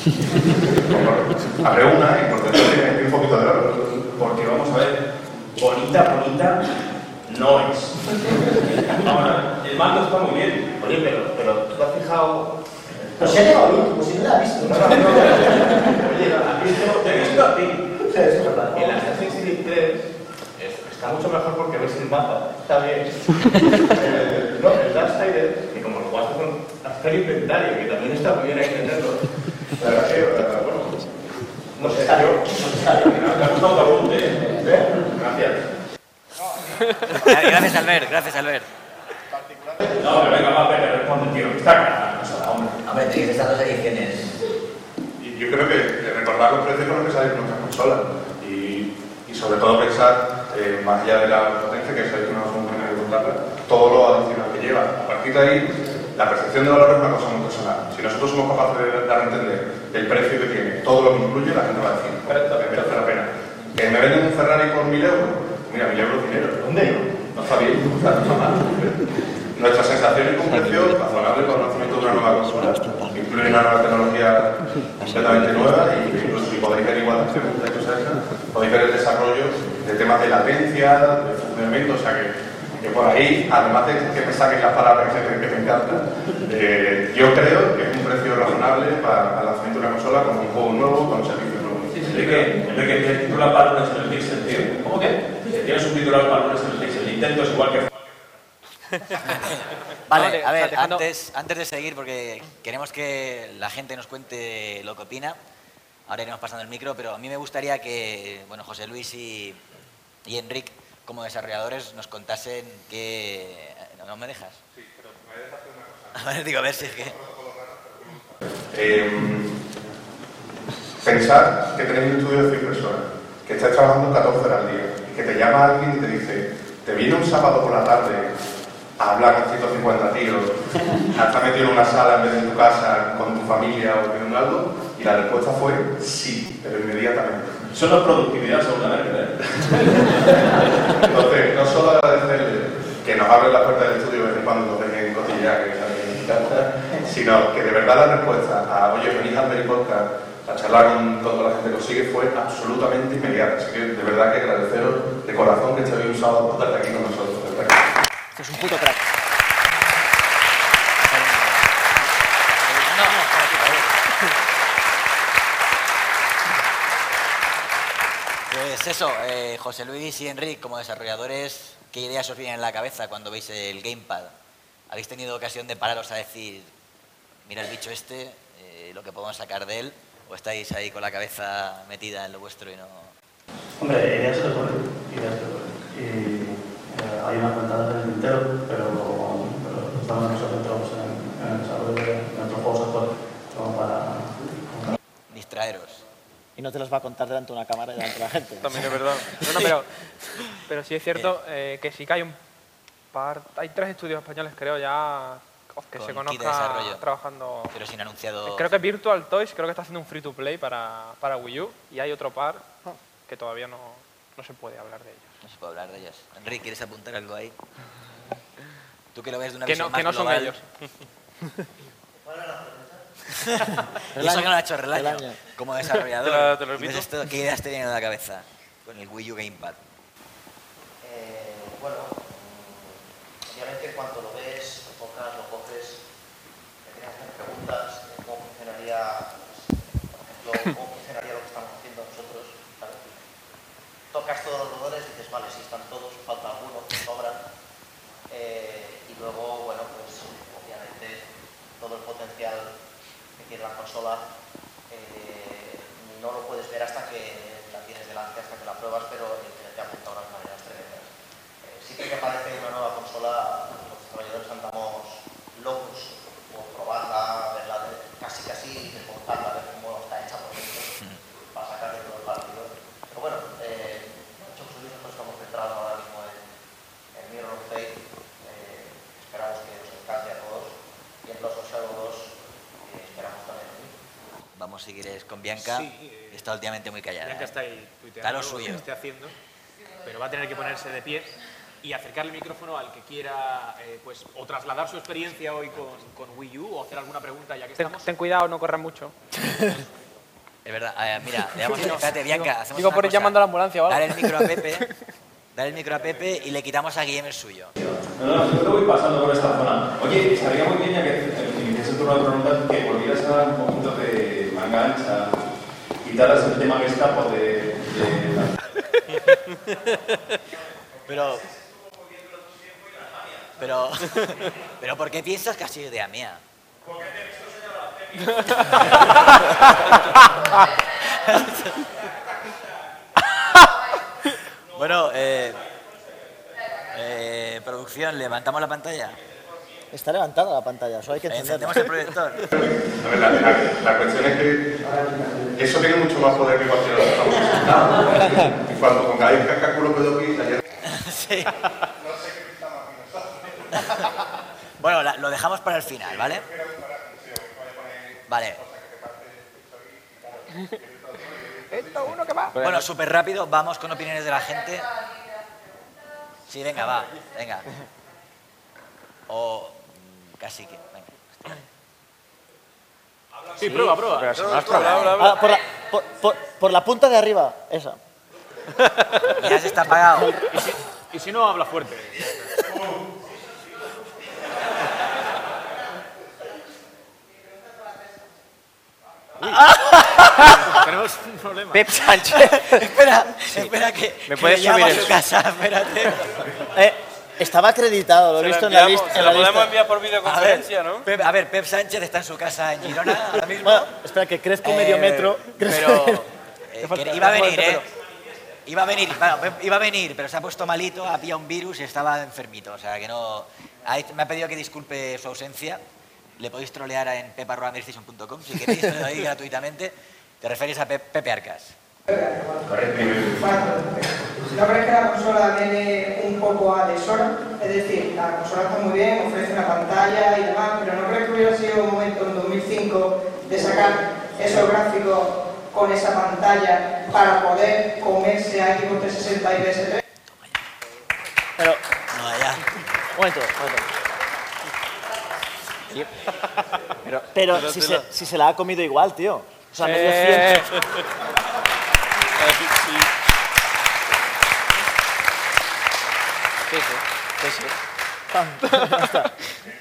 G: Habré una, importante que un poquito de oro.
O: Porque vamos a ver, bonita, bonita no es. Ahora, el mando está muy bien. Oye, pero, pero ¿tú has fijado?
L: Pero se ha llegado bien, como si no la ha visto.
O: No, no, no. Oye, ¿has visto? Te he visto a ti. Y la Assassin's Creed tres está mucho mejor porque ves el mapa. Está bien. Eh, no, el Darksider, que como lo vas a hacer inventario, que también está muy bien entenderlo. La verdad que, bueno, no sé, yo. Me ha gustado tu apunte, ¿eh? Gracias.
C: Gracias, Albert, gracias, Albert.
O: No, pero venga, va, pero responde, tío, que está cara.
C: Hombre, tenéis estas dos ediciones.
G: Y yo creo que recordar los precios con los que salen nuestras consolas y, y sobre todo pensar, eh, más allá de la potencia, que sabéis que no somos buenos de comprarla, todo lo adicional que lleva. A partir de ahí, la percepción de valor es una cosa muy personal. Si nosotros somos capaces de dar a entender el precio que tiene, todo lo que incluye, la gente va a decir, me merece la pena. Que me venden un Ferrari por mil euros, mira, mil euros dinero.
O: ¿Dónde no?
G: No está bien, no está mal. Nuestra sensación es un precio razonable para el lanzamiento de una nueva consola. Incluye una nueva tecnología completamente nueva y incluso si podéis ver igual podéis ver el desarrollo de temas de latencia, de funcionamiento, o sea que, que por ahí, además de que me saquen las palabras que, que me encantan, eh, yo creo que es un precio razonable para el lanzamiento de una consola con un juego nuevo, con un servicio nuevo.
O: Sí, sí, Enrique, Enrique, tienes titular para lunes en el Pixel, tío. ¿Cómo que? Tienes un titular para lunes en el Pixel. Nintendo es igual que...
C: Vale, a ver, antes, antes de seguir, porque queremos que la gente nos cuente lo que opina, ahora iremos pasando el micro, pero a mí me gustaría que, bueno, José Luis y, y Enric, como desarrolladores, nos contasen que... ¿No, no me dejas?
G: Sí, pero me dejas hacer una cosa.
C: A ver, digo, a ver si es que...
G: Eh, pensar que tenéis un estudio de cien personas, que estáis trabajando catorce horas al día, y que te llama alguien y te dice, te viene un sábado por la tarde a hablar con ciento cincuenta tíos, a estar metido en una sala en vez de en tu casa con tu familia o viendo algo, y la respuesta fue sí, pero inmediatamente.
O: Eso no es productividad, seguramente, ¿eh?
G: Entonces, no solo agradecerle que nos abren las puertas del estudio de vez en cuando nos dejen cotillear, que me encanta, sino que de verdad la respuesta a, oye, venís al Very Podcast a charlar con, con toda la gente que os sigue fue absolutamente inmediata. Así que de verdad que agradeceros de corazón que estéis un sábado por estar aquí con nosotros.
L: Esto es un puto crack.
C: Pues eso, eh, José Luis y Enric, como desarrolladores, ¿qué ideas os vienen en la cabeza cuando veis el Gamepad? ¿Habéis tenido ocasión de pararos a decir, mira el bicho este, eh, lo que podemos sacar de él? ¿O estáis ahí con la cabeza metida en lo vuestro y no...?
E: Hombre, ideas se te ocurren, ideas se te ocurren. más ventanas en el tintero, pero, pero estamos concentrados en, en el desarrollo de nuestros juegos actuales, como para... Como para...
C: Distraeros.
L: Y no te los va a contar delante de una cámara y delante de la gente.
K: También es verdad. No, no, pero, pero sí es cierto eh, que sí que hay un par... Hay tres estudios españoles, creo, ya que
C: Con
K: se
C: kit de
K: conozca
C: desarrollo.
K: trabajando...
C: Pero sin anunciado...
K: Creo que Virtual Toys creo que está haciendo un free to play para, para Wii U y hay otro par que todavía no, no se puede hablar de ellos.
C: No se puede hablar de ellos. Enrique, ¿quieres apuntar algo ahí? Tú que lo ves de una
K: que
C: visión
K: no,
C: más
K: que no son
C: global.
K: ellos.
C: Y eso que no lo ha hecho Relaño,
L: Relaño.
C: como desarrollador.
J: Te lo- te lo
C: ¿Qué
J: repito.
C: es esto? ¿Qué ideas te vienen a la cabeza con el Wii U Gamepad?
D: Eh, bueno, mm, obviamente cuando lo ves, lo tocas, lo coges, te tienes que hacer preguntas de cómo funcionaría, pues, por ejemplo, cómo funcionaría lo que estamos haciendo nosotros. ¿Vale? Tocas todos los botones y dices, vale, si están todos, falta alguno, sobran. Eh, y luego, bueno, pues obviamente todo el potencial que tiene la consola eh, no lo puedes ver hasta que la tienes delante, hasta que la pruebas, pero te apunta unas maneras tremendas. Eh, sí que me parece una nueva consola, los desarrolladores andamos locos por probarla, verla, de- casi casi desmontarla, ver cómo está hecha por dentro, para sacarle todo el partido. Pero bueno, eh, muchos nosotros estamos centrados ahora mismo en, en Mirror of Fate, eh, esperamos que os encante a todos, y en Lost of Shadow dos eh, esperamos también.
C: Vamos, si quieres, con Bianca.
B: Sí, eh,
C: Está últimamente muy callada.
B: Bianca
C: ¿eh?
B: está ahí
C: Está
B: tuiteando
C: lo
B: lo que
C: suyo.
B: esté haciendo, pero va a tener que ponerse de pie y acercar el micrófono al que quiera eh, pues, o trasladar su experiencia hoy con, con Wii U o hacer alguna pregunta ya que
K: Ten,
B: estamos.
K: ten cuidado, no corras mucho.
C: Es verdad. Eh, mira, le damos...
K: Digo-
C: Espérate, Bianca,
K: digo-
C: hacemos
K: digo
C: una
K: por ir
C: cosa.
K: llamando a la ambulancia o algo.
C: Dale el micro a Pepe. Dale el micro a Pepe y le quitamos a Guillem el suyo.
P: No, no, yo te voy pasando por esta zona. Oye, estaría muy bien, ya que inicias el turno de preguntas, que volvieras a dar un poquito de manga ancha, quitaras el tema que escapo de... de...
C: Pero... Pero... Pero ¿por qué piensas que ha sido idea mía? Bueno, eh, eh, producción, ¿levantamos la pantalla?
L: Está levantada la pantalla, solo hay que encenderla.
C: Encendemos el proyector.
G: A ver, la, la, la cuestión es que eso tiene mucho más poder que cualquier otro. Y cuando pongáis cálculo pedoquis, ayer...
C: Sí. Bueno, la- lo dejamos para el final, ¿vale? Vale.
K: Esto uno que va.
C: Bueno, súper rápido, vamos con opiniones de la gente. Sí, venga, va, venga. O mm, casi que, venga.
B: Sí, prueba, prueba.
K: Pero si no has
C: Habla,
K: probado.
C: habla,
L: Ah, por, la, por, por- por la punta de arriba, esa.
C: Ya se está apagado.
B: Y si, y si no, habla fuerte. Tenemos un problema.
K: Pep Sánchez.
C: Espera, espera que,
K: ¿Me
C: que
K: puedes
C: llamo
K: subir
C: a
K: el-
C: su casa, espérate.
L: Eh, estaba acreditado, lo he
J: Se lo
L: visto en la
J: enviamos-
L: lista.
J: se
L: en
J: lo
L: la
J: podemos
L: lista.
J: enviar por
C: A ver,
J: videoconferencia, ¿no?
C: Pep, a ver, Pep Sánchez está en su casa en Girona ahora mismo.
L: Bueno, espera, que crezco medio
C: Eh,
L: metro.
C: Pero eh,
L: Te falta-
C: que iba a
L: te
C: venir,
L: falta
C: ¿eh? Iba a venir, bueno, Pep iba a venir, pero se ha puesto malito, ha pillado un virus y estaba enfermito. O sea, que no... ha- Me ha pedido que disculpe su ausencia. Le podéis trolear en pep arroba playstation punto com si queréis, te lo doy gratuitamente. Te refieres a Pep- Pepe Arcas.
G: Correcto.
Q: ¿No crees que la consola viene un poco a deshora? Es decir, la consola está muy bien, ofrece una pantalla y demás, pero ¿no crees que hubiera sido un momento en dos mil cinco de sacar esos gráficos con esa pantalla para poder comerse a Xbox trescientos sesenta y P S tres?
L: Pero,
C: No, ya.
L: un momento, un momento.
K: Pero,
L: Pero
K: pero
L: si
K: te
L: se,
K: lo-
L: si se la ha comido igual, tío. O sea, medio
K: Eh.
L: cien.
K: Sí, sí. Sí, sí.
L: Ya está.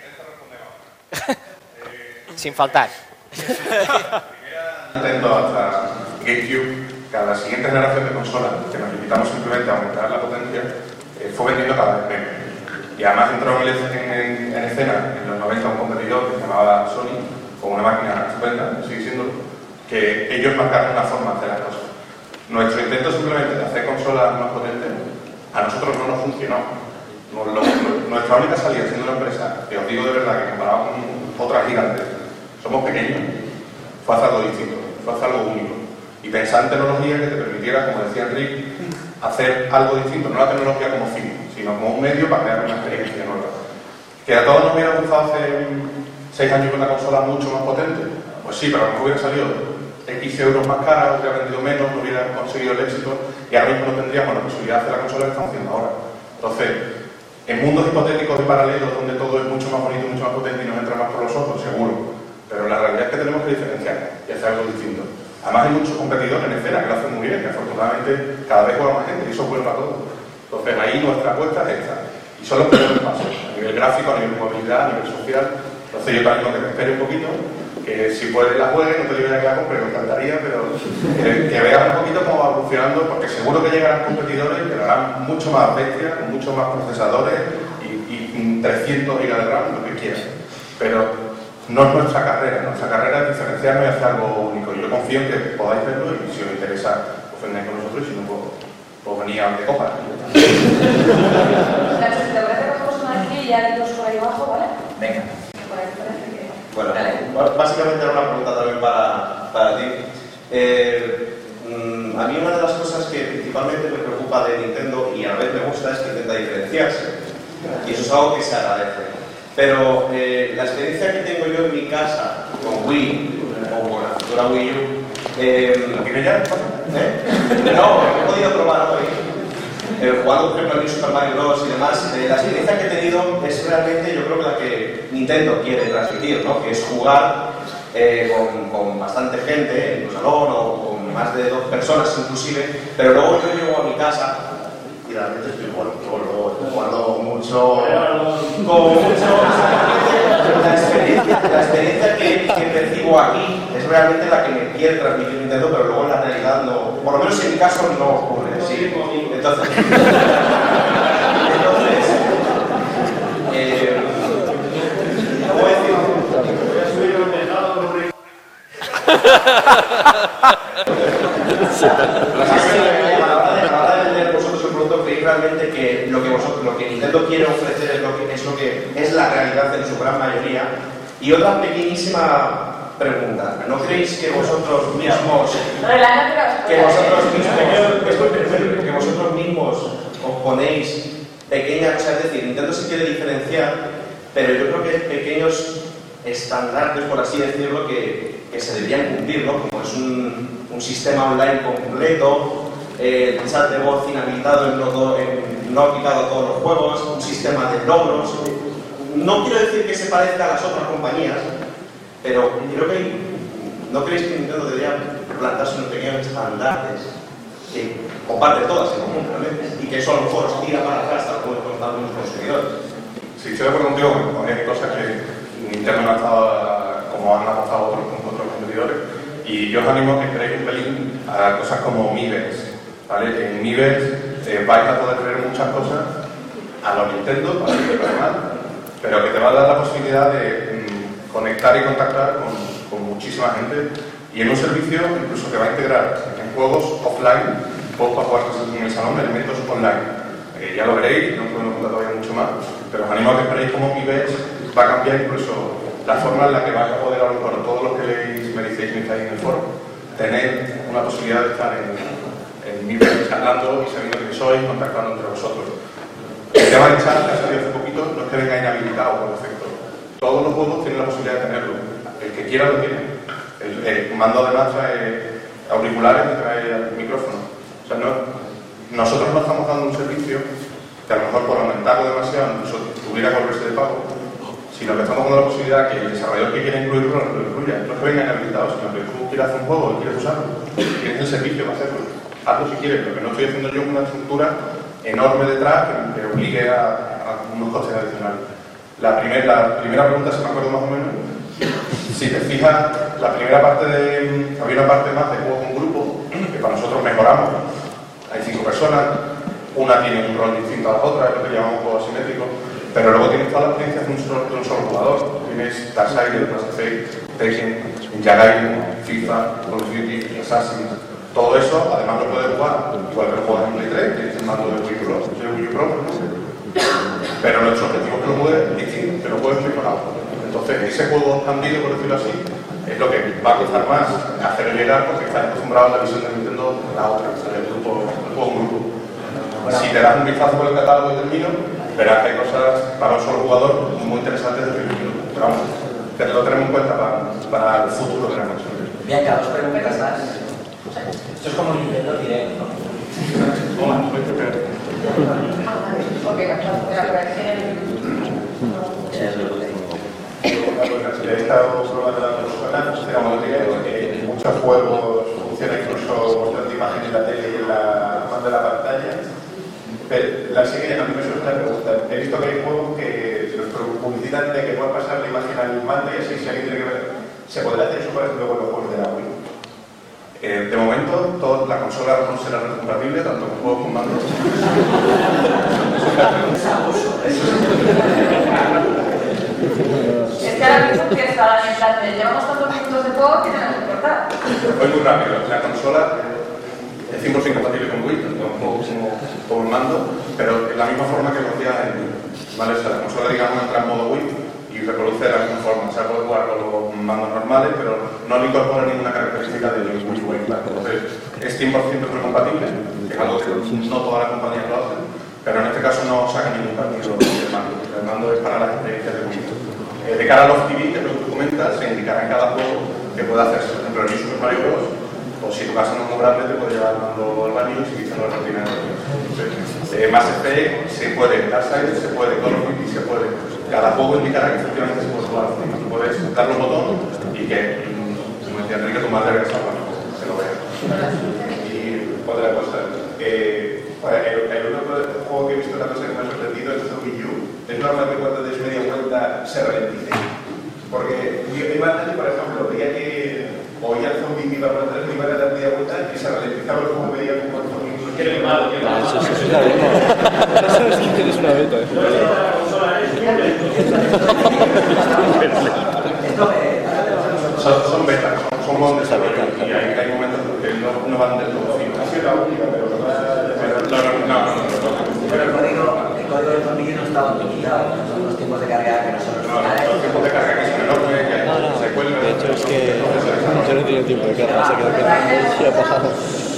K: Sin faltar.
G: Nintendo hasta GameCube, cada siguiente generación de consolas, que nos limitamos simplemente a aumentar la potencia, eh, fue vendiendo cada vez menos. Y además entró en, en, en escena en los noventa un competidor que se llamaba Sony, con una máquina estupenda, sigue siendo, que ellos marcaron una forma de hacer las cosas. Nuestro intento simplemente de hacer consolas más potentes, a nosotros no nos funcionó. no, lo, lo, nuestra única salida siendo una empresa, que os digo de verdad que comparado con otras gigantes, somos pequeños, fue hacer algo distinto, fue hacer algo único. Y pensar en tecnología que te permitiera, como decía Enrique, hacer algo distinto, no la tecnología como fin, sino como un medio para crear una experiencia nueva. Que a todos nos hubiera gustado hace seis años con una consola mucho más potente, pues sí, pero a lo mejor hubiera salido X euros más cara, hubiera vendido menos, no hubiera conseguido el éxito y ahora mismo no tendríamos la posibilidad de hacer la consola que estamos haciendo ahora. Entonces, en mundos hipotéticos y paralelos donde todo es mucho más bonito, mucho más potente y nos entra más por los ojos, seguro. Pero la realidad es que tenemos que diferenciar y hacer algo distinto. Además hay muchos competidores en escena que lo hacen muy bien, que afortunadamente cada vez juega más gente y eso es bueno para todos. Entonces ahí nuestra apuesta es esta. Y son los primeros pasos, a nivel gráfico, a nivel movilidad, a nivel social. Entonces yo también que te espere un poquito, que si puedes la juegues, no te digo ya que la compre, me encantaría, pero que, que veas un poquito cómo va evolucionando, porque seguro que llegarán competidores que lo harán mucho más bestias, con muchos más procesadores y, y trescientos gigas de RAM, lo que quieras. Pero no es nuestra carrera, nuestra carrera es diferenciarnos y hacer algo único. Yo confío en que podáis verlo y si os interesa, os vengáis con nosotros y si no, pues, pues venir a de copas.
F: Nacho, si te parece que cogemos una aquí y ya dos por ahí abajo, ¿vale?
C: Venga.
R: Bueno, básicamente era una pregunta también para, para ti. Eh, a mí una de las cosas que principalmente me preocupa de Nintendo y a la vez me gusta es que intenta diferenciarse. Y eso es algo que se agradece. Pero eh, la experiencia que tengo yo en mi casa con Wii o con la futura Wii U, eh, ¿eh? no, he podido probar hoy, eh, jugando por ejemplo en Super Mario Bros. Y demás, eh, la experiencia que he tenido es realmente, yo creo que la que Nintendo quiere transmitir, ¿no? Que es jugar eh, con, con bastante gente en tu salón o con más de dos personas inclusive, pero luego yo llego a mi casa y realmente estoy jugando solo, estoy jugando mucho, con mucho. La experiencia, la experiencia que, que percibo aquí es realmente la que me quiere transmitir Nintendo, pero luego en la realidad no, por lo menos en mi caso no ocurre. Sí. Entonces, entonces eh, ¿cómo decirlo? Voy a subir un helado con un creéis realmente que lo que vosotros, lo que Nintendo quiere ofrecer es lo que es lo que es la realidad en su gran mayoría. Y otra pequeñísima pregunta, ¿no creéis que vosotros mismos que vosotros mismos que vosotros mismos os ponéis pequeñas cosas? Es decir, Nintendo se quiere diferenciar, pero yo creo que hay pequeños estandartes, por así decirlo, que, que se deberían cumplir, ¿no? Como es un, un sistema online completo, Eh, el chat de voz inhabilitado en no, en, no aplicado a todos los juegos, un sistema de logros. No quiero decir que se parezca a las otras compañías, pero creo que no creéis que Nintendo debería plantarse unos pequeños estandartes que comparten todas en común realmente y que eso a lo mejor os tira para atrás tal como contar los consumidores.
G: Sí, estoy de acuerdo contigo, porque hay cosas que Nintendo no ha estado como han apostado otros, otros competidores, y yo os animo a que esperéis un pelín a cosas como Miiverse. ¿Vale? En Miiverse eh, vais a poder ver muchas cosas a los Nintendo, para que te mal, pero que te va a dar la posibilidad de mm, conectar y contactar con, con muchísima gente y en un servicio incluso que va a integrar en juegos offline, juegos para jugar en el salón, elementos online. Eh, ya lo veréis, no podemos contar todavía mucho más, pero os animo a que esperéis cómo Miiverse va a cambiar incluso la forma en la que vais a poder, a lo mejor todos los que leéis, me decís que estáis en el foro, tener una posibilidad de estar en en Miiverse charlando y sabiendo quién sois, contactando entre vosotros. El tema de chat que ha salido hace poquito no es que venga inhabilitado por defecto. Todos los juegos tienen la posibilidad de tenerlo. El que quiera lo tiene. El, el mando además trae auriculares y trae el micrófono. O sea, no, nosotros no estamos dando un servicio que a lo mejor por aumentarlo demasiado incluso tuviera que volverse de pago, sino que estamos dando la posibilidad que el desarrollador que quiera incluirlo lo incluya. No es que venga inhabilitado, sino que tú quieras hacer un juego y quieres usarlo. Tienes el servicio para hacerlo. Hazlo si quieres, pero que no estoy haciendo yo una estructura enorme detrás que, que obligue a, a unos costes adicionales. La, primer, la primera pregunta, si me acuerdo más o menos, si te fijas, la primera parte de... había una parte más de juego con grupo, que para nosotros mejoramos. Hay cinco personas, una tiene un rol distinto a las otras, es lo que llamamos juego asimétrico, pero luego tienes toda la experiencia de un solo, de un solo jugador. Tienes Darksiders, Mass Effect, Tekken, Ninja Gaiden, FIFA, Call of Duty, Assassin's. Todo eso, además lo puedes jugar igual que lo juegas en Play tres, tienes el mando de Wii Pro, de Wii Pro, ¿no? pero nuestro objetivo es que lo juegues distinto, que lo juegues mejorado. Entonces, ese juego expandido, por decirlo así, es lo que va a costar más hacer llegar porque estás acostumbrado a la visión de Nintendo la otra, o sea, el grupo, el juego en grupo. Si te das un vistazo por el catálogo y termino, verás que hay cosas para un solo jugador muy interesantes de primer. Pero vamos, que lo tenemos en cuenta para, para el futuro de la consola.
S: Bien, que dos preguntas más. Esto es como Nintendo Direct, ¿no?
G: Hola, soy Pepe. He estado probando la consola, digamos que muchos juegos funcionan incluso mostrando imágenes en la tele y en la mano de la pantalla. Pero la siguiente, a mí me surge la pregunta. He visto que hay juegos que los publicitan de que pueden pasar la imagen al mando y así si alguien tiene que ver. ¿Se podrá hacer eso, por ejemplo, con los juegos de la Wii? Eh, de momento, toda la consola no será compatible, tanto con juegos como mandos.
F: Es que ahora mismo que estaban en plan de llevamos tantos minutos de juego que tenemos que cortar.
G: Voy muy rápido. La consola es cien por cien compatible con Wii, tanto con juegos como, como el mando, pero de la misma forma que lo hacía en Wii. ¿Vale? O sea, la consola, digamos, entra en modo Wii y reproduce de la misma forma. O sea, puede jugar con los mandos normales, pero no le incorpora ninguna característica de Wii U. Entonces, es cien por cien compatible, que es algo que no todas las compañías lo hacen, pero en este caso no saca ningún partido del mando. El mando es para las experiencias de Wii. Eh, de cara a los T V, que es lo que tú comentas, se indicará en cada juego que puede hacerse. Por ejemplo, en Super Mario Bros. O si tu casa no es muy grande, te puede llevar el mando al baño y seguir haciendo la rutina de los eh, Mass Effect se puede, Darkseid se puede, Call of Duty se puede. Cada juego indicará que efectivamente se puede jugar. Tú puedes dar un botón y que, como decía Enrique, tu madre regresa al baño, se lo vea. Y otra cosa, eh, el, el otro juego que he visto, la cosa que me ha sorprendido es el Wii U. Es normal que cuando des media vuelta se ralentice. Porque yo iba a por ejemplo, veía que oía el zombie que iba por atrás, me iba a dar media vuelta y se ralentizaba el juego, veía como el zombie. Qué malo, qué malo.
T: Eso es una beta. Eso es que tienes una beta.
G: Son, son betas, son, son bons desarrollo y hay, hay momentos que no, no van del todo fin. Ha sido la única, pero no, no, no, no.
S: Pero el código, el código del tornillo no está optimizado, no son los tiempos de carga que no son los finales.
G: Los tiempos de carga que son enormes, que
T: No, no,
G: se cuelgan.
T: de hecho es que yo no he tenido tiempo de carga, se quedó que ha pasado.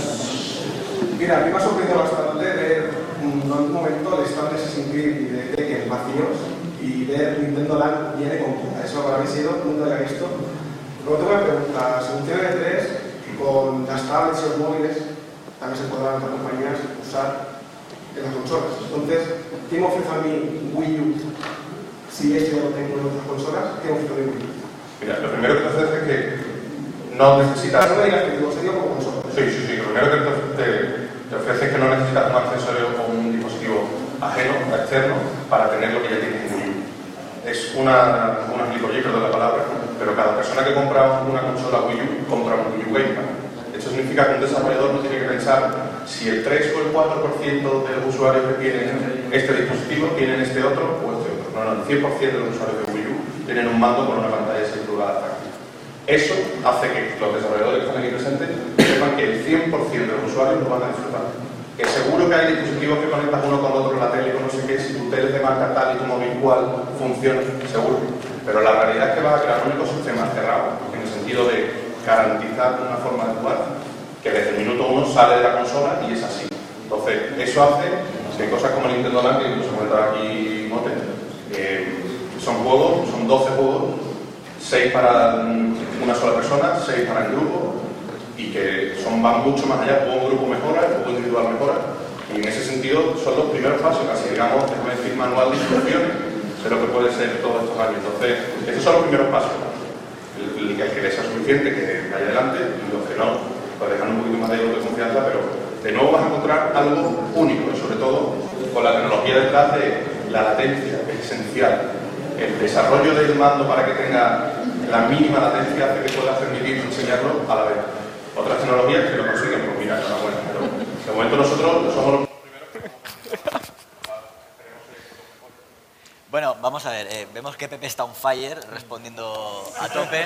U: Mira, a mí me ha sorprendido bastante ver un, un momento el estado de Assassin's Creed y de Tekken vacíos y ver Nintendo Land viene con puta. Eso para mí ha sido, nunca lo he visto. Luego tengo una pregunta. Según T V tres, con las tablets y los móviles, también se podrán otras compañías usar en las consolas. Entonces, ¿qué me ofrece a mí Wii U? Si esto ya lo tengo en otras consolas, ¿qué me ofrece a mí Wii U?
G: Mira, lo primero que te ofrece es que no necesitas...
U: No me digas que digo, sería como consola.
G: Sí, sí, sí. Lo primero que te, te, te ofrece es que no necesitas un accesorio o un dispositivo ajeno, externo, para tener lo que ya tienes en Wii U. Es una, una gilipollez, perdón la palabra, pero cada persona que compra una consola Wii U, compra un Wii U Gamepad. Esto significa que un desarrollador no tiene que pensar si el tres o el cuatro por ciento de los usuarios que tienen este dispositivo tienen este otro o este otro. No, no, el cien por ciento de los usuarios de Wii U tienen un mando con una pantalla de seis pulgadas táctil. Eso hace que los desarrolladores que están aquí presentes sepan que el cien por ciento de los usuarios lo van a disfrutar. Que seguro que hay dispositivos que conectas uno con otro, la tele con no sé qué, si tu tele es de marca tal y tu móvil cual funciona, seguro. Pero la realidad es que vas a crear un ecosistema cerrado, en el sentido de garantizar una forma de jugar, que desde el minuto uno sale de la consola y es así. Entonces, eso hace que cosas como el Nintendo Land, que incluso comentaba aquí Mote, eh, son juegos, son doce juegos, seis para una sola persona, seis para el grupo, y que son, van mucho más allá. El grupo mejora, el juego individual mejora, y en ese sentido son los primeros pasos, casi digamos, déjame decir, manual de instrucciones de lo que puede ser todos estos años. Entonces, esos son los primeros pasos. El, el, el que les sea suficiente, que vaya adelante, y los que no, pues dejan un poquito más de de confianza, pero de nuevo vas a encontrar algo único, y sobre todo con la tecnología detrás de la latencia, que es esencial. El desarrollo del mando para que tenga la mínima latencia hace que puedas permitir enseñarlo a la vez. Otras tecnologías que lo consiguen, pues mira, enhorabuena, pero de momento nosotros somos los primeros.
C: Bueno, vamos a ver, eh, vemos que Pepe está on fire, respondiendo a tope.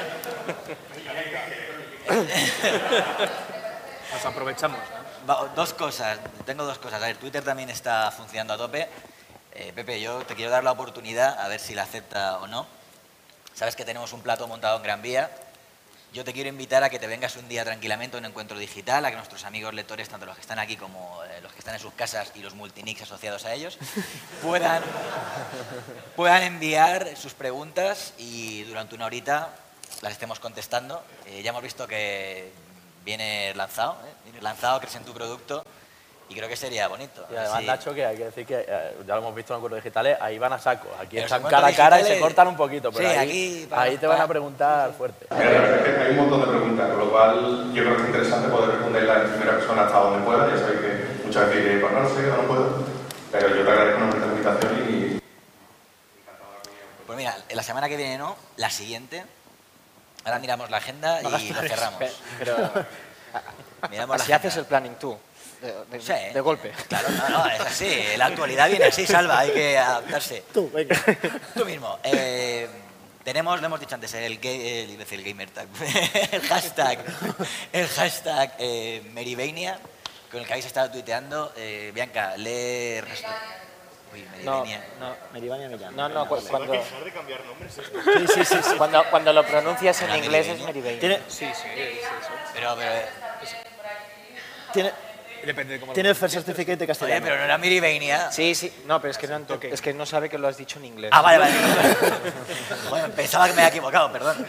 B: Nos aprovechamos, ¿no?
C: Va, dos cosas, tengo dos cosas. A ver, Twitter también está funcionando a tope. Eh, Pepe, yo te quiero dar la oportunidad, a ver si la acepta o no. Sabes que tenemos un plato montado en Gran Vía. Yo te quiero invitar a que te vengas un día tranquilamente a un encuentro digital, a que nuestros amigos lectores, tanto los que están aquí como eh, los que están en sus casas y los multinics asociados a ellos, puedan, puedan enviar sus preguntas y durante una horita las estemos contestando. Eh, ya hemos visto que viene lanzado, ¿eh? viene lanzado, crees en tu producto. Y creo que sería bonito.
M: Y además,
C: sí.
M: Nacho, que hay que decir que eh, ya lo hemos visto en encuentros digitales, ahí van a saco. Aquí
C: En
M: están
C: los
M: cara a
C: encuentros
M: cara y se
C: digitales-
M: cortan un poquito, pero
C: Sí,
M: ahí,
C: aquí para-
M: ahí te van a preguntar fuerte.
G: Mira, la verdad es que hay un montón de preguntas, con lo cual yo creo que es interesante poder responderlas en primera persona hasta donde pueda. Ya sabéis que muchas veces diré, pues no lo sé, no puedo. Pero yo te agradezco enormemente la invitación y...
C: Pues mira, la semana que viene no, la siguiente. Ahora miramos la agenda
I: No
C: y
I: gastes.
C: lo cerramos.
I: Pero,
C: Miramos la
I: así
C: agenda.
I: haces el planning tú, de, de-
C: Sí.
I: de golpe.
C: Claro, no, no, es así. La actualidad viene así, Salva, hay que adaptarse.
L: Tú, venga.
C: Tú mismo. Eh, tenemos, lo hemos dicho antes, el, gay, el, iba a decir el gamer tag, el hashtag, el hashtag eh, Merivania, con el que habéis estado tuiteando. Eh, Bianca, lee el resto. Uy,
I: No,
C: Merivania.
I: no.
L: Merivania me llama.
I: No, no, cu- cuando...
H: de cambiar nombres esto.
I: Sí, sí, sí, sí. Cuando, cuando lo pronuncias en
C: ¿La
I: inglés es
C: Merivania?
I: Merivania.
L: Tiene-
I: Sí, sí, sí, sí.
C: Pero, pero, eh,
L: Tiene,
I: Depende de cómo
L: tiene el first certificate de
C: oye,
L: castellano.
C: pero no era Merivania.
I: Sí, sí. No, pero es que no, ent- es que no sabe que lo has dicho en inglés.
C: Ah, vale, vale. Joder, pensaba que me había equivocado, perdón.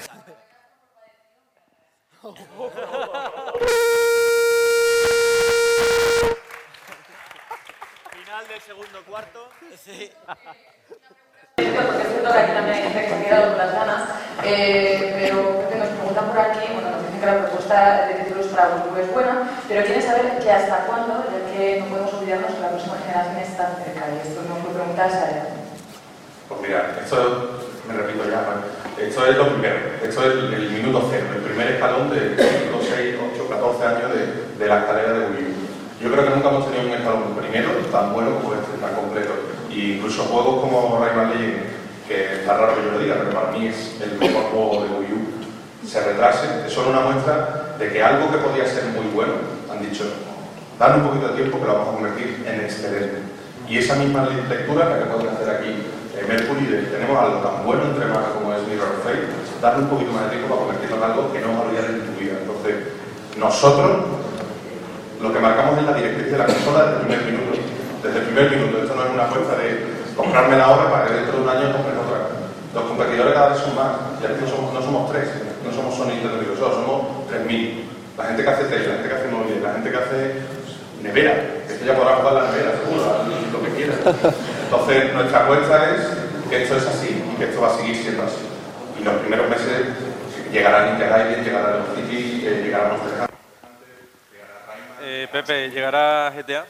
M: Final del segundo cuarto.
C: Sí.
F: Porque es cierto que aquí también hay gente que se ha quedado con las ganas, eh, pero Pepe nos pregunta por aquí, bueno, nos dicen que la propuesta de títulos para Google es buena, pero quieren saber que hasta cuándo, ya que no podemos olvidarnos que la próxima generación está cerca, y esto no fue preguntar a
G: Pues mira, esto, me repito ya, ¿vale? Esto es lo primero, esto es el, el minuto cero, el primer escalón de cinco, seis, ocho, catorce años de, de la escalera de Wii U. Yo creo que nunca hemos tenido un escalón primero tan bueno como este, tan completo. Y incluso juegos como Rayman Legends, que está raro que yo lo diga, pero para mí es el mejor juego de Wii U, se retrasen, es solo una muestra de que algo que podía ser muy bueno, han dicho, dale un poquito de tiempo que lo vamos a convertir en excelente. Y esa misma lectura la que pueden hacer aquí eh, Mercury, de que tenemos algo tan bueno entre manos como es Mirror of Fate, darle un poquito más de tiempo para convertirlo en algo que no vas a olvidar en tu vida. Entonces, nosotros lo que marcamos es la directriz de la consola desde el primer minuto. Desde el primer minuto. Esto no es una apuesta de comprarme la hora para que dentro de un año compres otra. Los competidores cada vez son más. Ya no somos, no somos tres, no somos Sony, Nintendo y Microsoft, somos tres mil. La gente que hace tele, la gente que hace móviles, la gente que hace nevera. Esto ya podrá jugar la nevera, seguro, lo que quiera. Entonces, nuestra apuesta es que esto es así y que esto va a seguir siendo así. Y los primeros meses llegará Ninja Gaiden, llegará Lego City, eh, llegará Monster Hunter.
J: Eh, Pepe, ¿llegará G T A?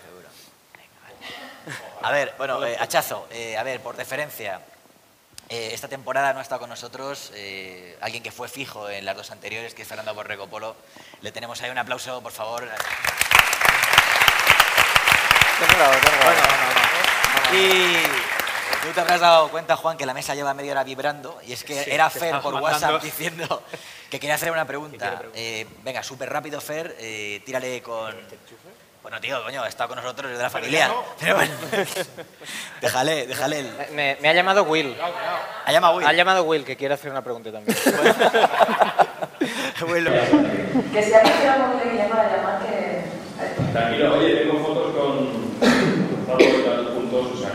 C: A ver, bueno, eh, hachazo, eh, a ver, por deferencia, eh, esta temporada no ha estado con nosotros eh, alguien que fue fijo en las dos anteriores, que es Fernando Borrego Polo. Le tenemos ahí un aplauso, por favor. Bueno, y tú te habrás dado cuenta, Juan, que la mesa lleva media hora vibrando, y es que
K: Sí,
C: era
K: que
C: Fer
K: estaba
C: por
K: mandando.
C: WhatsApp diciendo que quería hacer una pregunta. Eh, venga, súper rápido, Fer, eh, tírale con... Bueno, tío, coño, ha estado con nosotros, es de la familia. Pero bueno, déjale, déjale el...
I: Me, me ha llamado Will.
C: ¿Ha llamado Will?
I: Ha llamado Will, que quiere hacer una pregunta también.
C: Bueno.
F: Que si alguien quiere algo que llama a llamar, que...
P: Tranquilo, oye, tengo fotos con fotos y tal, puntos, o sea.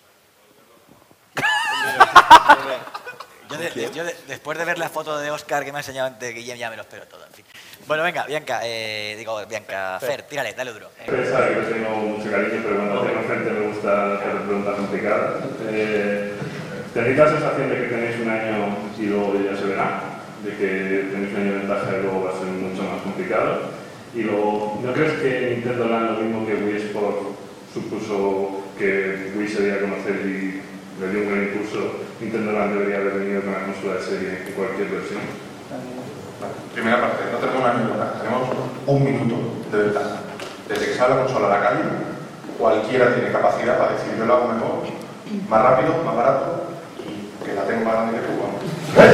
C: Yo, de- de- yo de- después de ver la foto de Oscar que me ha enseñado antes, Guillem, ya me lo espero todo, en fin. Bueno, venga, Bianca, eh, digo, Bianca, Fer, tírale, dale duro.
A: Ustedes saben que yo tengo mucho cariño, pero cuando tengo gente me gusta hacer preguntas complicadas. Eh, ¿Tenéis la sensación de que tenéis un año y luego ya se verá? De que tenéis un año de ventaja y luego va a ser mucho más complicado. Y luego, ¿no crees que Nintendo Land, lo mismo que Wii Sport, supuso que Wii se dio a conocer y le dio un gran impulso? Nintendo Land debería haber venido con la consola de serie en cualquier versión.
G: Primera parte, no tenemos un año de ventaja, tenemos un minuto de ventaja. Desde que sale la consola a la calle, cualquiera tiene capacidad para decir yo lo hago mejor, más rápido, más barato y que la tengo más grande que tú. Vamos.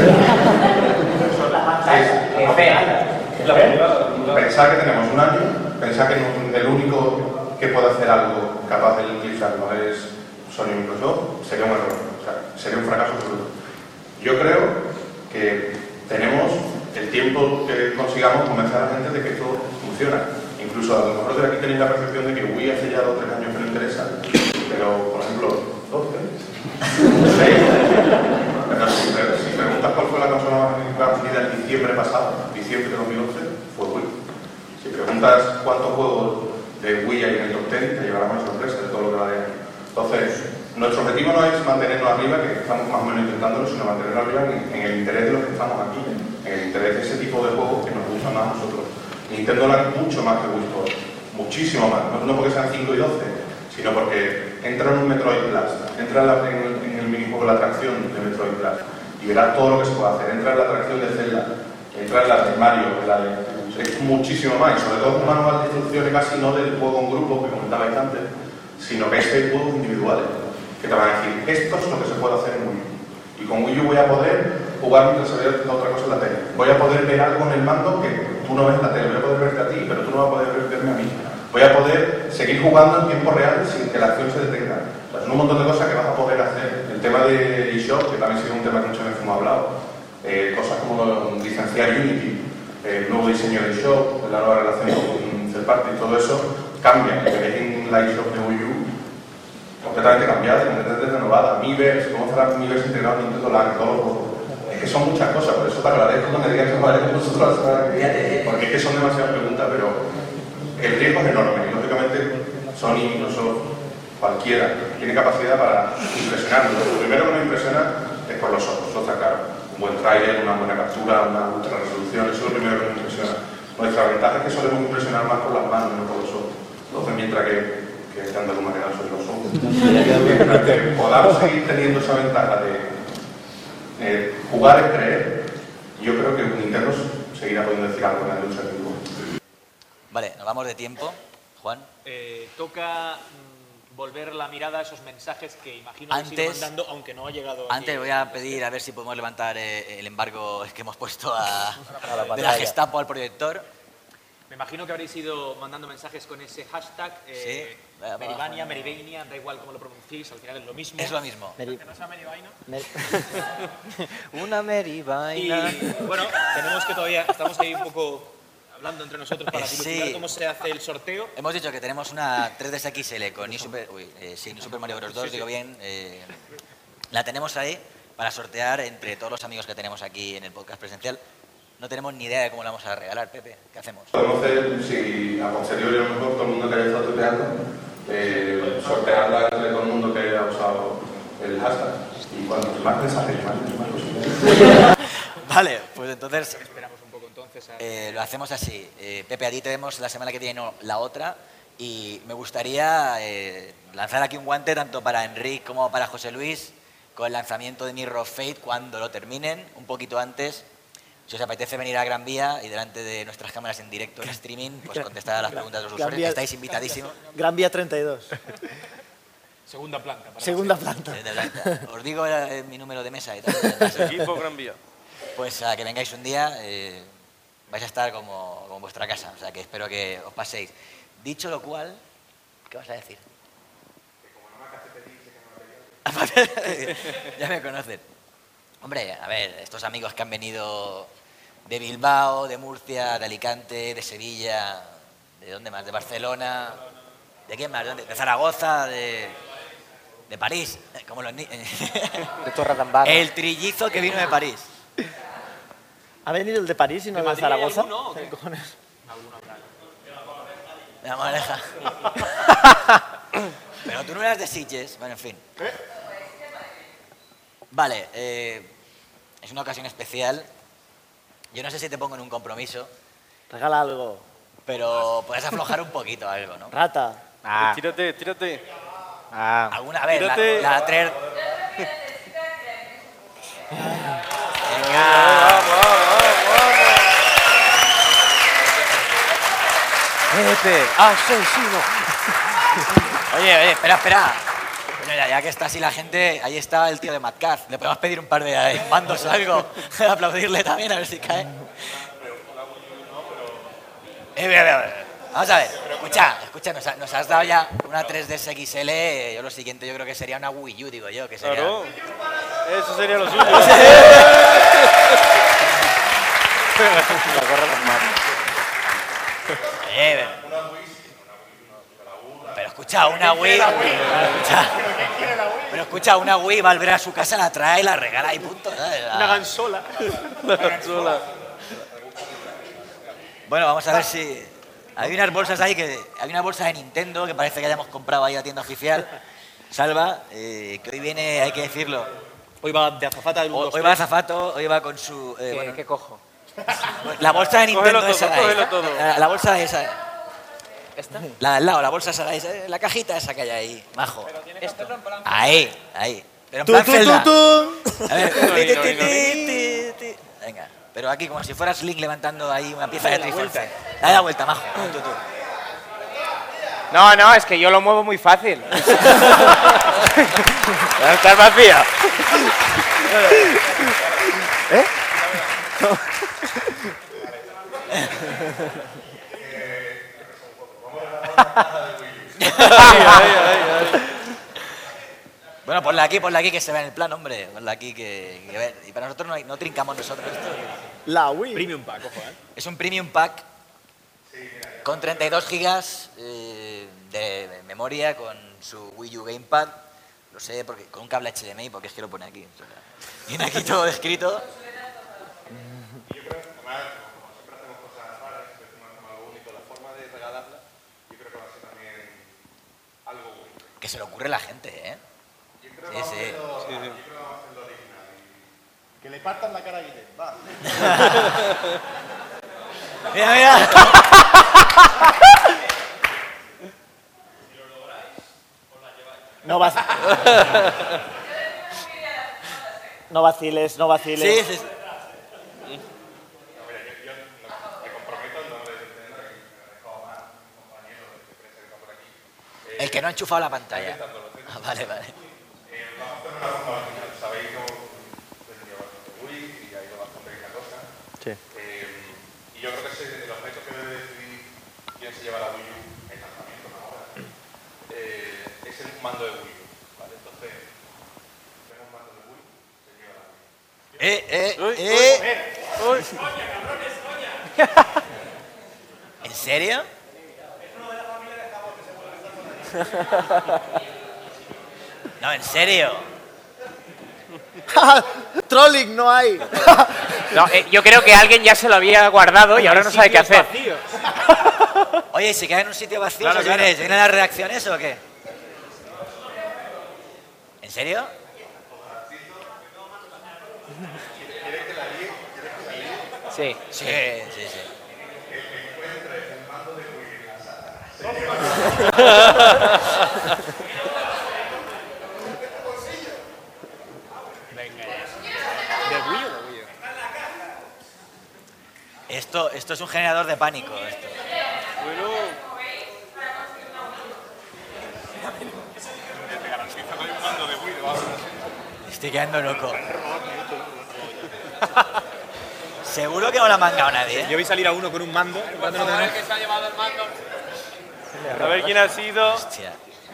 G: Pensar que tenemos un año, pensar que no- el único que puede hacer algo capaz de eclipsarlo es Sony y Microsoft, sería un error, o sea, sería un fracaso absoluto. Yo creo que tenemos el tiempo que consigamos convencer a la gente de que esto funciona. Incluso a lo mejor de aquí tenéis la percepción de que Wii hace ya dos o tres años que no interesa, pero por ejemplo, dos, tres, seis. Pero si, si preguntas cuál fue la consola más vendida en diciembre pasado, diciembre de dos mil once, fue Wii. Si preguntas cuántos juegos de Wii hay en el top diez, te llevará una sorpresa de todo lo que va de ahí. Entonces, nuestro objetivo no es mantenernos arriba, que estamos más o menos intentándolo, sino mantenernos arriba en, en el interés de los que estamos aquí, en el interés de ese tipo de juegos que nos gustan más a nosotros. Nintendo Land mucho más que Wii Sports, muchísimo más, no, no porque sean cinco y doce, sino porque entra en un Metroid Plus, entra en, la, en, el, en el minijuego la atracción de Metroid Plus y verás todo lo que se puede hacer, entra en la atracción de Zelda, entra en la de Mario, en la de, es muchísimo más, y sobre todo un manual de instrucciones casi no del juego en grupo que comentabais antes, sino que es que hay juegos individuales que te van a decir, esto es lo que se puede hacer en Wii U. Y con Wii U voy a poder jugar mientras se ve otra cosa en la tele. Voy a poder ver algo en el mando que tú no ves en la tele. Voy a poder verte a ti, pero tú no vas a poder verme a mí. Voy a poder seguir jugando en tiempo real sin que la acción se detenga. O sea, son un montón de cosas que vas a poder hacer. El tema de eShop, que también ha sido un tema que muchas veces hemos hablado. Eh, cosas como licenciar Unity, eh, el nuevo diseño de eShop, la nueva relación con third party, todo eso cambia. Que veréis en la eShop de Wii U completamente cambiada, completamente renovada. Miiverse, cómo estará Miiverse integrado en Nintendo Land, todos los juegos. Es que son muchas cosas, por eso te agradezco que me digas que hablaré con nosotros la semana que viene, porque es que son demasiadas preguntas, pero el riesgo es enorme y lógicamente Sony, Microsoft, cualquiera tiene capacidad para impresionarnos. Lo primero que nos impresiona es por los ojos, eso está claro. Un buen trailer, una buena captura, una ultra resolución, eso es lo primero que nos impresiona. Nuestra ventaja es que solemos impresionar más por las manos, no por los ojos. Entonces, mientras que que están de alguna manera sobre los ojos. Mientras que podamos seguir teniendo esa ventaja de eh, jugar es creer, yo creo que Nintendo seguirá pudiendo decir algo en la lucha del grupo.
C: Vale, nos vamos de tiempo. Juan.
B: Eh, toca mm, volver la mirada a esos mensajes que imagino que
C: Antes-
B: siguen mandando, aunque no ha llegado aquí.
C: Antes voy a pedir a ver si podemos levantar eh, el embargo que hemos puesto a,
B: A la
C: de la
B: pantalla.
C: Gestapo al proyector.
B: Me imagino que habréis ido mandando mensajes con ese hashtag. Eh,
C: Sí. Va- va
B: Meribania,
C: abajo.
B: Meribania, da igual cómo lo pronunciéis, al final es lo mismo.
C: Es lo mismo.
B: Que no sea Merivaina.
I: Una merivaina.
B: Y bueno, tenemos que todavía, estamos ahí un poco hablando entre nosotros para
C: Sí.
B: dilucidar cómo se hace el sorteo.
C: Hemos dicho que tenemos una tres D S X L con New Super, uy, eh, sí, New Super Mario Bros. dos,
B: Sí, sí.
C: digo bien. eh, la tenemos ahí para sortear entre todos los amigos que tenemos aquí en el podcast presencial. No tenemos ni idea de cómo la vamos a regalar, Pepe. ¿Qué hacemos?
G: Podemos hacer, si a posteriori a lo mejor todo el mundo que haya estado tuteando, eh, sortearla entre todo el mundo que haya usado el hashtag. Y cuando más mensajes, más, más cosas.
C: Vale, pues entonces
B: Esperamos un poco entonces a...
C: eh, lo hacemos así. Eh, Pepe, a ti te vemos la semana que viene, no, la otra. Y me gustaría eh, lanzar aquí un guante tanto para Enrique como para José Luis con el lanzamiento de Mirror of Fate cuando lo terminen, un poquito antes. Si os apetece venir a Gran Vía y delante de nuestras cámaras en directo en streaming, pues contestar a las preguntas de los
L: Gran
C: usuarios.
L: Vía-
C: Estáis invitadísimos.
L: Gran Vía treinta y dos.
B: Segunda planta. para
L: Segunda
B: nosotros.
L: planta.
C: Desde Blanca. Os digo eh, mi número de mesa y tal.
J: Equipo Gran Vía.
C: Pues a que vengáis un día, eh, vais a estar como, como en vuestra casa. O sea que espero que os paséis. Dicho lo cual, ¿qué vas a decir? Ya me conocen. Hombre, a ver, estos amigos que han venido de Bilbao, de Murcia, de Alicante, de Sevilla, ¿de dónde más? De Barcelona, ¿de quién más? ¿De dónde? De Zaragoza, de, de París, como los niños.
I: De Torredembarra.
C: El trillizo que vino de París.
L: ¿Ha venido el de París y no
B: ¿De
L: el de
B: Madrid hay
L: Zaragoza?
B: alguno o qué?
L: ¿Qué cojones?
B: Alguno habrá.
C: La maneja. Pero tú no eras de Sitges, bueno, en fin. Vale, eh, es una ocasión especial. Yo no sé si te pongo en un compromiso,
L: Regala algo.
C: pero puedes aflojar un poquito algo, ¿no?
L: Rata.
I: Ah,
J: Tírate, tírate.
I: ah.
C: Alguna vez, la,
J: Tírate.
C: la tres... Venga.
J: Vamos, vamos, vamos.
I: Pepe, asesino.
C: Oye, oye, espera, espera. Bueno, ya, ya que está así la gente, ahí está el tío de Madcaz. Le podemos pedir un par de eh, mandos o algo. Aplaudirle también, a ver si cae. Eh, mira, mira, mira. Vamos a ver, escucha, escucha, nos, ha- nos has dado ya una tres D S X L, yo lo siguiente yo creo que sería una Wii U, digo yo, que sería...
J: Claro. Eso sería lo suyo.
C: Eh, pero escucha, una Wii... Escucha, pero escucha, una Wii va a volver a su casa, la trae, la regala y punto. ¿sabes? La-
K: Una gansola.
J: La gansola.
C: Bueno, vamos a ver si... Hay unas bolsas ahí que... Hay una bolsa de Nintendo que parece que hayamos comprado ahí a la tienda oficial. Salva, eh, que hoy viene, hay que decirlo.
I: Hoy va de azafata del
C: Hoy, hoy va azafato, hoy va con su... eh,
I: ¿Qué,
C: bueno,
I: ¿Qué cojo?
C: la bolsa de Nintendo
J: Cógelo
C: esa.
J: todo,
C: de ahí.
J: cógelo todo.
C: La, la bolsa esa.
I: ¿Esta?
C: La al lado, la bolsa esa, de ahí, la cajita esa que hay ahí, majo.
I: Esto.
C: Ahí, ahí. Pero en
I: Tu,
C: plan
I: tu,
C: Zelda.
I: tu,
C: A ver,
J: Venga,
C: ti, ti,
J: venga,
C: ti,
J: venga.
C: ti, ti. Venga, pero aquí como si fueras Link levantando ahí una pieza de Triforce. Dale la vuelta, majo. Tú, tú.
I: No, no, es que yo lo muevo muy fácil.
J: Estás vacía.
I: ¿Eh?
C: Bueno, ponla aquí, ponla aquí que se vea en el plan, hombre. Ponla aquí que, que ver. Y para nosotros no, hay- no trincamos nosotros esto.
L: La Wii.
I: Premium pack, ojo, ¿eh?
C: Es un premium pack con treinta y dos gigas eh, de memoria con su Wii U Gamepad. Lo sé porque con un cable H D M I porque es que lo pone aquí. O sea, viene aquí todo escrito.
H: Y yo creo, además, como siempre hacemos cosas raras, decimos como algo único, la forma de regalarla, yo creo que va a ser también algo único.
C: Que se le ocurre a la gente, ¿eh?
H: Yo creo
C: Sí,
H: que vamos a
C: sí.
H: hacerlo-
C: Sí, sí.
H: yo creo que vamos a hacerlo original. y- Que le partan la cara a Guillem, va.
C: Mira, mira.
L: No, vac- no vaciles, no vaciles.
C: Sí, sí, sí. El que no ha enchufado la pantalla. Ah, vale, vale.
H: Eh, vamos a hacer una forma original. Sabéis cómo tendría bastante Wii y ha ido bastante bien la cosa.
L: Sí.
H: Eh, y yo creo que ese, el objeto que debe decidir quién se lleva la Wii U en lanzamiento ahora eh, es el mando de Wii U. ¿Vale? Entonces, tenemos un mando de Wii, se lleva la Wii U.
C: Eh, eh,
H: Uy,
C: eh.
H: uy,
C: ¿En serio? No, en serio.
L: Trolling no hay.
I: No, eh, yo creo que alguien ya se lo había guardado y ahora no sabe qué hacer.
C: Oye, ¿y si queda en un sitio vacío,
I: Claro,
C: ¿se
I: claro.
C: viene- se vienen las reacciones o qué? ¿En serio?
I: Sí.
C: Sí, sí, sí.
I: Venga ya. ¿De Wii o de Wii?
C: Esto, esto es un generador de pánico. Esto.
J: Bueno.
H: Te garantizo que hay un mando de Wii debajo.
C: Estoy quedando loco. Seguro que no la ha mangado nadie, ¿eh?
I: Yo vi salir a uno con un mando.
K: ¿Cuál es el que se ha llevado el mando?
J: A ver quién ha sido.
C: Hostia.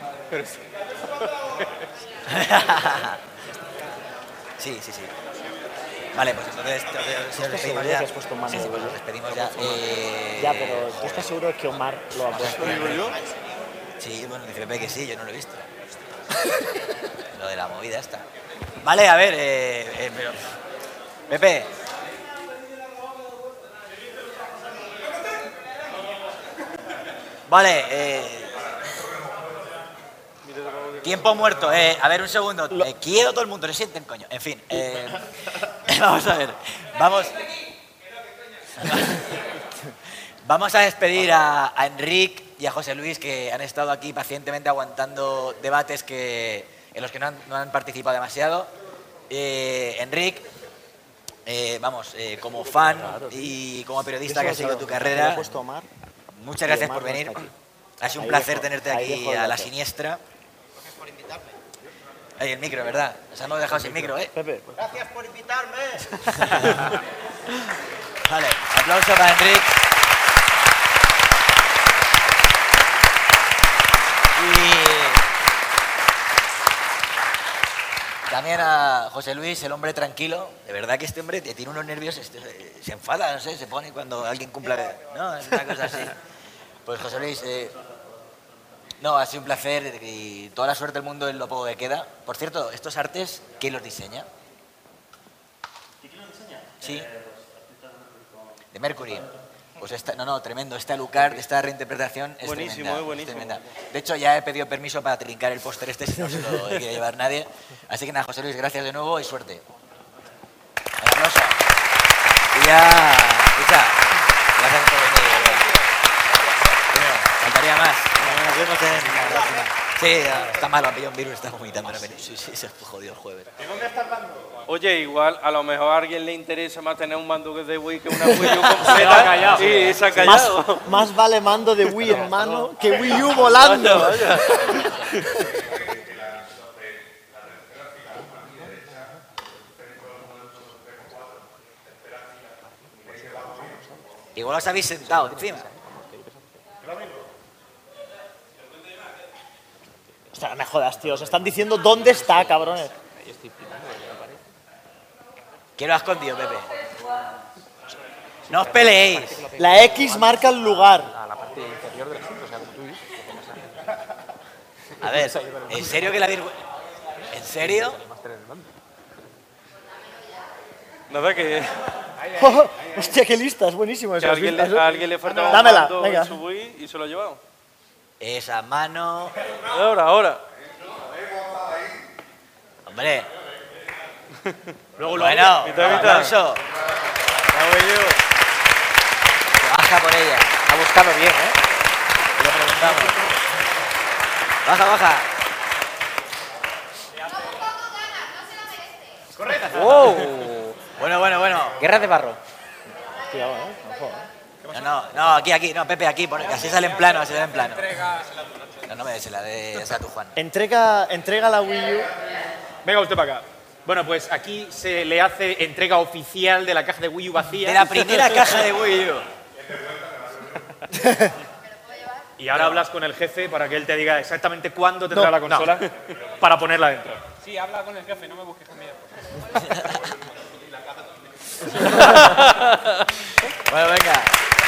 C: Sí, sí, sí. Vale, pues entonces entonces, si nos
L: ¿Estás
C: despedimos
L: seguro
C: ya.
L: que has puesto un mando
C: Sí, sí,
L: de
C: pues
L: Wii
C: nos
L: U?
C: despedimos ya. Eh,
L: Ya, pero ¿tú estás seguro de que Omar lo ha puesto?
C: Sí, bueno, dice Pepe que sí, yo no lo he visto. Lo de la movida esta. Vale, a ver, eh, eh, pero... Pepe. Vale, eh... Tiempo muerto. Eh, a ver, un segundo. Eh, quiero todo el mundo, se sienten, coño. En fin, eh, vamos a ver. Vamos... Vamos a despedir a, a Enric y a José Luis, que han estado aquí pacientemente aguantando debates que, en los que no han, no han participado demasiado. Eh, Enric, eh, vamos, eh, como fan y como periodista que ha seguido tu carrera,
L: Lo ha puesto Omar.
C: muchas gracias
L: y Omar
C: por
L: no
C: venir.
L: está aquí.
C: Ha sido un
L: Ahí
C: placer
L: dejo-
C: tenerte
L: ahí
C: aquí
L: dejo el
C: a la
L: dato.
C: siniestra.
D: Gracias por invitarme.
C: Ahí el micro, ¿verdad? Nos hemos dejado sin micro, ¿eh?
L: Pepe.
D: Gracias por invitarme.
C: Vale, aplauso para Enric. también a José Luis, el hombre tranquilo. De verdad que este hombre tiene unos nervios, este, se enfada, no sé, se pone cuando alguien cumpla... No, es una cosa así. Pues José Luis, eh, no, ha sido un placer y toda la suerte del mundo en lo poco que queda. Por cierto, estos artes, ¿quién los diseña?
E: ¿Quién los diseña?
C: Sí. De Mercury. Pues esta, no, no, tremendo. Esta Lucar, esta reinterpretación es
J: buenísimo,
C: tremenda,
J: es buenísimo.
C: es tremenda. De hecho, ya he pedido permiso para trincar el póster este si no se lo quiere llevar nadie. Así que nada, José Luis, gracias de nuevo y suerte. Un aplauso. Y ya, escucha, gracias por venir. Bueno, faltaría más. Nos vemos en la próxima. Sí, está malo, ha pillado un virus, está vomitando. Sí, sí, se jodió el jueves.
J: ¿Y dónde está el mando? Oye, igual a lo mejor a alguien le interesa más tener un mando de Wii que una Wii U completa. Sí, se ha callado.
L: Más, más vale mando de Wii en mano que Wii U volando.
J: Vaya, vaya.
C: Igual os habéis sentado encima.
L: Ostras, no me jodas, tío. Os están diciendo dónde está, cabrones.
C: ¿Quién lo ha escondido, Pepe? No os peleéis.
L: La X marca el lugar.
B: A la parte inferior del asiento, o sea, como tú dices.
C: A ver, ¿en serio que la habéis... ¿En serio?
J: Nada que...
L: Oh, hostia, qué lista, es buenísimo eso.
J: Que a alguien, le, a alguien le faltaba
L: Dámela,
J: un mando
L: venga.
J: en su Wii y se lo ha llevado.
C: Esa mano...
J: Ahora, ahora.
C: Hombre.
B: Luego,
C: bueno,
J: mitad, mitad.
C: aplauso. Baja por ella.
B: Ha buscado bien, ¿eh?
C: Lo preguntamos. Baja, baja.
B: Correcto. Wow.
C: Bueno, bueno, bueno.
B: Guerra de barro.
L: Cuidado, ¿eh? Ojo, ¿eh?
C: No, no, no, aquí, aquí. No, Pepe, aquí. Porque así sale en plano, así sale en plano. No, no me des la de esa tu Juan.
L: Entrega, entrega la Wii U.
B: Venga usted para acá. Bueno, pues aquí se le hace entrega oficial de la caja de Wii U vacía.
C: De la primera caja de Wii U.
B: Y ahora hablas con el jefe para que él te diga exactamente cuándo tendrá
L: No,
B: la consola
L: no.
B: para ponerla dentro.
K: Sí, habla con el jefe, no me busques a mí.
C: Bueno, venga.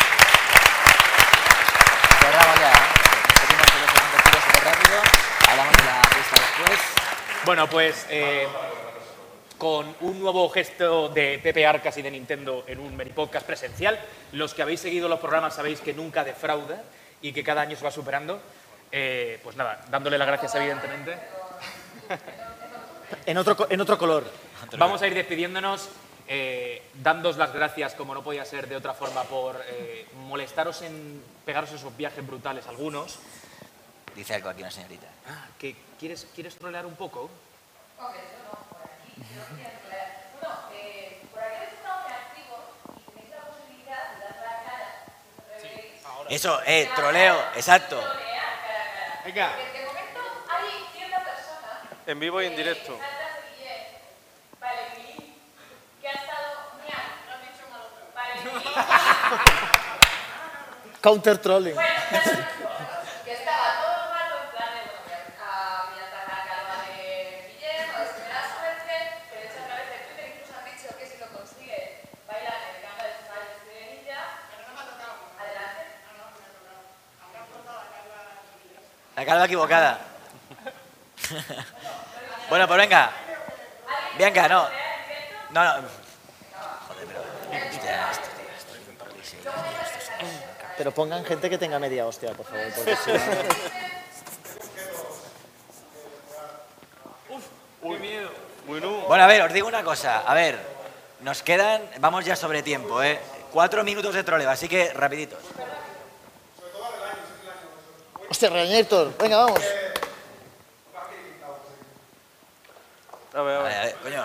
C: Cerramos ya, ¿eh? Seguimos con los comentarios súper rápido. Hablamos de la fiesta después.
B: Bueno, pues eh, con un nuevo gesto de Pepe Arcas y de Nintendo en un Meripodcast presencial, los que habéis seguido los programas sabéis que nunca defrauda y que cada año se va superando. Eh, pues nada, dándole las gracias evidentemente.
L: En otro, co- en otro color.
B: Vamos a ir despidiéndonos, eh, dándoos las gracias, como no podía ser de otra forma, por eh, molestaros en pegaros esos viajes brutales algunos.
C: Dice algo aquí una señorita.
B: Ah, que ¿quieres, ¿quieres trolear un poco?
C: Eso, eh, troleo, exacto.
J: Venga. En vivo y en directo.
L: Counter trolling.
F: Que estaba todo el rato en plan de, bueno, voy a voy a atacar a Calva de Guillem, a ver si me da suerte, pero de hecho a través de Twitter incluso han dicho que si lo consigue bailar en el campo de sus bailes de ninja, adelante.
C: La calva equivocada. Bueno, pues venga. Bianca, no. No, no. Joder, pero... Hostia, esto, tío, esto es un paralísis.
L: Pero pongan gente que tenga media hostia, por favor. Porque si no...
J: Uf, qué miedo. Bueno.
C: Bueno, a ver, os digo una cosa. A ver, nos quedan... Vamos ya sobre tiempo, ¿eh? Cuatro minutos de troleo, así que rapiditos.
L: Hostia, Reañator, venga, vamos.
J: A ver, a
C: A
J: ver.
C: ver, a ver, coño.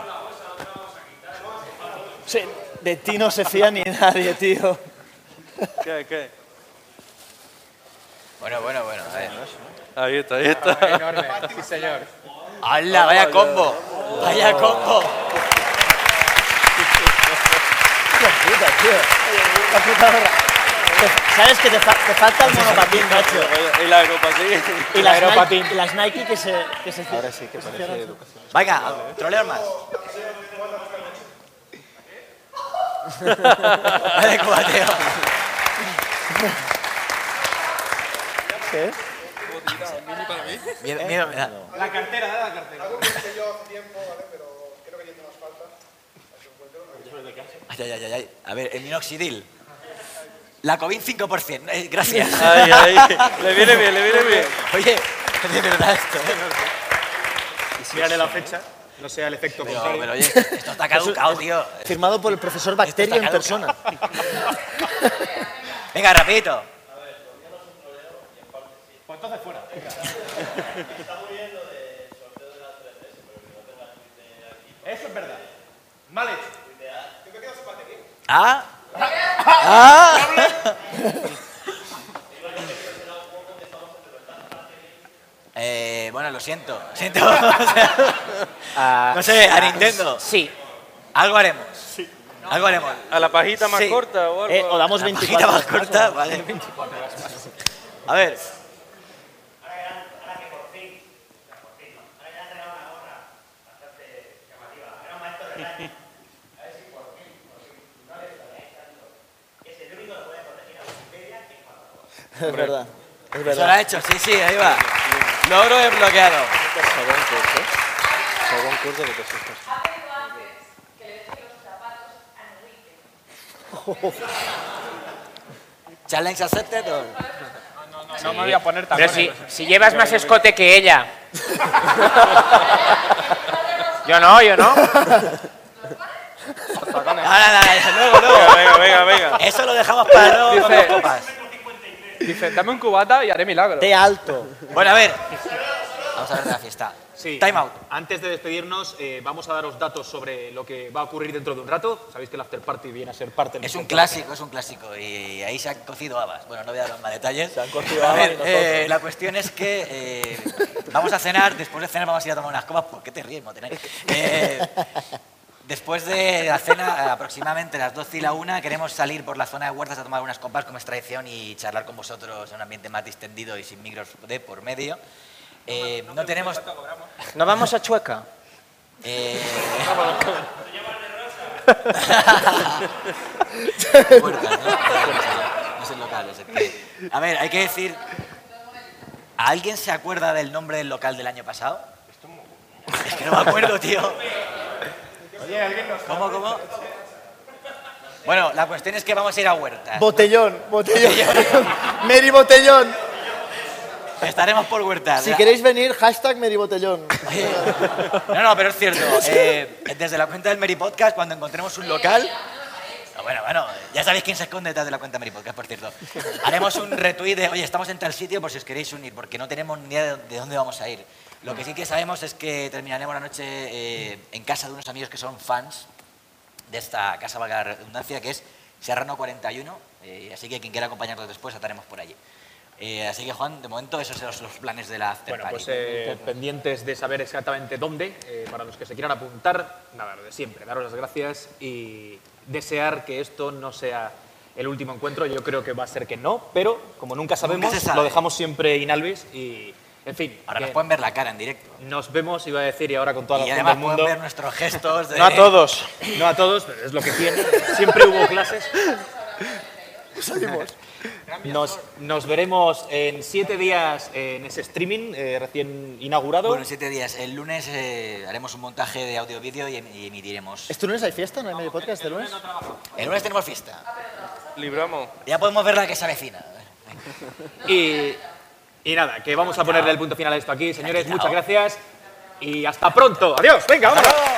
L: Sí, de ti no se fía ni nadie, tío.
J: ¿Qué, qué?
C: Bueno, bueno, bueno, a ver.
J: Ahí está, ahí está.
K: Enorme, sí señor.
C: ¡Hala, vaya combo! ¡Vaya combo!
L: Hostia puta, tío. La puta hora. ¿Sabes que te, fa te falta el monopatín, macho?
J: El aeropatín.
L: Y las Nike, y las Nike que se... Que se
I: Ahora sí, que parece educación.
C: Venga, trolear más. Vale, cubateo.
L: ¿Qué?
C: Miedo, miedo me da.
K: La cartera, dale la cartera.
U: Algo que hice yo hace tiempo, ¿vale? Pero creo que ya hice más falta.
C: Ay, ay, ay, ay. A ver, el minoxidil. La COVID cinco por ciento. Eh, gracias.
J: Ay, ay. Le viene bien, le viene bien.
C: Oye, de verdad esto, ¿eh?
B: Y si mírale la fecha, no sea el efecto
C: Pero,
B: contrario.
C: pero oye, esto está caducado, tío.
L: Firmado por el profesor Bacterio en persona.
C: Venga, rapidito.
K: Pues entonces fuera. Eso es verdad. Mal hecho.
C: Ah. Ah. eh, bueno, lo siento. Siento. No sé, a Nintendo.
I: Sí.
C: Algo haremos. Algo haremos.
J: ¿A la pajita más
C: Sí.
J: corta o algo?
L: Eh, o damos
C: La
L: veinticuatro.
C: pajita más corta, vale. A ver.
L: Es verdad. Es
C: Eso
L: verdad.
C: lo ha hecho, sí, sí, ahí va. Logro desbloqueado.
T: Según curso. Según curso de que se está.
C: Challenge accepted or...
K: No me voy a poner tan
I: Pero si, si llevas más escote que ella. Yo no, yo no.
C: Nada, nada, luego, luego.
J: Venga, venga, venga.
C: Eso lo dejamos para luego con
K: Dice-
C: las copas.
K: Dice, dame un cubata y haré milagro.
L: De alto.
C: Bueno, a ver. Vamos a ver la fiesta.
B: Sí.
C: Time out.
B: Antes de despedirnos, eh, vamos a daros datos sobre lo que va a ocurrir dentro de un rato. Sabéis que el after party viene a ser parte del
C: Es un
B: encuentro.
C: clásico, es un clásico. Y ahí se han cocido habas. Bueno, no voy a dar más detalles.
L: Se han cocido
C: A
L: habas
C: ver,
L: y nosotros.
C: eh, la cuestión es que eh, vamos a cenar. Después de cenar vamos a ir a tomar unas copas. ¿Por qué te ríes, Motenay? Eh, después de la cena, eh, aproximadamente las doce y la una, queremos salir por la zona de huertas a tomar unas copas como es tradición y charlar con vosotros en un ambiente más distendido y sin micros de por medio. Eh, no tenemos...
I: ¿No vamos a Chueca?
C: Eh... Puertas, ¿no? No son locales. Es que- A ver, hay que decir... ¿Alguien se acuerda del nombre del local del año pasado? Es que no me acuerdo, tío.
K: Oye, alguien nos...
C: ¿Cómo, cómo? Bueno, la cuestión es que vamos a ir a huertas.
L: Botellón, botellón. Mary Botellón.
C: Estaremos por huertas.
L: Si queréis venir, hashtag Mary Botellón.
C: No, no, pero es cierto. Eh, desde la cuenta del Mary Podcast, cuando encontremos un local... No, bueno, bueno, ya sabéis quién se esconde detrás de la cuenta Mary Podcast, por cierto. Haremos un retweet de, oye, estamos en tal sitio por si os queréis unir, porque no tenemos ni idea de dónde vamos a ir. Lo que sí que sabemos es que terminaremos la noche eh, en casa de unos amigos que son fans de esta casa, valga la redundancia, que es Serrano cuarenta y uno, eh, así que quien quiera acompañarnos después estaremos por allí. Eh, así que, Juan, de momento esos son los, los planes de la after
B: Bueno,
C: party.
B: pues eh, pendientes de saber exactamente dónde, eh, para los que se quieran apuntar, nada, lo de siempre, daros las gracias y desear que esto no sea el último encuentro. Yo creo que va a ser que no, pero como nunca sabemos,
C: se sabe.
B: lo dejamos siempre in albis y, en fin.
C: Ahora
B: que
C: nos pueden ver la cara en directo.
B: Nos vemos, iba a decir, y ahora con toda la
C: Y
B: razón
C: además
B: del mundo.
C: pueden ver nuestros gestos de...
I: No a todos.
B: No a todos, pero es lo que tiene. Siempre hubo clases.
L: Salimos.
B: Nos, nos veremos en siete días en ese streaming eh, recién inaugurado.
C: Bueno, en siete días. El lunes eh, haremos un montaje de audio-vídeo y, em- y emitiremos.
L: ¿Este lunes hay fiesta? ¿No hay Mary Podcast este lunes?
C: El lunes tenemos fiesta.
J: Libramos.
C: Ya podemos ver la que se avecina.
B: Y, y nada, que vamos a ponerle el punto final a esto aquí. Señores,
C: Aquí,
B: muchas
C: chao.
B: gracias y hasta pronto. Adiós. Venga, vamos.